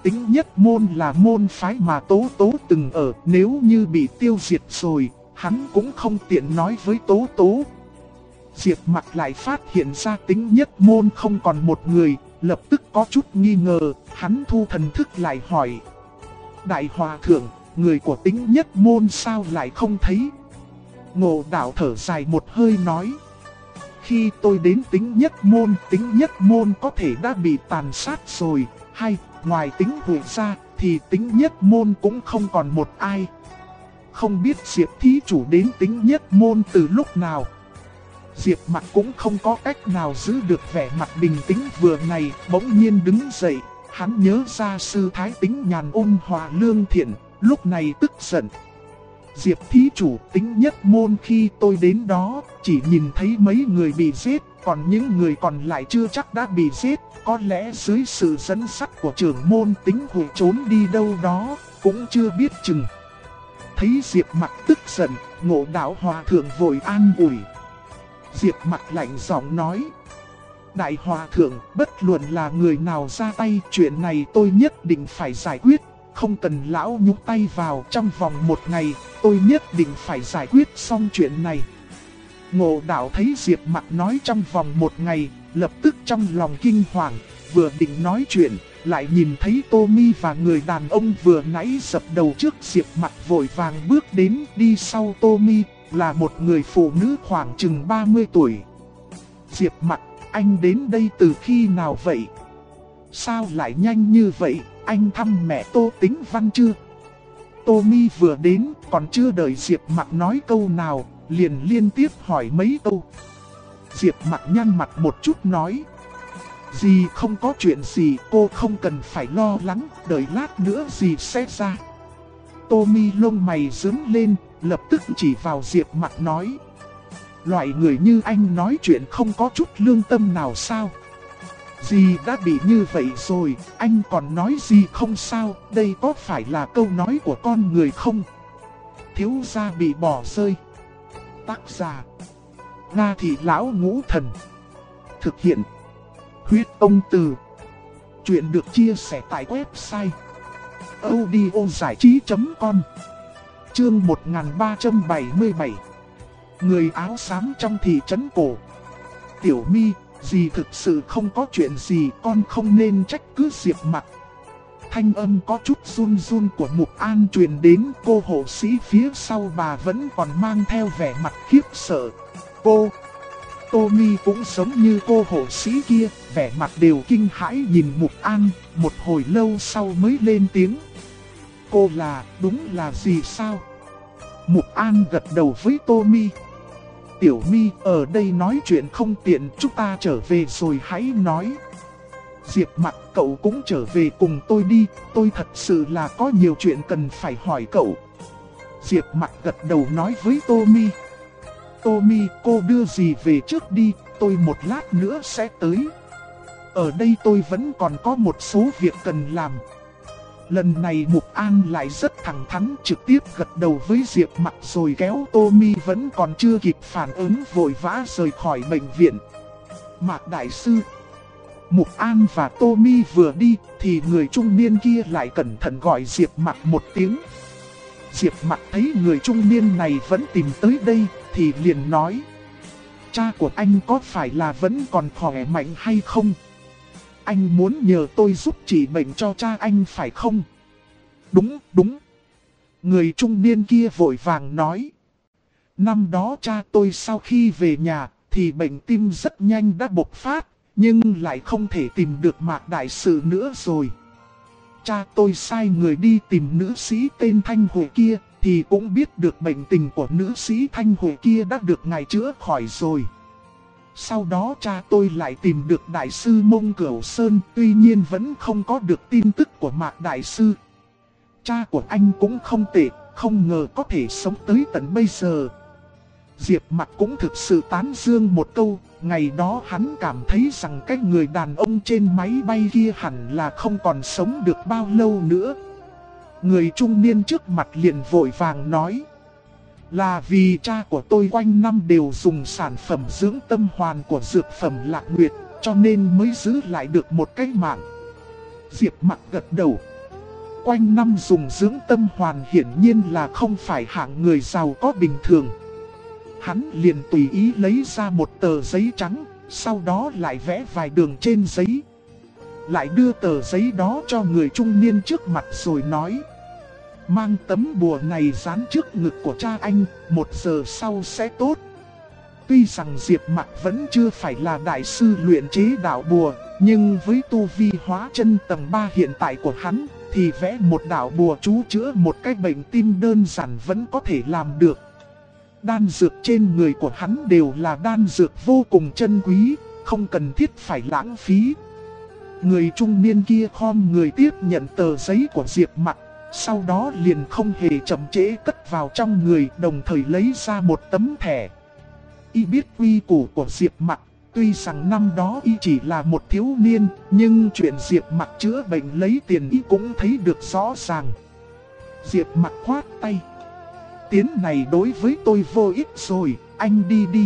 Môn là môn phái mà Tố Tố từng ở, nếu như bị tiêu diệt rồi, hắn cũng không tiện nói với Tố Tố. Diệp Mặc lại phát hiện ra Tính Nhất Môn không còn một người, lập tức có chút nghi ngờ, hắn thu thần thức lại hỏi. Đại hòa thượng, người của Tính Nhất Môn sao lại không thấy? Ngộ Đạo thở dài một hơi nói. Khi tôi đến Tính Nhất Môn có thể đã bị tàn sát rồi, hay ngoài Tính Huệ ra thì Tính Nhất Môn cũng không còn một ai. Không biết Diệp thí chủ đến Tính Nhất Môn từ lúc nào? Diệp Mặc cũng không có cách nào giữ được vẻ mặt bình tĩnh vừa này, bỗng nhiên đứng dậy. Hắn nhớ ra sư thái Tính nhàn ôn hòa lương thiện, lúc này tức giận. Diệp thí chủ, Tính Nhất Môn khi tôi đến đó, chỉ nhìn thấy mấy người bị giết, còn những người còn lại chưa chắc đã bị giết. Có lẽ dưới sự dẫn dắt của trưởng môn Tính Huệ trốn đi đâu đó, cũng chưa biết chừng. Thấy Diệp Mặc tức giận, Ngộ Đạo hòa thượng vội an ủi. Diệp Mặc lạnh giọng nói. Đại hòa thượng, bất luận là người nào ra tay, chuyện này tôi nhất định phải giải quyết. Không cần lão nhúc tay vào, trong vòng 1 ngày, tôi nhất định phải giải quyết xong chuyện này. Ngộ Đạo thấy Diệp Mặc nói trong vòng 1 ngày, lập tức trong lòng kinh hoàng, vừa định nói chuyện, lại nhìn thấy Tommy và người đàn ông vừa nãy dập đầu trước Diệp Mặc vội vàng bước đến, đi sau Tommy, là một người phụ nữ khoảng chừng 30 tuổi. Diệp Mặc, anh đến đây từ khi nào vậy? Sao lại nhanh như vậy, anh thăm mẹ Tô Tĩnh Văn chưa? Tommy vừa đến, còn chưa đợi Diệp Mặc nói câu nào, liền liên tiếp hỏi mấy câu. Diệp Mặc nhăn mặt một chút nói. Dì không có chuyện gì, cô không cần phải lo lắng, đợi lát nữa dì sẽ ra. Tommy lông mày rướm lên, lập tức chỉ vào Diệp Mặc nói. Loại người như anh nói chuyện không có chút lương tâm nào sao? Dì đã bị như vậy rồi, anh còn nói gì không sao, đây có phải là câu nói của con người không? Thiếu gia bị bỏ rơi. Tác giả: Nga Thị Lão Ngũ Thần. Thực hiện: Huyết Ông Từ. Chuyện được chia sẻ tại website audiozảichí.com. Chương 1377. Người áo xám trong thị trấn cổ. Tiểu My, dì thực sự không có chuyện gì, con không nên trách cứ Diệp Mặc. Thanh âm có chút run run của Mục An truyền đến, cô hộ sĩ phía sau bà vẫn còn mang theo vẻ mặt khiếp sợ. Tô My cũng giống như cô hộ sĩ kia, vẻ mặt đều kinh hãi nhìn Mục An, một hồi lâu sau mới lên tiếng. Cô đúng là gì sao? Mục An gật đầu với Tô My. Tiểu My, ở đây nói chuyện không tiện, chúng ta trở về rồi hãy nói. Diệp Mặc, cậu cũng trở về cùng tôi đi, tôi thật sự là có nhiều chuyện cần phải hỏi cậu. Diệp Mặc gật đầu nói với Tô My. Tô My, cô đưa dì về trước đi, tôi một lát nữa sẽ tới. Ở đây tôi vẫn còn có một số việc cần làm. Lần này Mục An lại rất thẳng thắn, trực tiếp gật đầu với Diệp Mặc rồi kéo Tô My vẫn còn chưa kịp phản ứng vội vã rời khỏi bệnh viện. Mạc Đại Sư. Mục An và Tô My vừa đi thì người trung niên kia lại cẩn thận gọi Diệp Mặc một tiếng. Diệp Mặc thấy người trung niên này vẫn tìm tới đây thì liền nói. Cha của anh có phải là vẫn còn khỏe mạnh hay không? Anh muốn nhờ tôi giúp trị bệnh cho cha anh phải không? Đúng. Người trung niên kia vội vàng nói. Năm đó cha tôi sau khi về nhà thì bệnh tim rất nhanh đã bộc phát, nhưng lại không thể tìm được Mạc Đại Sư nữa rồi. Cha tôi sai người đi tìm nữ sĩ tên Thanh Huệ kia, thì cũng biết được bệnh tình của nữ sĩ Thanh Huệ kia đã được ngài chữa khỏi rồi. Sau đó cha tôi lại tìm được Đại sư Mông Cửu Sơn, tuy nhiên vẫn không có được tin tức của Mạc Đại Sư. Cha của anh cũng không tệ, không ngờ có thể sống tới tận bây giờ. Diệp Mặc cũng thực sự tán dương một câu, ngày đó hắn cảm thấy rằng cái người đàn ông trên máy bay kia hẳn là không còn sống được bao lâu nữa. Người trung niên trước mặt liền vội vàng nói. Là vì cha của tôi quanh năm đều dùng sản phẩm dưỡng tâm hoàn của dược phẩm Lạc Nguyệt, cho nên mới giữ lại được một cái mạng. Diệp Mặc gật đầu. Quanh năm dùng dưỡng tâm hoàn hiển nhiên là không phải hạng người giàu có bình thường. Hắn liền tùy ý lấy ra một tờ giấy trắng, sau đó lại vẽ vài đường trên giấy. Lại đưa tờ giấy đó cho người trung niên trước mặt rồi nói. Mang tấm bùa này dán trước ngực của cha anh, 1 giờ sau sẽ tốt. Tuy rằng Diệp Mặc vẫn chưa phải là đại sư luyện chế đạo bùa, nhưng với tu vi hóa chân tầng 3 hiện tại của hắn, thì vẽ một đạo bùa chú chữa một cái bệnh tim đơn giản vẫn có thể làm được. Đan dược trên người của hắn đều là đan dược vô cùng chân quý, không cần thiết phải lãng phí. Người trung niên kia khom người tiếp nhận tờ giấy của Diệp Mặc, sau đó liền không hề chậm trễ cất vào trong người, đồng thời lấy ra một tấm thẻ. Y biết quy củ của Diệp Mặc, tuy rằng năm đó y chỉ là một thiếu niên, nhưng chuyện Diệp Mặc chữa bệnh lấy tiền y cũng thấy được rõ ràng. Diệp Mặc khoát tay. Tiến này đối với tôi vô ích rồi, anh đi đi.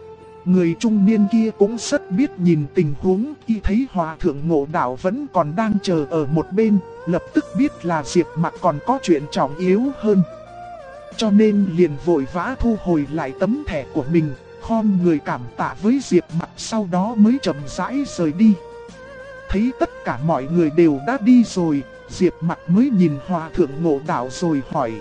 Người trung niên kia cũng rất biết nhìn tình huống, y thấy Hòa Thượng Ngộ Đạo vẫn còn đang chờ ở một bên, lập tức biết là Diệp Mặc còn có chuyện trọng yếu hơn. Cho nên liền vội vã thu hồi lại tấm thẻ của mình, khom người cảm tạ với Diệp Mặc, sau đó mới chậm rãi rời đi. Thấy tất cả mọi người đều đã đi rồi, Diệp Mặc mới nhìn Hòa Thượng Ngộ Đạo rồi hỏi.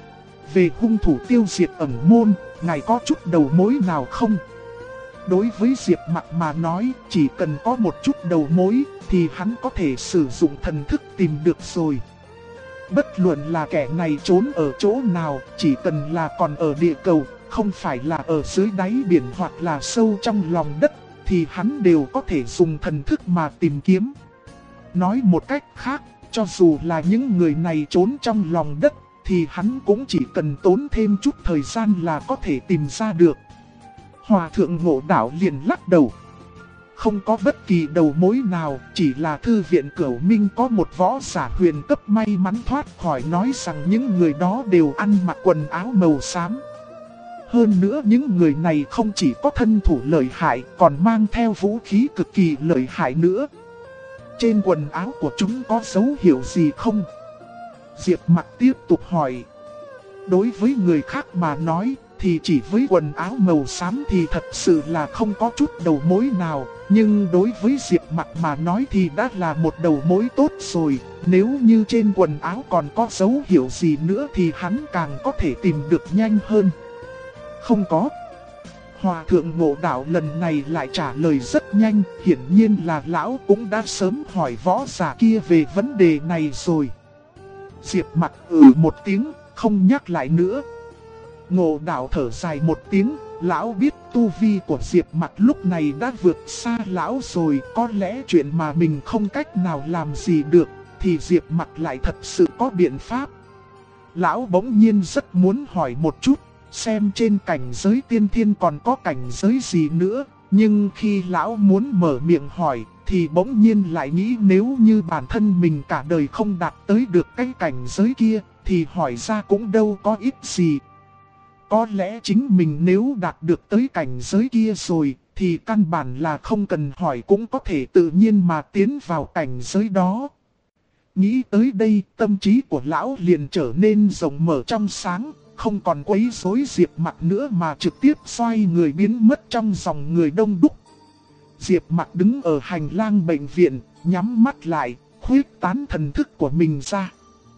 Về hung thủ tiêu diệt ẩn môn, ngài có chút đầu mối nào không? Đối với Diệp Mặc mà nói, chỉ cần có một chút đầu mối thì hắn có thể sử dụng thần thức tìm được rồi. Bất luận là kẻ này trốn ở chỗ nào, chỉ cần là còn ở địa cầu, không phải là ở dưới đáy biển hoặc là sâu trong lòng đất, thì hắn đều có thể dùng thần thức mà tìm kiếm. Nói một cách khác, cho dù là những người này trốn trong lòng đất, thì hắn cũng chỉ cần tốn thêm chút thời gian là có thể tìm ra được. Hòa Thượng Ngộ Đạo liền lắc đầu. không có bất kỳ đầu mối nào, chỉ là thư viện Cửu Minh có một võ giả huyền cấp may mắn thoát khỏi, nói rằng những người đó đều ăn mặc quần áo màu xám. Hơn nữa những người này không chỉ có thân thủ lợi hại, còn mang theo vũ khí cực kỳ lợi hại nữa. Trên quần áo của chúng có dấu hiệu gì không? Diệp Mặc tiếp tục hỏi. Đối với người khác mà nói, thì chỉ với quần áo màu xám thì thật sự là không có chút đầu mối nào. Nhưng đối với Diệp Mặc mà nói thì đã là một đầu mối tốt rồi. Nếu như trên quần áo còn có dấu hiệu gì nữa thì hắn càng có thể tìm được nhanh hơn. Không có. Hòa thượng Ngộ Đạo lần này lại trả lời rất nhanh, hiển nhiên là lão cũng đã sớm hỏi võ giả kia về vấn đề này rồi. Diệp Mặc một tiếng, không nhắc lại nữa. Ngộ Đạo thở dài một tiếng, lão biết tu vi của Diệp Mặc lúc này đã vượt xa lão rồi, có lẽ chuyện mà mình không cách nào làm gì được, thì Diệp Mặc lại thật sự có biện pháp. Lão bỗng nhiên rất muốn hỏi một chút, xem trên cảnh giới tiên thiên còn có cảnh giới gì nữa, nhưng khi lão muốn mở miệng hỏi, thì bỗng nhiên lại nghĩ nếu như bản thân mình cả đời không đạt tới được cái cảnh giới kia, thì hỏi ra cũng đâu có ích gì. Có lẽ chính mình nếu đạt được tới cảnh giới kia rồi, thì căn bản là không cần hỏi cũng có thể tự nhiên mà tiến vào cảnh giới đó. Nghĩ tới đây, tâm trí của lão liền trở nên rộng mở trong sáng, không còn quấy rối Diệp Mặc nữa mà trực tiếp xoay người biến mất trong dòng người đông đúc. Diệp Mặc đứng ở hành lang bệnh viện, nhắm mắt lại, khuếch tán thần thức của mình ra.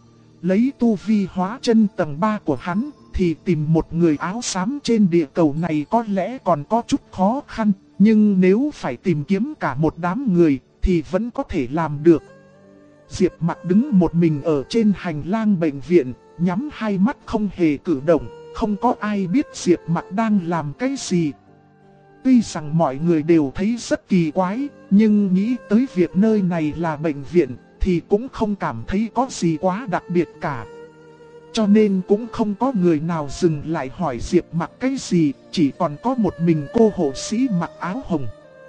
Lấy tu vi hóa chân tầng 3 của hắn, thì tìm một người áo xám trên địa cầu này có lẽ còn có chút khó khăn, nhưng nếu phải tìm kiếm cả một đám người, thì vẫn có thể làm được. Diệp Mặc đứng một mình ở trên hành lang bệnh viện, nhắm hai mắt không hề cử động, không có ai biết Diệp Mặc đang làm cái gì. Tuy rằng mọi người đều thấy rất kỳ quái, nhưng nghĩ tới việc nơi này là bệnh viện, thì cũng không cảm thấy có gì quá đặc biệt cả. Cho nên cũng không có người nào dừng lại hỏi Diệp Mặc cái gì, chỉ còn có một mình cô hộ sĩ mặc áo hồng.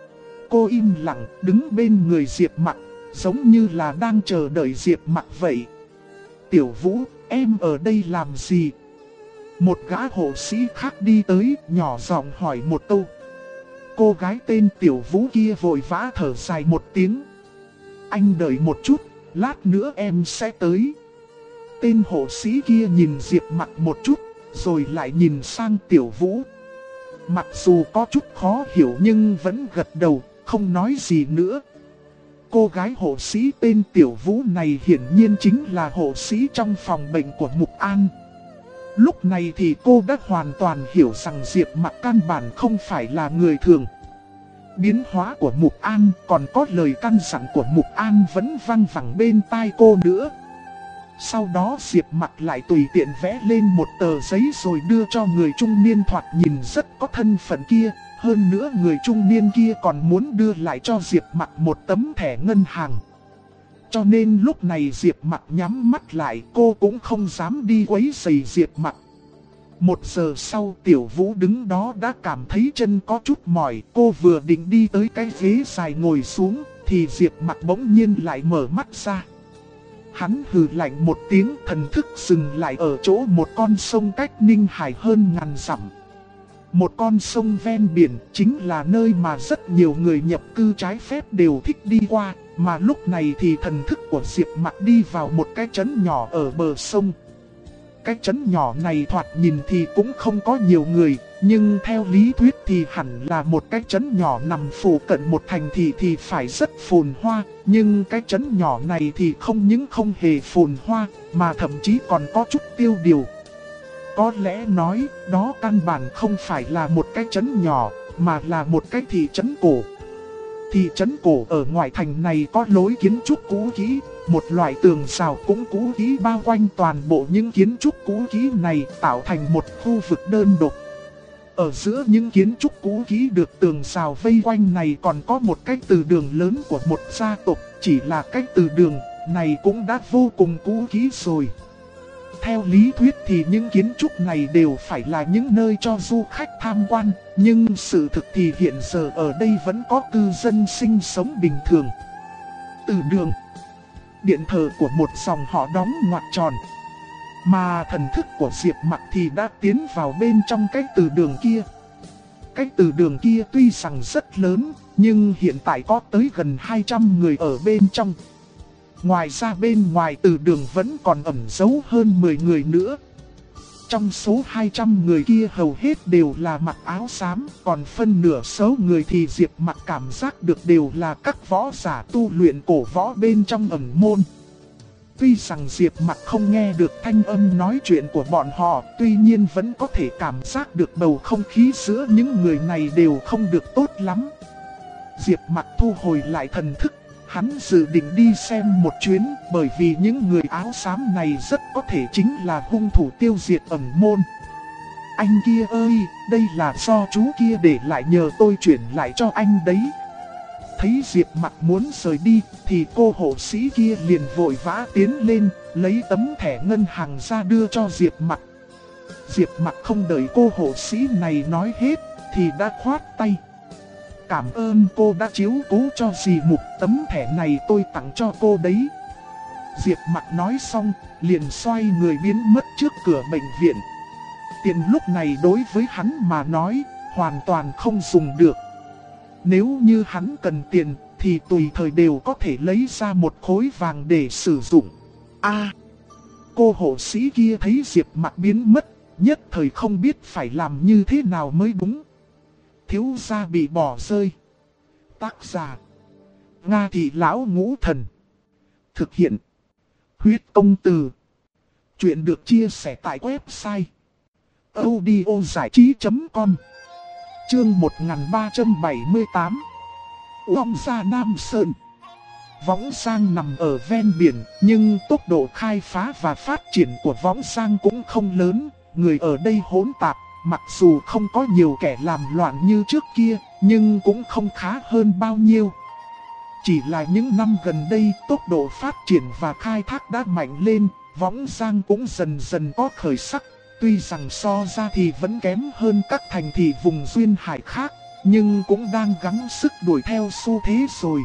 Cô im lặng đứng bên người Diệp Mặc, giống như là đang chờ đợi Diệp Mặc vậy. Tiểu Vũ, em ở đây làm gì? Một gã hộ sĩ khác đi tới, nhỏ giọng hỏi một câu. Cô gái tên Tiểu Vũ kia vội vã thở dài một tiếng. Anh đợi một chút, lát nữa em sẽ tới. Tên hộ sĩ kia nhìn Diệp Mặc một chút, rồi lại nhìn sang Tiểu Vũ. Mặc dù có chút khó hiểu nhưng vẫn gật đầu, không nói gì nữa. Cô gái hộ sĩ tên Tiểu Vũ này hiển nhiên chính là hộ sĩ trong phòng bệnh của Mục An. Lúc này thì cô đã hoàn toàn hiểu rằng Diệp Mặc căn bản không phải là người thường. Biến hóa của Mục An còn có lời căn dặn của Mục An vẫn vang vẳng bên tai cô nữa. Sau đó Diệp Mặc lại tùy tiện vẽ lên một tờ giấy rồi đưa cho người trung niên thoạt nhìn rất có thân phận kia. Hơn nữa người trung niên kia còn muốn đưa lại cho Diệp Mặc một tấm thẻ ngân hàng. Cho nên lúc này Diệp Mặc nhắm mắt lại, cô cũng không dám đi quấy rầy Diệp Mặc. 1 giờ sau Tiểu Vũ đứng đó đã cảm thấy chân có chút mỏi. Cô vừa định đi tới cái ghế dài ngồi xuống, thì Diệp Mặc bỗng nhiên lại mở mắt ra. Hắn hừ lạnh một tiếng, thần thức dừng lại ở chỗ một con sông cách Ninh Hải hơn ngàn dặm. Một con sông ven biển chính là nơi mà rất nhiều người nhập cư trái phép đều thích đi qua. Mà lúc này thì thần thức của Diệp Mặc đi vào một cái trấn nhỏ ở bờ sông. Cái trấn nhỏ này thoạt nhìn thì cũng không có nhiều người, nhưng theo lý thuyết thì hẳn là một cái trấn nhỏ nằm phụ cận một thành thị thì phải rất phồn hoa. Nhưng cái trấn nhỏ này thì không những không hề phồn hoa, mà thậm chí còn có chút tiêu điều. Có lẽ nói đó căn bản không phải là một cái trấn nhỏ, mà là một cái thị trấn cổ. Thị trấn cổ ở ngoài thành này có lối kiến trúc cũ kỹ, một loại tường rào cũng cũ kỹ bao quanh toàn bộ những kiến trúc cũ kỹ này tạo thành một khu vực đơn độc. Ở giữa những kiến trúc cũ kỹ được tường rào vây quanh này còn có một cái từ đường lớn của một gia tộc, chỉ là cái từ đường này cũng đã vô cùng cũ kỹ rồi. theo lý thuyết thì những kiến trúc này đều phải là những nơi cho du khách tham quan, nhưng sự thực thì hiện giờ ở đây vẫn có cư dân sinh sống bình thường. Từ đường, điện thờ của một dòng họ đóng ngoặc tròn, mà thần thức của Diệp Mặc thì đã tiến vào bên trong cái từ đường kia. Cái từ đường kia tuy rằng rất lớn, nhưng hiện tại có tới gần 200 người ở bên trong. Ngoài ra bên ngoài từ đường vẫn còn ẩn giấu hơn 10 người nữa. Trong số 200 người kia hầu hết đều là mặc áo xám, còn phân nửa số người thì Diệp Mặc cảm giác được đều là các võ giả tu luyện cổ võ bên trong ẩn môn. Tuy rằng Diệp Mặc không nghe được thanh âm nói chuyện của bọn họ, tuy nhiên vẫn có thể cảm giác được bầu không khí giữa những người này đều không được tốt lắm. Diệp Mặc thu hồi lại thần thức, hắn dự định đi xem một chuyến, bởi vì những người áo xám này rất có thể chính là hung thủ tiêu diệt ẩn môn. Anh kia ơi, đây là do chú kia để lại nhờ tôi chuyển lại cho anh đấy. Thấy Diệp Mặc muốn rời đi, thì cô hộ sĩ kia liền vội vã tiến lên, lấy tấm thẻ ngân hàng ra đưa cho Diệp Mặc. Diệp Mặc không đợi cô hộ sĩ này nói hết, thì đã khoát tay. Cảm ơn cô đã chiếu cố cho dì Mục, tấm thẻ này tôi tặng cho cô đấy. Diệp Mặc nói xong, liền xoay người biến mất trước cửa bệnh viện. Tiền lúc này đối với hắn mà nói, hoàn toàn không dùng được. Nếu như hắn cần tiền, thì tùy thời đều có thể lấy ra một khối vàng để sử dụng. Cô hộ sĩ kia thấy Diệp Mặc biến mất, nhất thời không biết phải làm như thế nào mới đúng. Thiếu gia bị bỏ rơi. Tác giả: Nga Thị Lão Ngũ Thần. Thực hiện: Huyết Công Từ. Chuyện được chia sẻ tại website audiozảichí.com. Chương 1378. Uông Gia Nam Sơn. Võng Giang nằm ở ven biển, nhưng tốc độ khai phá và phát triển của Võng Giang cũng không lớn. Người ở đây hỗn tạp, mặc dù không có nhiều kẻ làm loạn như trước kia, nhưng cũng không khá hơn bao nhiêu. Chỉ là những năm gần đây, tốc độ phát triển và khai thác đã mạnh lên, Võng Giang cũng dần dần có khởi sắc. Tuy rằng so ra thì vẫn kém hơn các thành thị vùng duyên hải khác, nhưng cũng đang gắng sức đuổi theo xu thế rồi.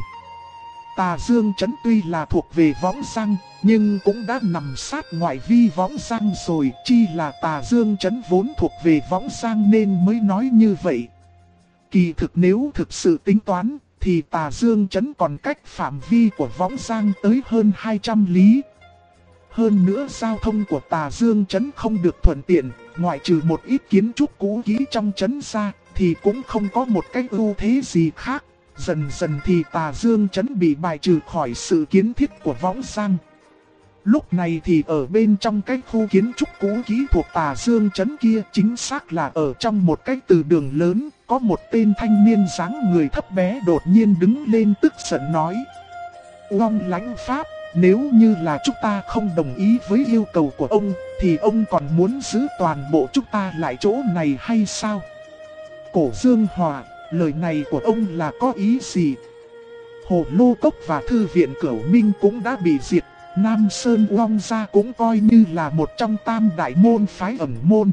Tà Dương Trấn tuy là thuộc về Võng Giang, nhưng cũng đã nằm sát ngoại vi Võng Giang rồi. Chi là Tà Dương Trấn vốn thuộc về Võng Giang nên mới nói như vậy. Kỳ thực nếu thực sự tính toán, thì Tà Dương Trấn còn cách phạm vi của Võng Giang tới hơn 200 lý. Hơn nữa giao thông của Tà Dương Trấn không được thuận tiện, ngoại trừ một ít kiến trúc cũ kỹ trong trấn ra, thì cũng không có một cái ưu thế gì khác. Dần dần thì Tà Dương Trấn bị bài trừ khỏi sự kiến thiết của Võng Giang. Lúc này thì ở bên trong cái khu kiến trúc cũ kỹ thuộc Tà Dương Trấn kia, chính xác là ở trong một cái từ đường lớn, có một tên thanh niên dáng người thấp bé đột nhiên đứng lên tức giận nói: Uông Lãnh Pháp, nếu như là chúng ta không đồng ý với yêu cầu của ông, thì ông còn muốn giữ toàn bộ chúng ta lại chỗ này hay sao? Cổ Dương Hòa, lời này của ông là có ý gì? Hồ Lô Cốc và Thư viện Cửu Minh cũng đã bị diệt, Nam Sơn Uông Gia cũng coi như là một trong tam đại môn phái ẩn môn.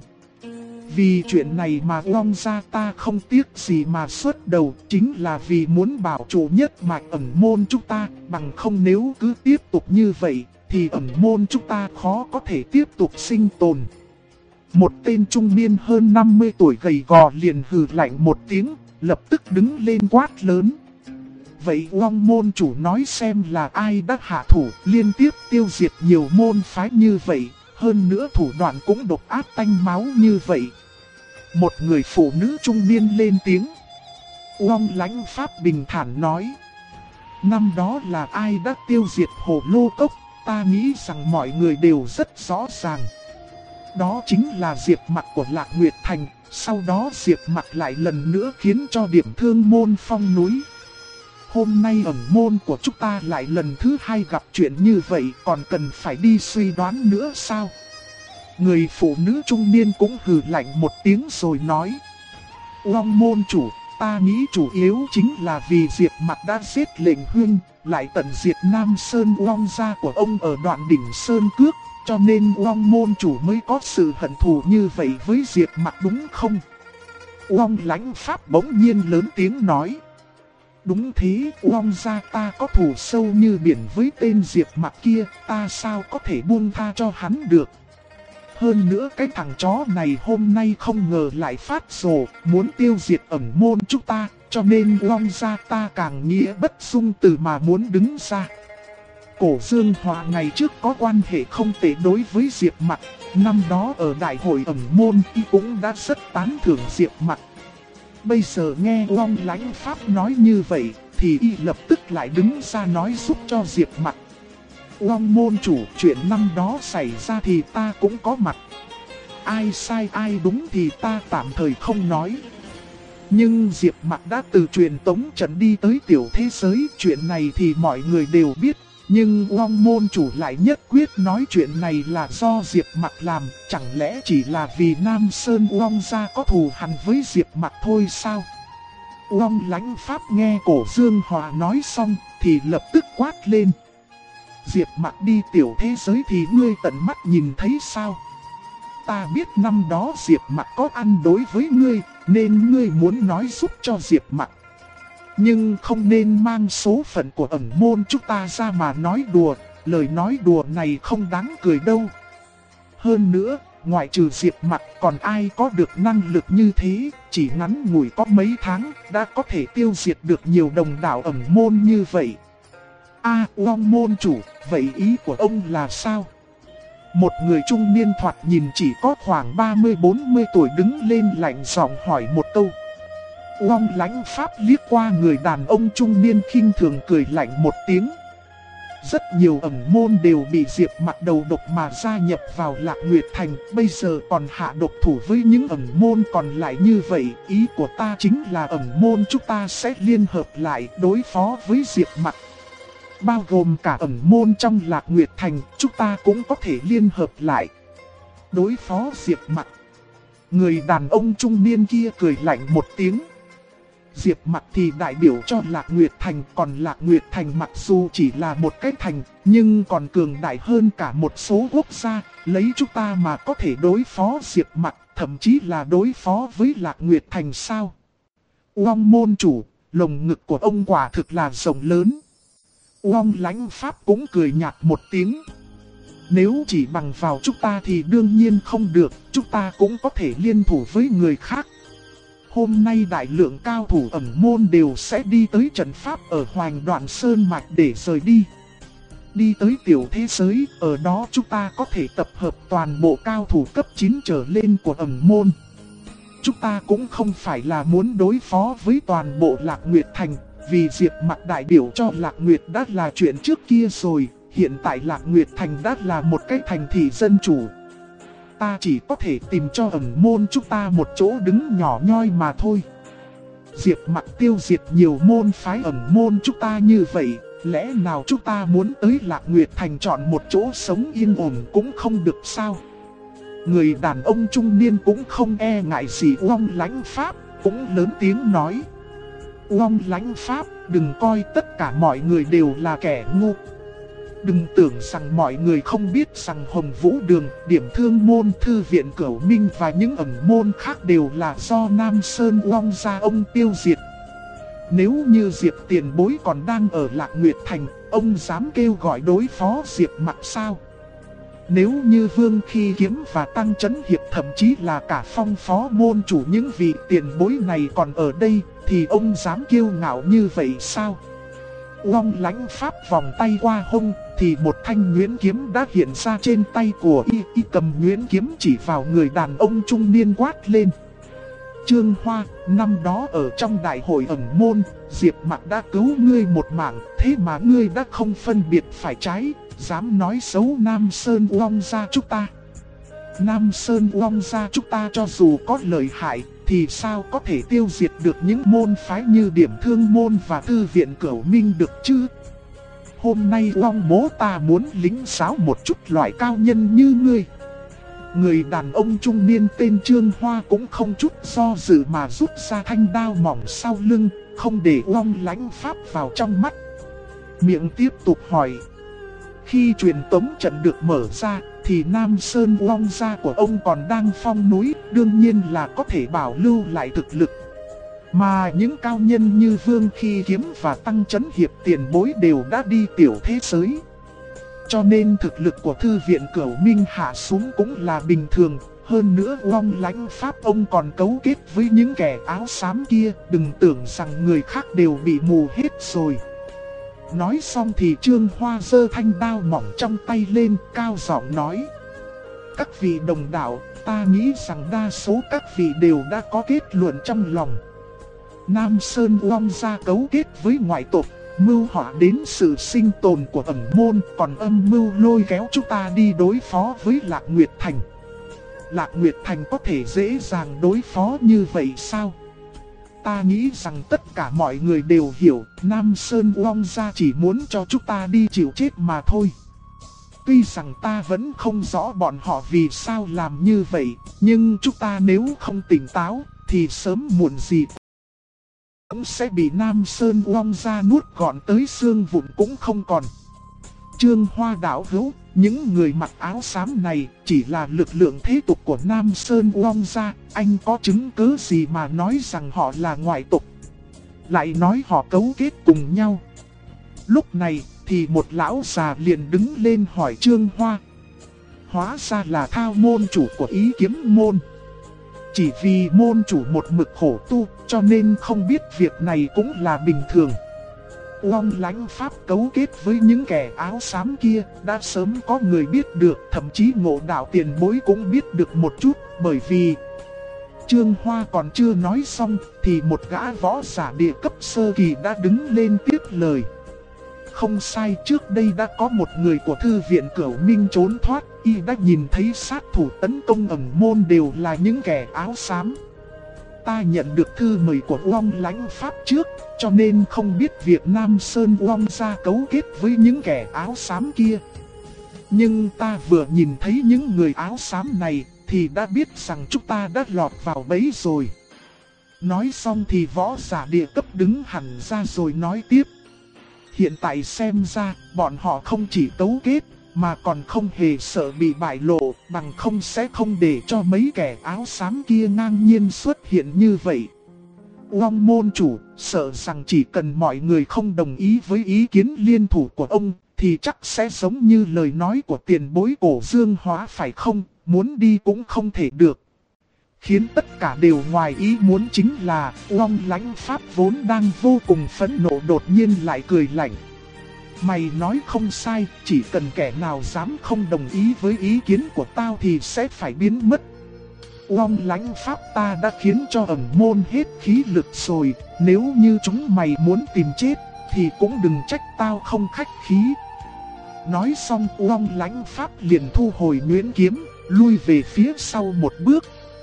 Vì chuyện này mà Uông Gia ta không tiếc gì mà xuất đầu, chính là vì muốn bảo chủ nhất mạch ẩn môn chúng ta, bằng không nếu cứ tiếp tục như vậy, thì ẩn môn chúng ta khó có thể tiếp tục sinh tồn. Một tên trung niên hơn 50 tuổi gầy gò liền hừ lạnh một tiếng, lập tức đứng lên quát lớn: Vậy Uông môn chủ nói xem là ai đã hạ thủ liên tiếp tiêu diệt nhiều môn phái như vậy, hơn nữa thủ đoạn cũng độc ác tanh máu như vậy. Một người phụ nữ trung niên lên tiếng. Uông Lãnh Pháp bình thản nói: Năm đó là ai đã tiêu diệt Hồ Lô Cốc, ta nghĩ rằng mọi người đều rất rõ ràng. Đó chính là Diệp Mặc của Lạc Nguyệt Thành, sau đó Diệp Mặc lại lần nữa khiến cho điểm thương môn phong núi. Hôm nay ẩn môn của chúng ta lại lần thứ hai gặp chuyện như vậy, còn cần phải đi suy đoán nữa sao? Người phụ nữ trung niên cũng hừ lạnh một tiếng rồi nói: Uông môn chủ, ta nghĩ chủ yếu chính là vì Diệp Mặc đã giết lệnh huynh, lại tận diệt Nam Sơn Uông Gia của ông ở đoạn đỉnh Sơn Cước, cho nên Uông môn chủ mới có sự hận thù như vậy với Diệp Mặc đúng không? Uông Lãnh Pháp bỗng nhiên lớn tiếng nói. Đúng thế, Uông gia ta có thù sâu như biển với tên Diệp Mặc kia, ta sao có thể buông tha cho hắn được. Hơn nữa cái thằng chó này hôm nay không ngờ lại phát rồ, muốn tiêu diệt ẩn môn chúng ta, cho nên Uông gia ta càng nghĩa bất dung từ mà muốn đứng ra. Cổ Dương Hòa ngày trước có quan hệ không tệ đối với Diệp Mặc, năm đó ở đại hội ẩn môn y cũng đã rất tán thưởng Diệp Mặc. Bây giờ nghe Uông Lãnh Pháp nói như vậy, thì y lập tức lại đứng ra nói giúp cho Diệp Mặc. Uông môn chủ, chuyện năm đó xảy ra thì ta cũng có mặt. Ai sai ai đúng thì ta tạm thời không nói. Nhưng Diệp Mặc đã từ truyền tống trận đi tới tiểu thế giới, chuyện này thì mọi người đều biết. Nhưng Uông môn chủ lại nhất quyết nói chuyện này là do Diệp Mặc làm, chẳng lẽ chỉ là vì Nam Sơn Uông gia có thù hằn với Diệp Mặc thôi sao? Uông Lãnh Pháp nghe Cổ Dương Hòa nói xong thì lập tức quát lên. Diệp Mặc đi tiểu thế giới thì ngươi tận mắt nhìn thấy sao? Ta biết năm đó Diệp Mặc có ăn đối với ngươi, nên ngươi muốn nói giúp cho Diệp Mặc. Nhưng không nên mang số phận của ẩn môn chúng ta ra mà nói đùa, lời nói đùa này không đáng cười đâu. Hơn nữa, ngoại trừ Diệp Mặc còn ai có được năng lực như thế, chỉ ngắn ngủi có mấy tháng đã có thể tiêu diệt được nhiều đồng đạo ẩn môn như vậy. Uông môn chủ, vậy ý của ông là sao? Một người trung niên thoạt nhìn chỉ có khoảng 30-40 tuổi đứng lên lạnh giọng hỏi một câu. Uông Lãnh Pháp liếc qua người đàn ông trung niên khinh thường cười lạnh một tiếng. Rất nhiều ẩn môn đều bị Diệp Mặc đầu độc mà gia nhập vào Lạc Nguyệt Thành, bây giờ còn hạ độc thủ với những ẩn môn còn lại như vậy. Ý của ta chính là ẩn môn chúng ta sẽ liên hợp lại đối phó với Diệp Mặc. Bao gồm cả ẩn môn trong Lạc Nguyệt Thành, chúng ta cũng có thể liên hợp lại đối phó Diệp Mặc. Người đàn ông trung niên kia cười lạnh một tiếng. Diệp Mặc thì đại biểu cho Lạc Nguyệt Thành, còn Lạc Nguyệt Thành mặc dù chỉ là một cái thành, nhưng còn cường đại hơn cả một số quốc gia, lấy chúng ta mà có thể đối phó Diệp Mặc, thậm chí là đối phó với Lạc Nguyệt Thành sao? Uông môn chủ, lồng ngực của ông quả thực là rộng lớn. Uông Lãnh Pháp cũng cười nhạt một tiếng. Nếu chỉ bằng vào chúng ta thì đương nhiên không được, chúng ta cũng có thể liên thủ với người khác. Hôm nay đại lượng cao thủ ẩn môn đều sẽ đi tới trận pháp ở Hoành Đoạn Sơn Mạch để rời đi. Đi tới tiểu thế giới, ở đó chúng ta có thể tập hợp toàn bộ cao thủ cấp 9 trở lên của ẩn môn. Chúng ta cũng không phải là muốn đối phó với toàn bộ Lạc Nguyệt Thành, vì Diệp Mặc đại biểu cho Lạc Nguyệt đã là chuyện trước kia rồi, hiện tại Lạc Nguyệt Thành đã là một cái thành thị dân chủ. Ta chỉ có thể tìm cho ẩn môn chúng ta một chỗ đứng nhỏ nhoi mà thôi. Diệp Mặc tiêu diệt nhiều môn phái ẩn môn chúng ta như vậy, lẽ nào chúng ta muốn tới Lạc Nguyệt Thành chọn một chỗ sống yên ổn cũng không được sao? Người đàn ông trung niên cũng không e ngại gì Uông Lãnh Pháp, cũng lớn tiếng nói. Uông Lãnh Pháp, đừng coi tất cả mọi người đều là kẻ ngu. Đừng tưởng rằng mọi người không biết rằng Hồng Vũ Đường, Điểm Thương Môn, Thư viện Cửu Minh và những ẩn môn khác đều là do Nam Sơn Uông gia ông tiêu diệt. Nếu như Diệp tiền bối còn đang ở Lạc Nguyệt Thành, ông dám kêu gọi đối phó Diệp Mặc sao? Nếu như Vương Khi Kiếm và Tăng Chấn Hiệp thậm chí là cả Phong Phó môn chủ những vị tiền bối này còn ở đây, thì ông dám kiêu ngạo như vậy sao? Uông Lãnh Pháp vòng tay qua hông, thì một thanh nhuyễn kiếm đã hiện ra trên tay của y cầm nhuyễn kiếm chỉ vào người đàn ông trung niên quát lên. Trương Hoa, năm đó ở trong đại hội ẩn môn, Diệp Mặc đã cứu ngươi một mạng, thế mà ngươi đã không phân biệt phải trái, dám nói xấu Nam Sơn Uông gia chúng ta. Nam Sơn Uông gia chúng ta cho dù có lợi hại, thì sao có thể tiêu diệt được những môn phái như Điểm Thương Môn và Thư viện Cửu Minh được chứ? Hôm nay Uông bố ta muốn lính giáo một chút loại cao nhân như ngươi. Người đàn ông trung niên tên Trương Hoa cũng không chút do dự mà rút ra thanh đao mỏng sau lưng, không để Uông Lãnh Pháp vào trong mắt. Miệng tiếp tục hỏi. Khi truyền tống trận được mở ra, thì Nam Sơn Uông gia của ông còn đang phong núi, đương nhiên là có thể bảo lưu lại thực lực. Mà những cao nhân như Vương Khi Kiếm và Tăng Chấn Hiệp tiền bối đều đã đi tiểu thế giới. Cho nên thực lực của thư viện Cửu Minh hạ xuống cũng là bình thường. Hơn nữa Uông Lãnh Pháp ông còn cấu kết với những kẻ áo xám kia, đừng tưởng rằng người khác đều bị mù hết rồi. Nói xong thì Trương Hoa giơ thanh đao mỏng trong tay lên, cao giọng nói: các vị đồng đạo, ta nghĩ rằng đa số các vị đều đã có kết luận trong lòng. Nam Sơn Uông gia cấu kết với ngoại tộc, mưu họa đến sự sinh tồn của ẩn môn, còn âm mưu lôi kéo chúng ta đi đối phó với Lạc Nguyệt Thành. Lạc Nguyệt Thành có thể dễ dàng đối phó như vậy sao? Ta nghĩ rằng tất cả mọi người đều hiểu, Nam Sơn Uông gia chỉ muốn cho chúng ta đi chịu chết mà thôi. Tuy rằng ta vẫn không rõ bọn họ vì sao làm như vậy, nhưng chúng ta nếu không tỉnh táo, thì sớm muộn gì cũng sẽ bị Nam Sơn Uông gia nuốt gọn tới xương vụn cũng không còn. Trương Hoa đạo hữu, những người mặc áo xám này chỉ là lực lượng thế tục của Nam Sơn Uông gia, anh có chứng cứ gì mà nói rằng họ là ngoại tộc? Lại nói họ cấu kết cùng nhau. Lúc này thì một lão già liền đứng lên hỏi Trương Hoa. Hóa ra là Thao môn chủ của Ý Kiếm môn. Chỉ vì môn chủ một mực khổ tu, cho nên không biết việc này cũng là bình thường. Uông Lãnh Pháp cấu kết với những kẻ áo xám kia, đã sớm có người biết được, thậm chí Ngộ Đạo tiền bối cũng biết được một chút, bởi vì Trương Hoa còn chưa nói xong, thì một gã võ giả địa cấp sơ kỳ đã đứng lên tiếp lời. Không sai, trước đây đã có một người của thư viện Cửu Minh trốn thoát, y đã nhìn thấy sát thủ tấn công ẩn môn đều là những kẻ áo xám. Ta nhận được thư mời của Uông Lãnh Pháp trước, cho nên không biết việc Nam Sơn Uông gia cấu kết với những kẻ áo xám kia. Nhưng ta vừa nhìn thấy những người áo xám này, thì đã biết rằng chúng ta đã lọt vào bẫy rồi. Nói xong thì võ giả địa cấp đứng hẳn ra rồi nói tiếp. Hiện tại xem ra, bọn họ không chỉ cấu kết, mà còn không hề sợ bị bại lộ, bằng không sẽ không để cho mấy kẻ áo xám kia ngang nhiên xuất hiện như vậy. Uông môn chủ, sợ rằng chỉ cần mọi người không đồng ý với ý kiến liên thủ của ông, thì chắc sẽ giống như lời nói của tiền bối Cổ Dương Hóa phải không, muốn đi cũng không thể được. Khiến tất cả đều ngoài ý muốn chính là Uông Lãnh Pháp vốn đang vô cùng phẫn nộ đột nhiên lại cười lạnh. Mày nói không sai, chỉ cần kẻ nào dám không đồng ý với ý kiến của tao thì sẽ phải biến mất. Uông Lãnh Pháp, ta đã khiến cho ẩn môn hết khí lực rồi, nếu như chúng mày muốn tìm chết thì cũng đừng trách tao không khách khí. Nói xong Uông Lãnh Pháp liền thu hồi nhuyễn kiếm, lui về phía sau một bước.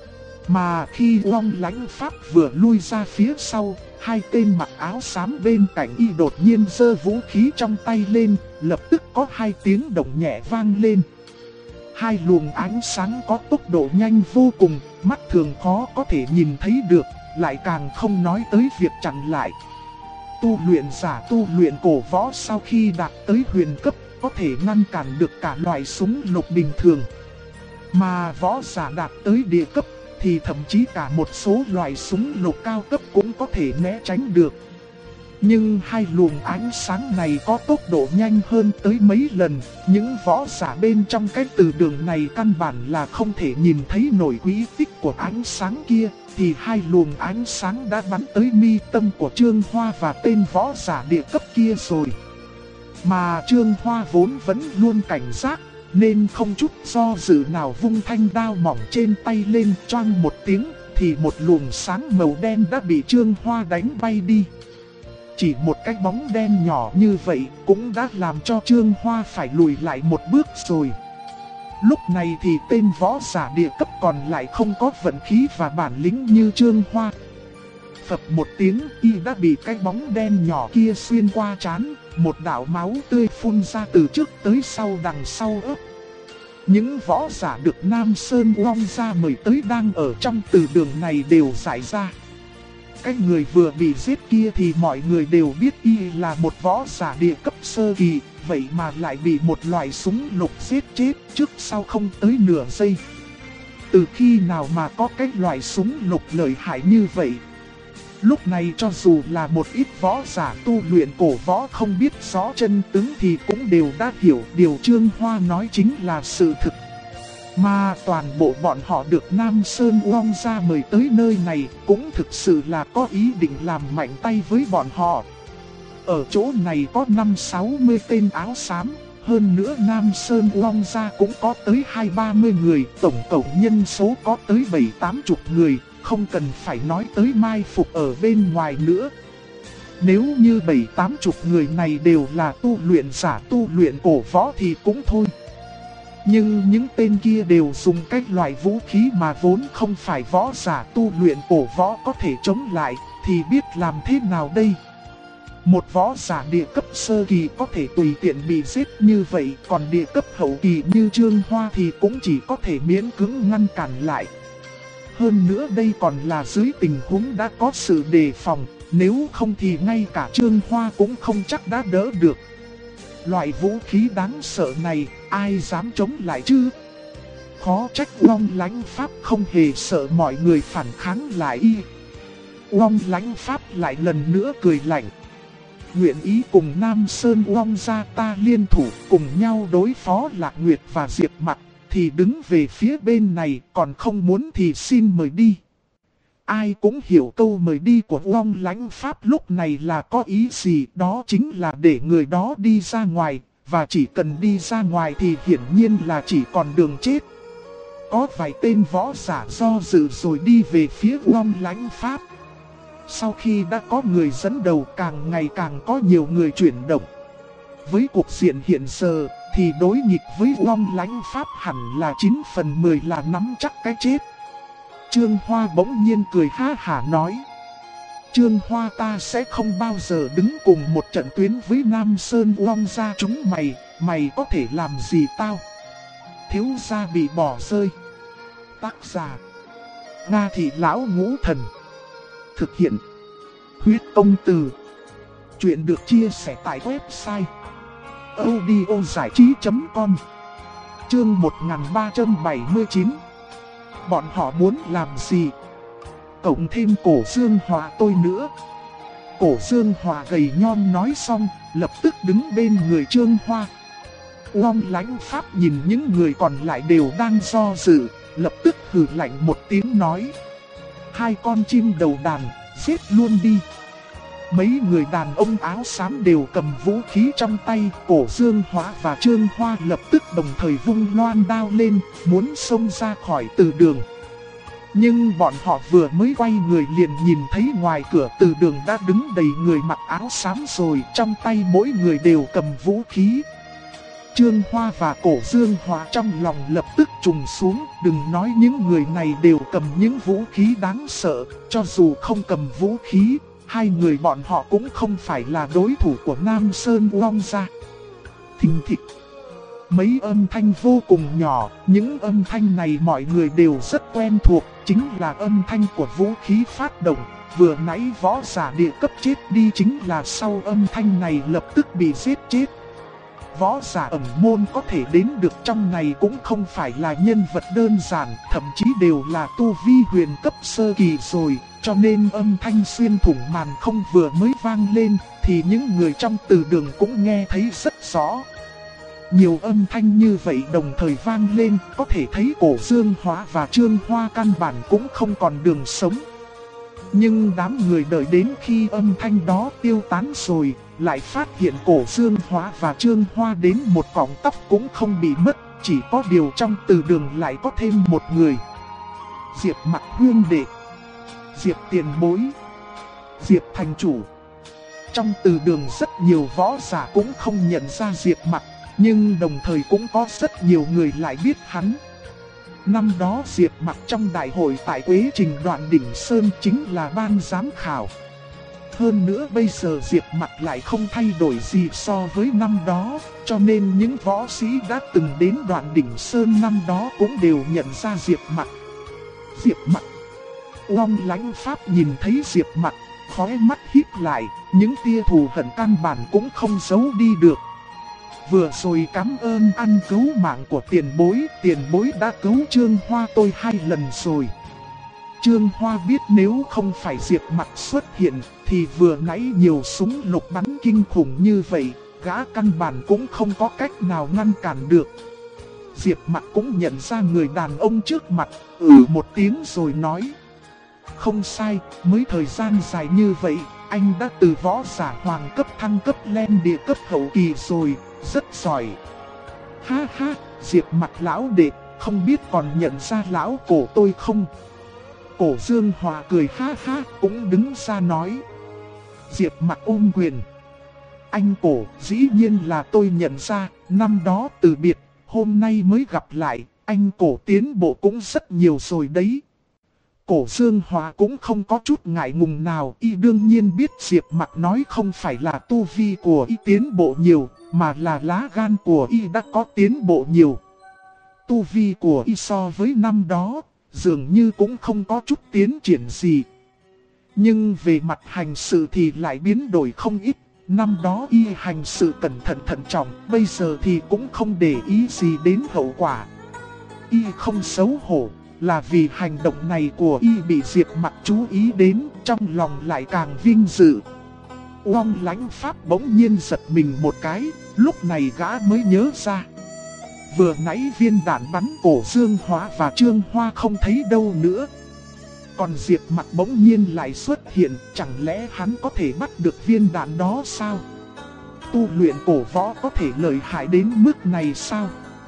Mà khi Uông Lãnh Pháp vừa lui ra phía sau, hai tên mặc áo xám bên cạnh y đột nhiên giơ vũ khí trong tay lên, lập tức có hai tiếng động nhẹ vang lên. Hai luồng ánh sáng có tốc độ nhanh vô cùng, mắt thường khó có thể nhìn thấy được, lại càng không nói tới việc chặn lại. Tu luyện giả tu luyện cổ võ sau khi đạt tới huyền cấp, có thể ngăn cản được cả loại súng lục bình thường. Mà võ giả đạt tới địa cấp, thì thậm chí cả một số loại súng lục cao cấp cũng có thể né tránh được. Nhưng hai luồng ánh sáng này có tốc độ nhanh hơn tới mấy lần, những võ giả bên trong cái từ đường này căn bản là không thể nhìn thấy nổi quỹ tích của ánh sáng kia, thì hai luồng ánh sáng đã bắn tới mi tâm của Trương Hoa và tên võ giả địa cấp kia rồi. Mà Trương Hoa vốn vẫn luôn cảnh giác, nên không chút do dự nào vung thanh đao mỏng trên tay lên, choang một tiếng, thì một luồng sáng màu đen đã bị Trương Hoa đánh bay đi. Chỉ một cái bóng đen nhỏ như vậy cũng đã làm cho Trương Hoa phải lùi lại một bước rồi. Lúc này thì tên võ giả địa cấp còn lại không có vận khí và bản lĩnh như Trương Hoa. Phập một tiếng, y đã bị cái bóng đen nhỏ kia xuyên qua trán, một đạo máu tươi phun ra từ trước tới sau đằng sau ớt. Những võ giả được Nam Sơn Uông gia mời tới đang ở trong từ đường này đều giải ra. cái người vừa bị giết kia thì mọi người đều biết y là một võ giả địa cấp sơ kỳ, vậy mà lại bị một loại súng lục giết chết trước sau không tới nửa giây. Từ khi nào mà có cái loại súng lục lợi hại như vậy? Lúc này cho dù là một ít võ giả tu luyện cổ võ không biết rõ chân tướng thì cũng đều đã hiểu điều Trương Hoa nói chính là sự thực. Mà toàn bộ bọn họ được Nam Sơn Uông gia mời tới nơi này cũng thực sự là có ý định làm mạnh tay với bọn họ. Ở chỗ này có 50-60 tên áo xám, hơn nữa Nam Sơn Uông gia cũng có tới 20-30 người, tổng cộng nhân số có tới 7-80 người, không cần phải nói tới mai phục ở bên ngoài nữa. Nếu như 7-80 người này đều là tu luyện giả tu luyện cổ võ thì cũng thôi. Nhưng những tên kia đều dùng các loại vũ khí mà vốn không phải võ giả tu luyện cổ võ có thể chống lại, thì biết làm thế nào đây? Một võ giả địa cấp sơ kỳ có thể tùy tiện bị giết như vậy, còn địa cấp hậu kỳ như Trương Hoa thì cũng chỉ có thể miễn cưỡng ngăn cản lại. Hơn nữa đây còn là dưới tình huống đã có sự đề phòng, nếu không thì ngay cả Trương Hoa cũng không chắc đã đỡ được. Loại vũ khí đáng sợ này, ai dám chống lại chứ? Khó trách Long Lánh Pháp không hề sợ mọi người phản kháng lại y. Long Lánh Pháp lại lần nữa cười lạnh. Nguyện ý cùng Nam Sơn Uông gia ta liên thủ cùng nhau đối phó Lạc Nguyệt và Diệp Mặc, thì đứng về phía bên này, còn không muốn thì xin mời đi. Ai cũng hiểu câu mời đi của Long Lánh Pháp lúc này là có ý gì, đó chính là để người đó đi ra ngoài, và chỉ cần đi ra ngoài thì hiển nhiên là chỉ còn đường chết. Có vài tên võ giả do dự rồi đi về phía Long Lánh Pháp. Sau khi đã có người dẫn đầu, càng ngày càng có nhiều người chuyển động. Với cuộc diện hiện giờ thì đối nghịch với Long Lánh Pháp hẳn là 9 phần 10 là nắm chắc cái chết. Trương Hoa bỗng nhiên cười ha hả nói. Trương Hoa, ta sẽ không bao giờ đứng cùng một trận tuyến với Nam Sơn Uông gia chúng mày, mày có thể làm gì tao? Thiếu gia bị bỏ rơi. Tác giả: Nga Thị Lão Ngũ Thần. Thực hiện: Huyết Công Từ. Chuyện được chia sẻ tại website audiozảichí.com. Chương 1379. Bọn họ muốn làm gì? Cộng thêm Cổ Dương Hòa tôi nữa. Cổ Dương Hòa gầy nhom nói xong, lập tức đứng bên người Trương Hoa. Long Lánh Pháp nhìn những người còn lại đều đang do dự, lập tức hừ lạnh một tiếng nói. Hai con chim đầu đàn, giết luôn đi. Mấy người đàn ông áo xám đều cầm vũ khí trong tay, Cổ Dương Hóa và Trương Hoa lập tức đồng thời vung loan đao lên, muốn xông ra khỏi từ đường. Nhưng bọn họ vừa mới quay người liền nhìn thấy ngoài cửa từ đường đã đứng đầy người mặc áo xám rồi, trong tay mỗi người đều cầm vũ khí. Trương Hoa và Cổ Dương Hóa trong lòng lập tức trùng xuống, đừng nói những người này đều cầm những vũ khí đáng sợ, cho dù không cầm vũ khí, hai người bọn họ cũng không phải là đối thủ của Nam Sơn Uông gia. Thình thịch. Mấy âm thanh vô cùng nhỏ, những âm thanh này mọi người đều rất quen thuộc, chính là âm thanh của vũ khí phát động. Vừa nãy võ giả địa cấp chết đi chính là sau âm thanh này lập tức bị giết chết. Võ giả ẩn môn có thể đến được trong này cũng không phải là nhân vật đơn giản, thậm chí đều là tu vi huyền cấp sơ kỳ rồi, cho nên âm thanh xuyên thủng màn không vừa mới vang lên, thì những người trong từ đường cũng nghe thấy rất rõ. Nhiều âm thanh như vậy đồng thời vang lên, có thể thấy Cổ Dương Hóa và Trương Hoa căn bản cũng không còn đường sống. Nhưng đám người đợi đến khi âm thanh đó tiêu tán rồi, lại phát hiện Cổ Dương Hóa và Trương Hoa đến một cọng tóc cũng không bị mất, chỉ có điều trong từ đường lại có thêm một người. Diệp Mặc huynh đệ, Diệp tiền bối, Diệp thành chủ. Trong từ đường rất nhiều võ giả cũng không nhận ra Diệp Mặc, nhưng đồng thời cũng có rất nhiều người lại biết hắn. Năm đó Diệp Mặc trong đại hội tại Quế Trình Đoạn Đỉnh Sơn chính là ban giám khảo. Hơn nữa bây giờ Diệp Mặc lại không thay đổi gì so với năm đó, cho nên những võ sĩ đã từng đến Đoạn Đỉnh Sơn năm đó cũng đều nhận ra Diệp Mặc. Diệp Mặc, Long Lãnh Pháp nhìn thấy Diệp Mặc, khóe mắt híp lại, những tia thù hận căn bản cũng không giấu đi được. Vừa rồi cảm ơn ăn cứu mạng của tiền bối đã cứu Trương Hoa tôi 2 lần rồi. Trương Hoa biết nếu không phải Diệp Mặc xuất hiện thì vừa nãy nhiều súng lục bắn kinh khủng như vậy, gã căn bản cũng không có cách nào ngăn cản được. Diệp Mặc cũng nhận ra người đàn ông trước mặt, một tiếng rồi nói. Không sai, mới thời gian dài như vậy, anh đã từ võ giả hoàng cấp thăng cấp lên địa cấp hậu kỳ rồi, rất giỏi. Ha ha, Diệp Mặc lão đệ, không biết còn nhận ra lão cổ tôi không? Cổ Dương Hòa cười ha ha, cũng đứng ra nói. Diệp Mặc ôm quyền. Anh cổ, dĩ nhiên là tôi nhận ra, năm đó từ biệt, hôm nay mới gặp lại, anh cổ tiến bộ cũng rất nhiều rồi đấy. Cổ Dương Hòa cũng không có chút ngại ngùng nào, y đương nhiên biết Diệp Mặc nói không phải là tu vi của y tiến bộ nhiều, mà là lá gan của y đã có tiến bộ nhiều. Tu vi của y so với năm đó, dường như cũng không có chút tiến triển gì. Nhưng về mặt hành sự thì lại biến đổi không ít. Năm đó y hành sự cẩn thận thận trọng, bây giờ thì cũng không để ý gì đến hậu quả. Y không xấu hổ, là vì hành động này của y bị Diệp Mặc chú ý đến, trong lòng lại càng vinh dự. Long Lãnh Pháp bỗng nhiên giật mình một cái, lúc này gã mới nhớ ra. Vừa nãy viên đạn bắn Cổ Dương Hóa và Trương Hoa không thấy đâu nữa. Còn Diệp Mặc bỗng nhiên lại xuất hiện, chẳng lẽ hắn có thể bắt được viên đạn đó sao? Tu luyện cổ võ có thể lợi hại đến mức này sao?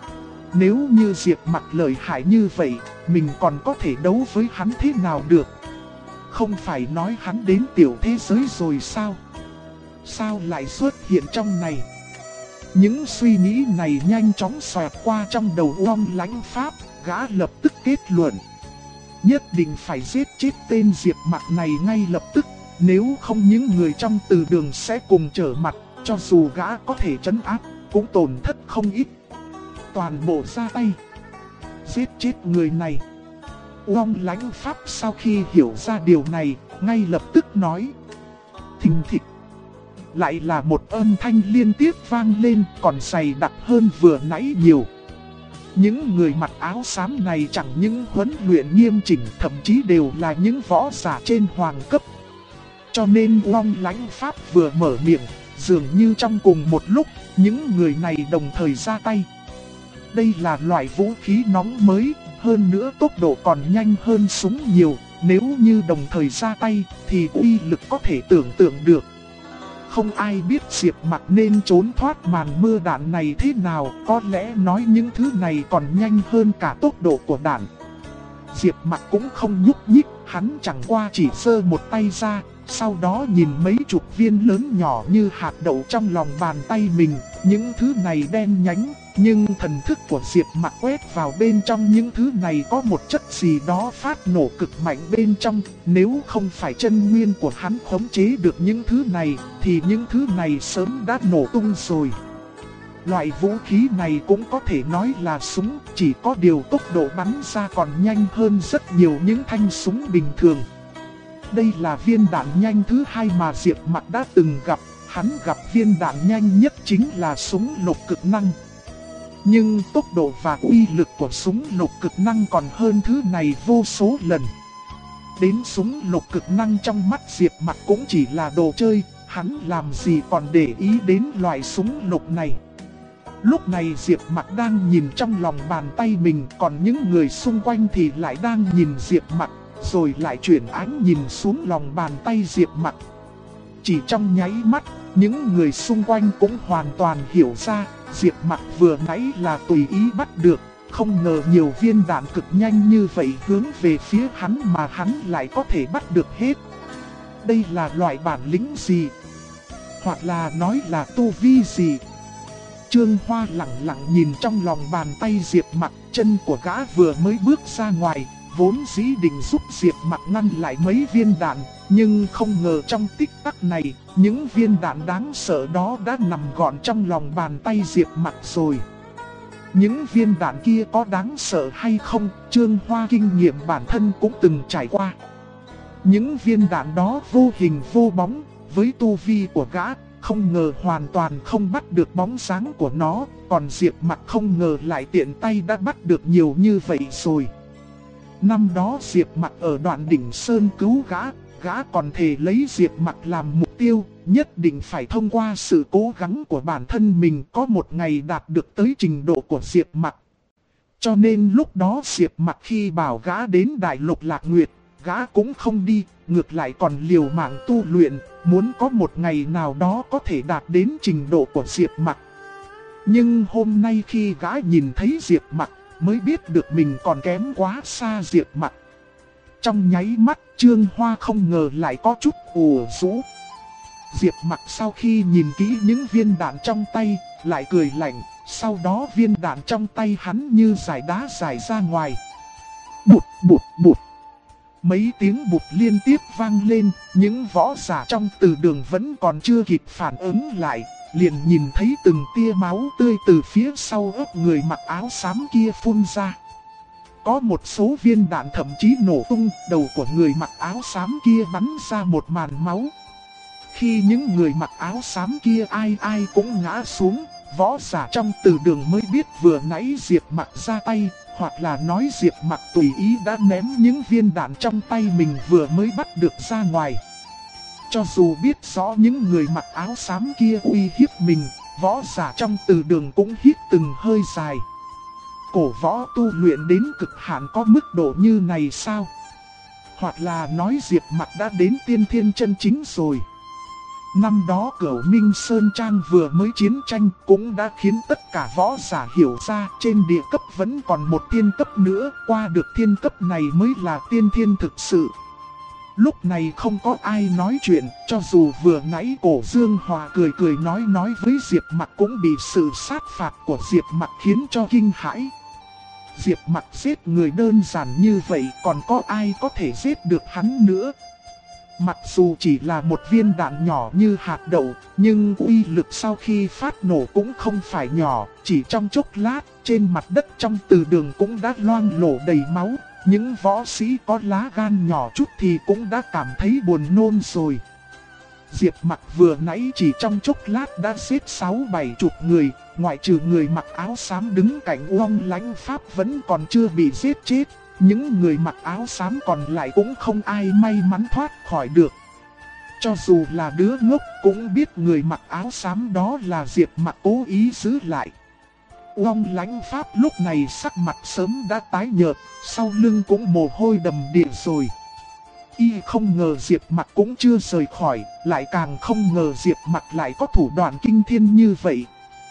Nếu như Diệp Mặc lợi hại như vậy, mình còn có thể đấu với hắn thế nào được? Không phải nói hắn đến tiểu thế giới rồi sao? Sao lại xuất hiện trong này? Những suy nghĩ này nhanh chóng xoẹt qua trong đầu Long Lãnh Pháp, gã lập tức kết luận. Nhất định phải giết chết tên Diệp Mặc này ngay lập tức, nếu không những người trong từ đường sẽ cùng trở mặt, cho dù gã có thể trấn áp, cũng tổn thất không ít. Toàn bộ ra tay, giết chết người này. Long Lãnh Pháp sau khi hiểu ra điều này, ngay lập tức nói. Thình thịch. Lại là một âm thanh liên tiếp vang lên, còn dày đặc hơn vừa nãy nhiều. Những người mặc áo xám này chẳng những huấn luyện nghiêm chỉnh, thậm chí đều là những võ giả trên hoàng cấp. Cho nên Long Lãnh Pháp vừa mở miệng, dường như trong cùng một lúc, những người này đồng thời ra tay. Đây là loại vũ khí nóng mới, hơn nữa tốc độ còn nhanh hơn súng nhiều. Nếu như đồng thời ra tay, thì uy lực có thể tưởng tượng được. Không ai biết Diệp Mặc nên trốn thoát màn mưa đạn này thế nào, có lẽ nói những thứ này còn nhanh hơn cả tốc độ của đạn. Diệp Mặc cũng không nhúc nhích, hắn chẳng qua chỉ giơ một tay ra, sau đó nhìn mấy chục viên lớn nhỏ như hạt đậu trong lòng bàn tay mình, những thứ này đen nhánh, nhưng thần thức của Diệp Mặc quét vào bên trong những thứ này có một chất gì đó phát nổ cực mạnh bên trong, nếu không phải chân nguyên của hắn khống chế được những thứ này, thì những thứ này sớm đã nổ tung rồi. Loại vũ khí này cũng có thể nói là súng, chỉ có điều tốc độ bắn ra còn nhanh hơn rất nhiều những thanh súng bình thường. Đây là viên đạn nhanh thứ hai mà Diệp Mặc đã từng gặp, hắn gặp viên đạn nhanh nhất chính là súng lục cực năng. Nhưng tốc độ và uy lực của súng lục cực năng còn hơn thứ này vô số lần. Đến súng lục cực năng trong mắt Diệp Mặc cũng chỉ là đồ chơi, hắn làm gì còn để ý đến loại súng lục này. Lúc này Diệp Mặc đang nhìn trong lòng bàn tay mình, còn những người xung quanh thì lại đang nhìn Diệp Mặc, rồi lại chuyển ánh nhìn xuống lòng bàn tay Diệp Mặc. Chỉ trong nháy mắt, những người xung quanh cũng hoàn toàn hiểu ra, Diệp Mặc vừa nãy là tùy ý bắt được, không ngờ nhiều viên đạn cực nhanh như vậy hướng về phía hắn mà hắn lại có thể bắt được hết. Đây là loại bản lĩnh gì? Hoặc là nói là tu vi gì? Trương Hoa lặng lặng nhìn trong lòng bàn tay Diệp Mặc, chân của gã vừa mới bước ra ngoài, vốn dĩ định giúp Diệp Mặc ngăn lại mấy viên đạn, nhưng không ngờ trong tích tắc này, những viên đạn đáng sợ đó đã nằm gọn trong lòng bàn tay Diệp Mặc rồi. Những viên đạn kia có đáng sợ hay không, Trương Hoa kinh nghiệm bản thân cũng từng trải qua. Những viên đạn đó vô hình vô bóng, với tu vi của gã, không ngờ hoàn toàn không bắt được bóng dáng của nó, còn Diệp Mặc không ngờ lại tiện tay đã bắt được nhiều như vậy rồi. Năm đó Diệp Mặc ở đoạn đỉnh Sơn cứu gã còn thề lấy Diệp Mặc làm mục tiêu, nhất định phải thông qua sự cố gắng của bản thân mình có một ngày đạt được tới trình độ của Diệp Mặc. Cho nên lúc đó Diệp Mặc khi bảo gã đến Đại Lục Lạc Nguyệt, gã cũng không đi, ngược lại còn liều mạng tu luyện, muốn có một ngày nào đó có thể đạt đến trình độ của Diệp Mặc. Nhưng hôm nay khi gã nhìn thấy Diệp Mặc, mới biết được mình còn kém quá xa Diệp Mặc. Trong nháy mắt, Trương Hoa không ngờ lại có chút ủ rũ. Diệp Mặc sau khi nhìn kỹ những viên đạn trong tay, lại cười lạnh, sau đó viên đạn trong tay hắn như giải đá giải ra ngoài. Bụt bụt bụt. Mấy tiếng bụt liên tiếp vang lên, những võ giả trong từ đường vẫn còn chưa kịp phản ứng lại, liền nhìn thấy từng tia máu tươi từ phía sau ớt người mặc áo xám kia phun ra. Có một số viên đạn thậm chí nổ tung, đầu của người mặc áo xám kia bắn ra một màn máu. Khi những người mặc áo xám kia ai ai cũng ngã xuống, võ giả trong từ đường mới biết vừa nãy Diệp Mặc ra tay, hoặc là nói Diệp Mặc tùy ý đã ném những viên đạn trong tay mình vừa mới bắt được ra ngoài. Cho dù biết rõ những người mặc áo xám kia uy hiếp mình, võ giả trong từ đường cũng hít từng hơi dài. Cổ võ tu luyện đến cực hạn có mức độ như này sao? Hoặc là nói Diệp Mặc đã đến tiên thiên chân chính rồi. Năm đó Cửu Minh Sơn Trang vừa mới chiến tranh cũng đã khiến tất cả võ giả hiểu ra trên địa cấp vẫn còn một thiên cấp nữa, qua được thiên cấp này mới là tiên thiên thực sự. Lúc này không có ai nói chuyện, cho dù vừa nãy Cổ Dương Hòa cười cười nói với Diệp Mặc cũng bị sự sát phạt của Diệp Mặc khiến cho kinh hãi. Diệp Mặc giết người đơn giản như vậy còn có ai có thể giết được hắn nữa. Mặc dù chỉ là một viên đạn nhỏ như hạt đậu, nhưng uy lực sau khi phát nổ cũng không phải nhỏ, chỉ trong chốc lát, trên mặt đất trong từ đường cũng đã loang lổ đầy máu. Những võ sĩ có lá gan nhỏ chút thì cũng đã cảm thấy buồn nôn rồi. Diệp Mặc vừa nãy chỉ trong chốc lát đã giết 6-7 chục người, ngoại trừ người mặc áo xám đứng cạnh Uông Lãnh Pháp vẫn còn chưa bị giết chết. Những người mặc áo xám còn lại cũng không ai may mắn thoát khỏi được. Cho dù là đứa ngốc cũng biết người mặc áo xám đó là Diệp Mặc cố ý giữ lại. Uông Lãnh Pháp lúc này sắc mặt sớm đã tái nhợt, sau lưng cũng mồ hôi đầm đìa rồi. Y không ngờ Diệp Mặc cũng chưa rời khỏi, lại càng không ngờ Diệp Mặc lại có thủ đoạn kinh thiên như vậy.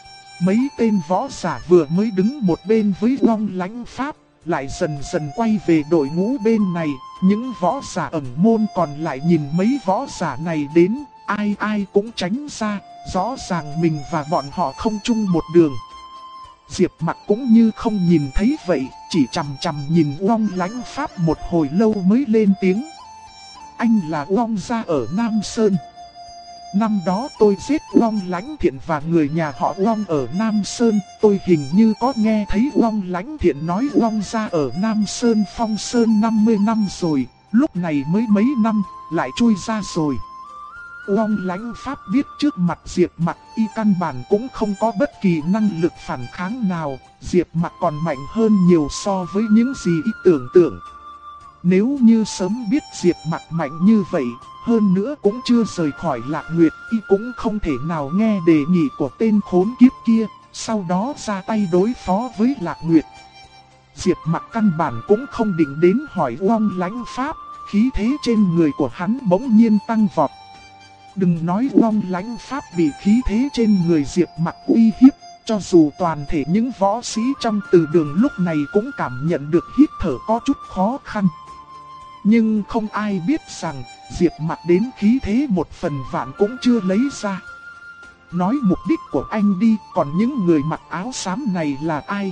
Mấy tên võ giả vừa mới đứng một bên với Uông Lãnh Pháp, lại dần dần quay về đội ngũ bên này. Những võ giả ẩn môn còn lại nhìn mấy võ giả này đến, ai ai cũng tránh ra, rõ ràng mình và bọn họ không chung một đường. Diệp Mặc cũng như không nhìn thấy vậy, chỉ chằm chằm nhìn Uông Lãnh Pháp một hồi lâu mới lên tiếng. Anh là Uông gia ở Nam Sơn. Năm đó tôi giết Uông Lãnh Thiện và người nhà họ Uông ở Nam Sơn. Tôi hình như có nghe thấy Uông Lãnh Thiện nói Uông gia ở Nam Sơn Phong Sơn 50 năm rồi. Lúc này mới mấy năm, lại chui ra rồi. Uông Lãnh Pháp biết trước mặt Diệp Mặc y căn bản cũng không có bất kỳ năng lực phản kháng nào. Diệp Mặc còn mạnh hơn nhiều so với những gì y tưởng tượng. Nếu như sớm biết Diệp Mặc mạnh như vậy, hơn nữa cũng chưa rời khỏi Lạc Nguyệt, y cũng không thể nào nghe đề nghị của tên khốn kiếp kia, sau đó ra tay đối phó với Lạc Nguyệt. Diệp Mặc căn bản cũng không định đến hỏi Uông Lãnh Pháp, khí thế trên người của hắn bỗng nhiên tăng vọt. Đừng nói Uông Lãnh Pháp bị khí thế trên người Diệp Mặc uy hiếp, cho dù toàn thể những võ sĩ trong từ đường lúc này cũng cảm nhận được hít thở có chút khó khăn. Nhưng không ai biết rằng Diệp Mặc đến khí thế 1/1000 cũng chưa lấy ra. Nói mục đích của anh đi, còn những người mặc áo xám này là ai?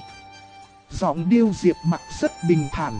Giọng điệu Diệp Mặc rất bình thản.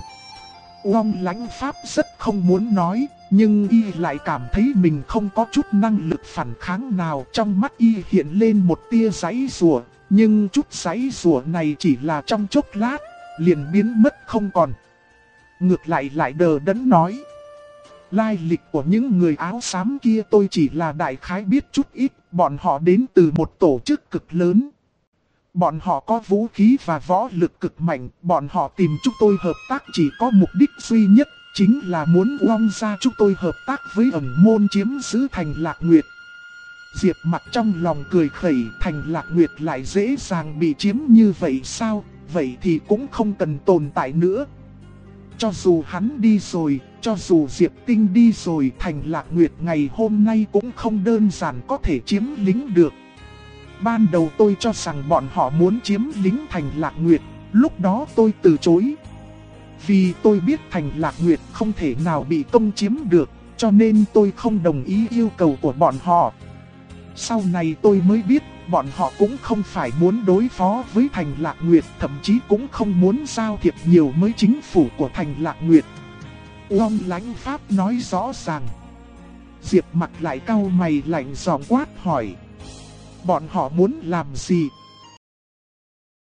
Uông Lãnh Pháp rất không muốn nói, nhưng y lại cảm thấy mình không có chút năng lực phản kháng nào. Trong mắt y hiện lên một tia giãy giụa, nhưng chút giãy giụa này chỉ là trong chốc lát, liền biến mất không còn. Ngược lại đờ đẫn nói. Lai lịch của những người áo xám kia tôi chỉ là đại khái biết chút ít, bọn họ đến từ một tổ chức cực lớn. Bọn họ có vũ khí và võ lực cực mạnh, bọn họ tìm chúng tôi hợp tác chỉ có mục đích duy nhất, chính là muốn uong ra chúng tôi hợp tác với ẩn môn chiếm giữ Thành Lạc Nguyệt. Diệp Mặc trong lòng cười khẩy, Thành Lạc Nguyệt lại dễ dàng bị chiếm như vậy sao, vậy thì cũng không cần tồn tại nữa. Cho dù hắn đi rồi, cho dù Diệp Tinh đi rồi, Thành Lạc Nguyệt ngày hôm nay cũng không đơn giản có thể chiếm lĩnh được. Ban đầu tôi cho rằng bọn họ muốn chiếm lĩnh Thành Lạc Nguyệt, lúc đó tôi từ chối. Vì tôi biết Thành Lạc Nguyệt không thể nào bị công chiếm được, cho nên tôi không đồng ý yêu cầu của bọn họ. Sau này tôi mới biết, bọn họ cũng không phải muốn đối phó với Thành Lạc Nguyệt, thậm chí cũng không muốn giao thiệp nhiều với chính phủ của Thành Lạc Nguyệt. Uông Lãnh Pháp nói rõ ràng. Diệp Mặc lại cau mày lạnh giọng quát hỏi. Bọn họ muốn làm gì?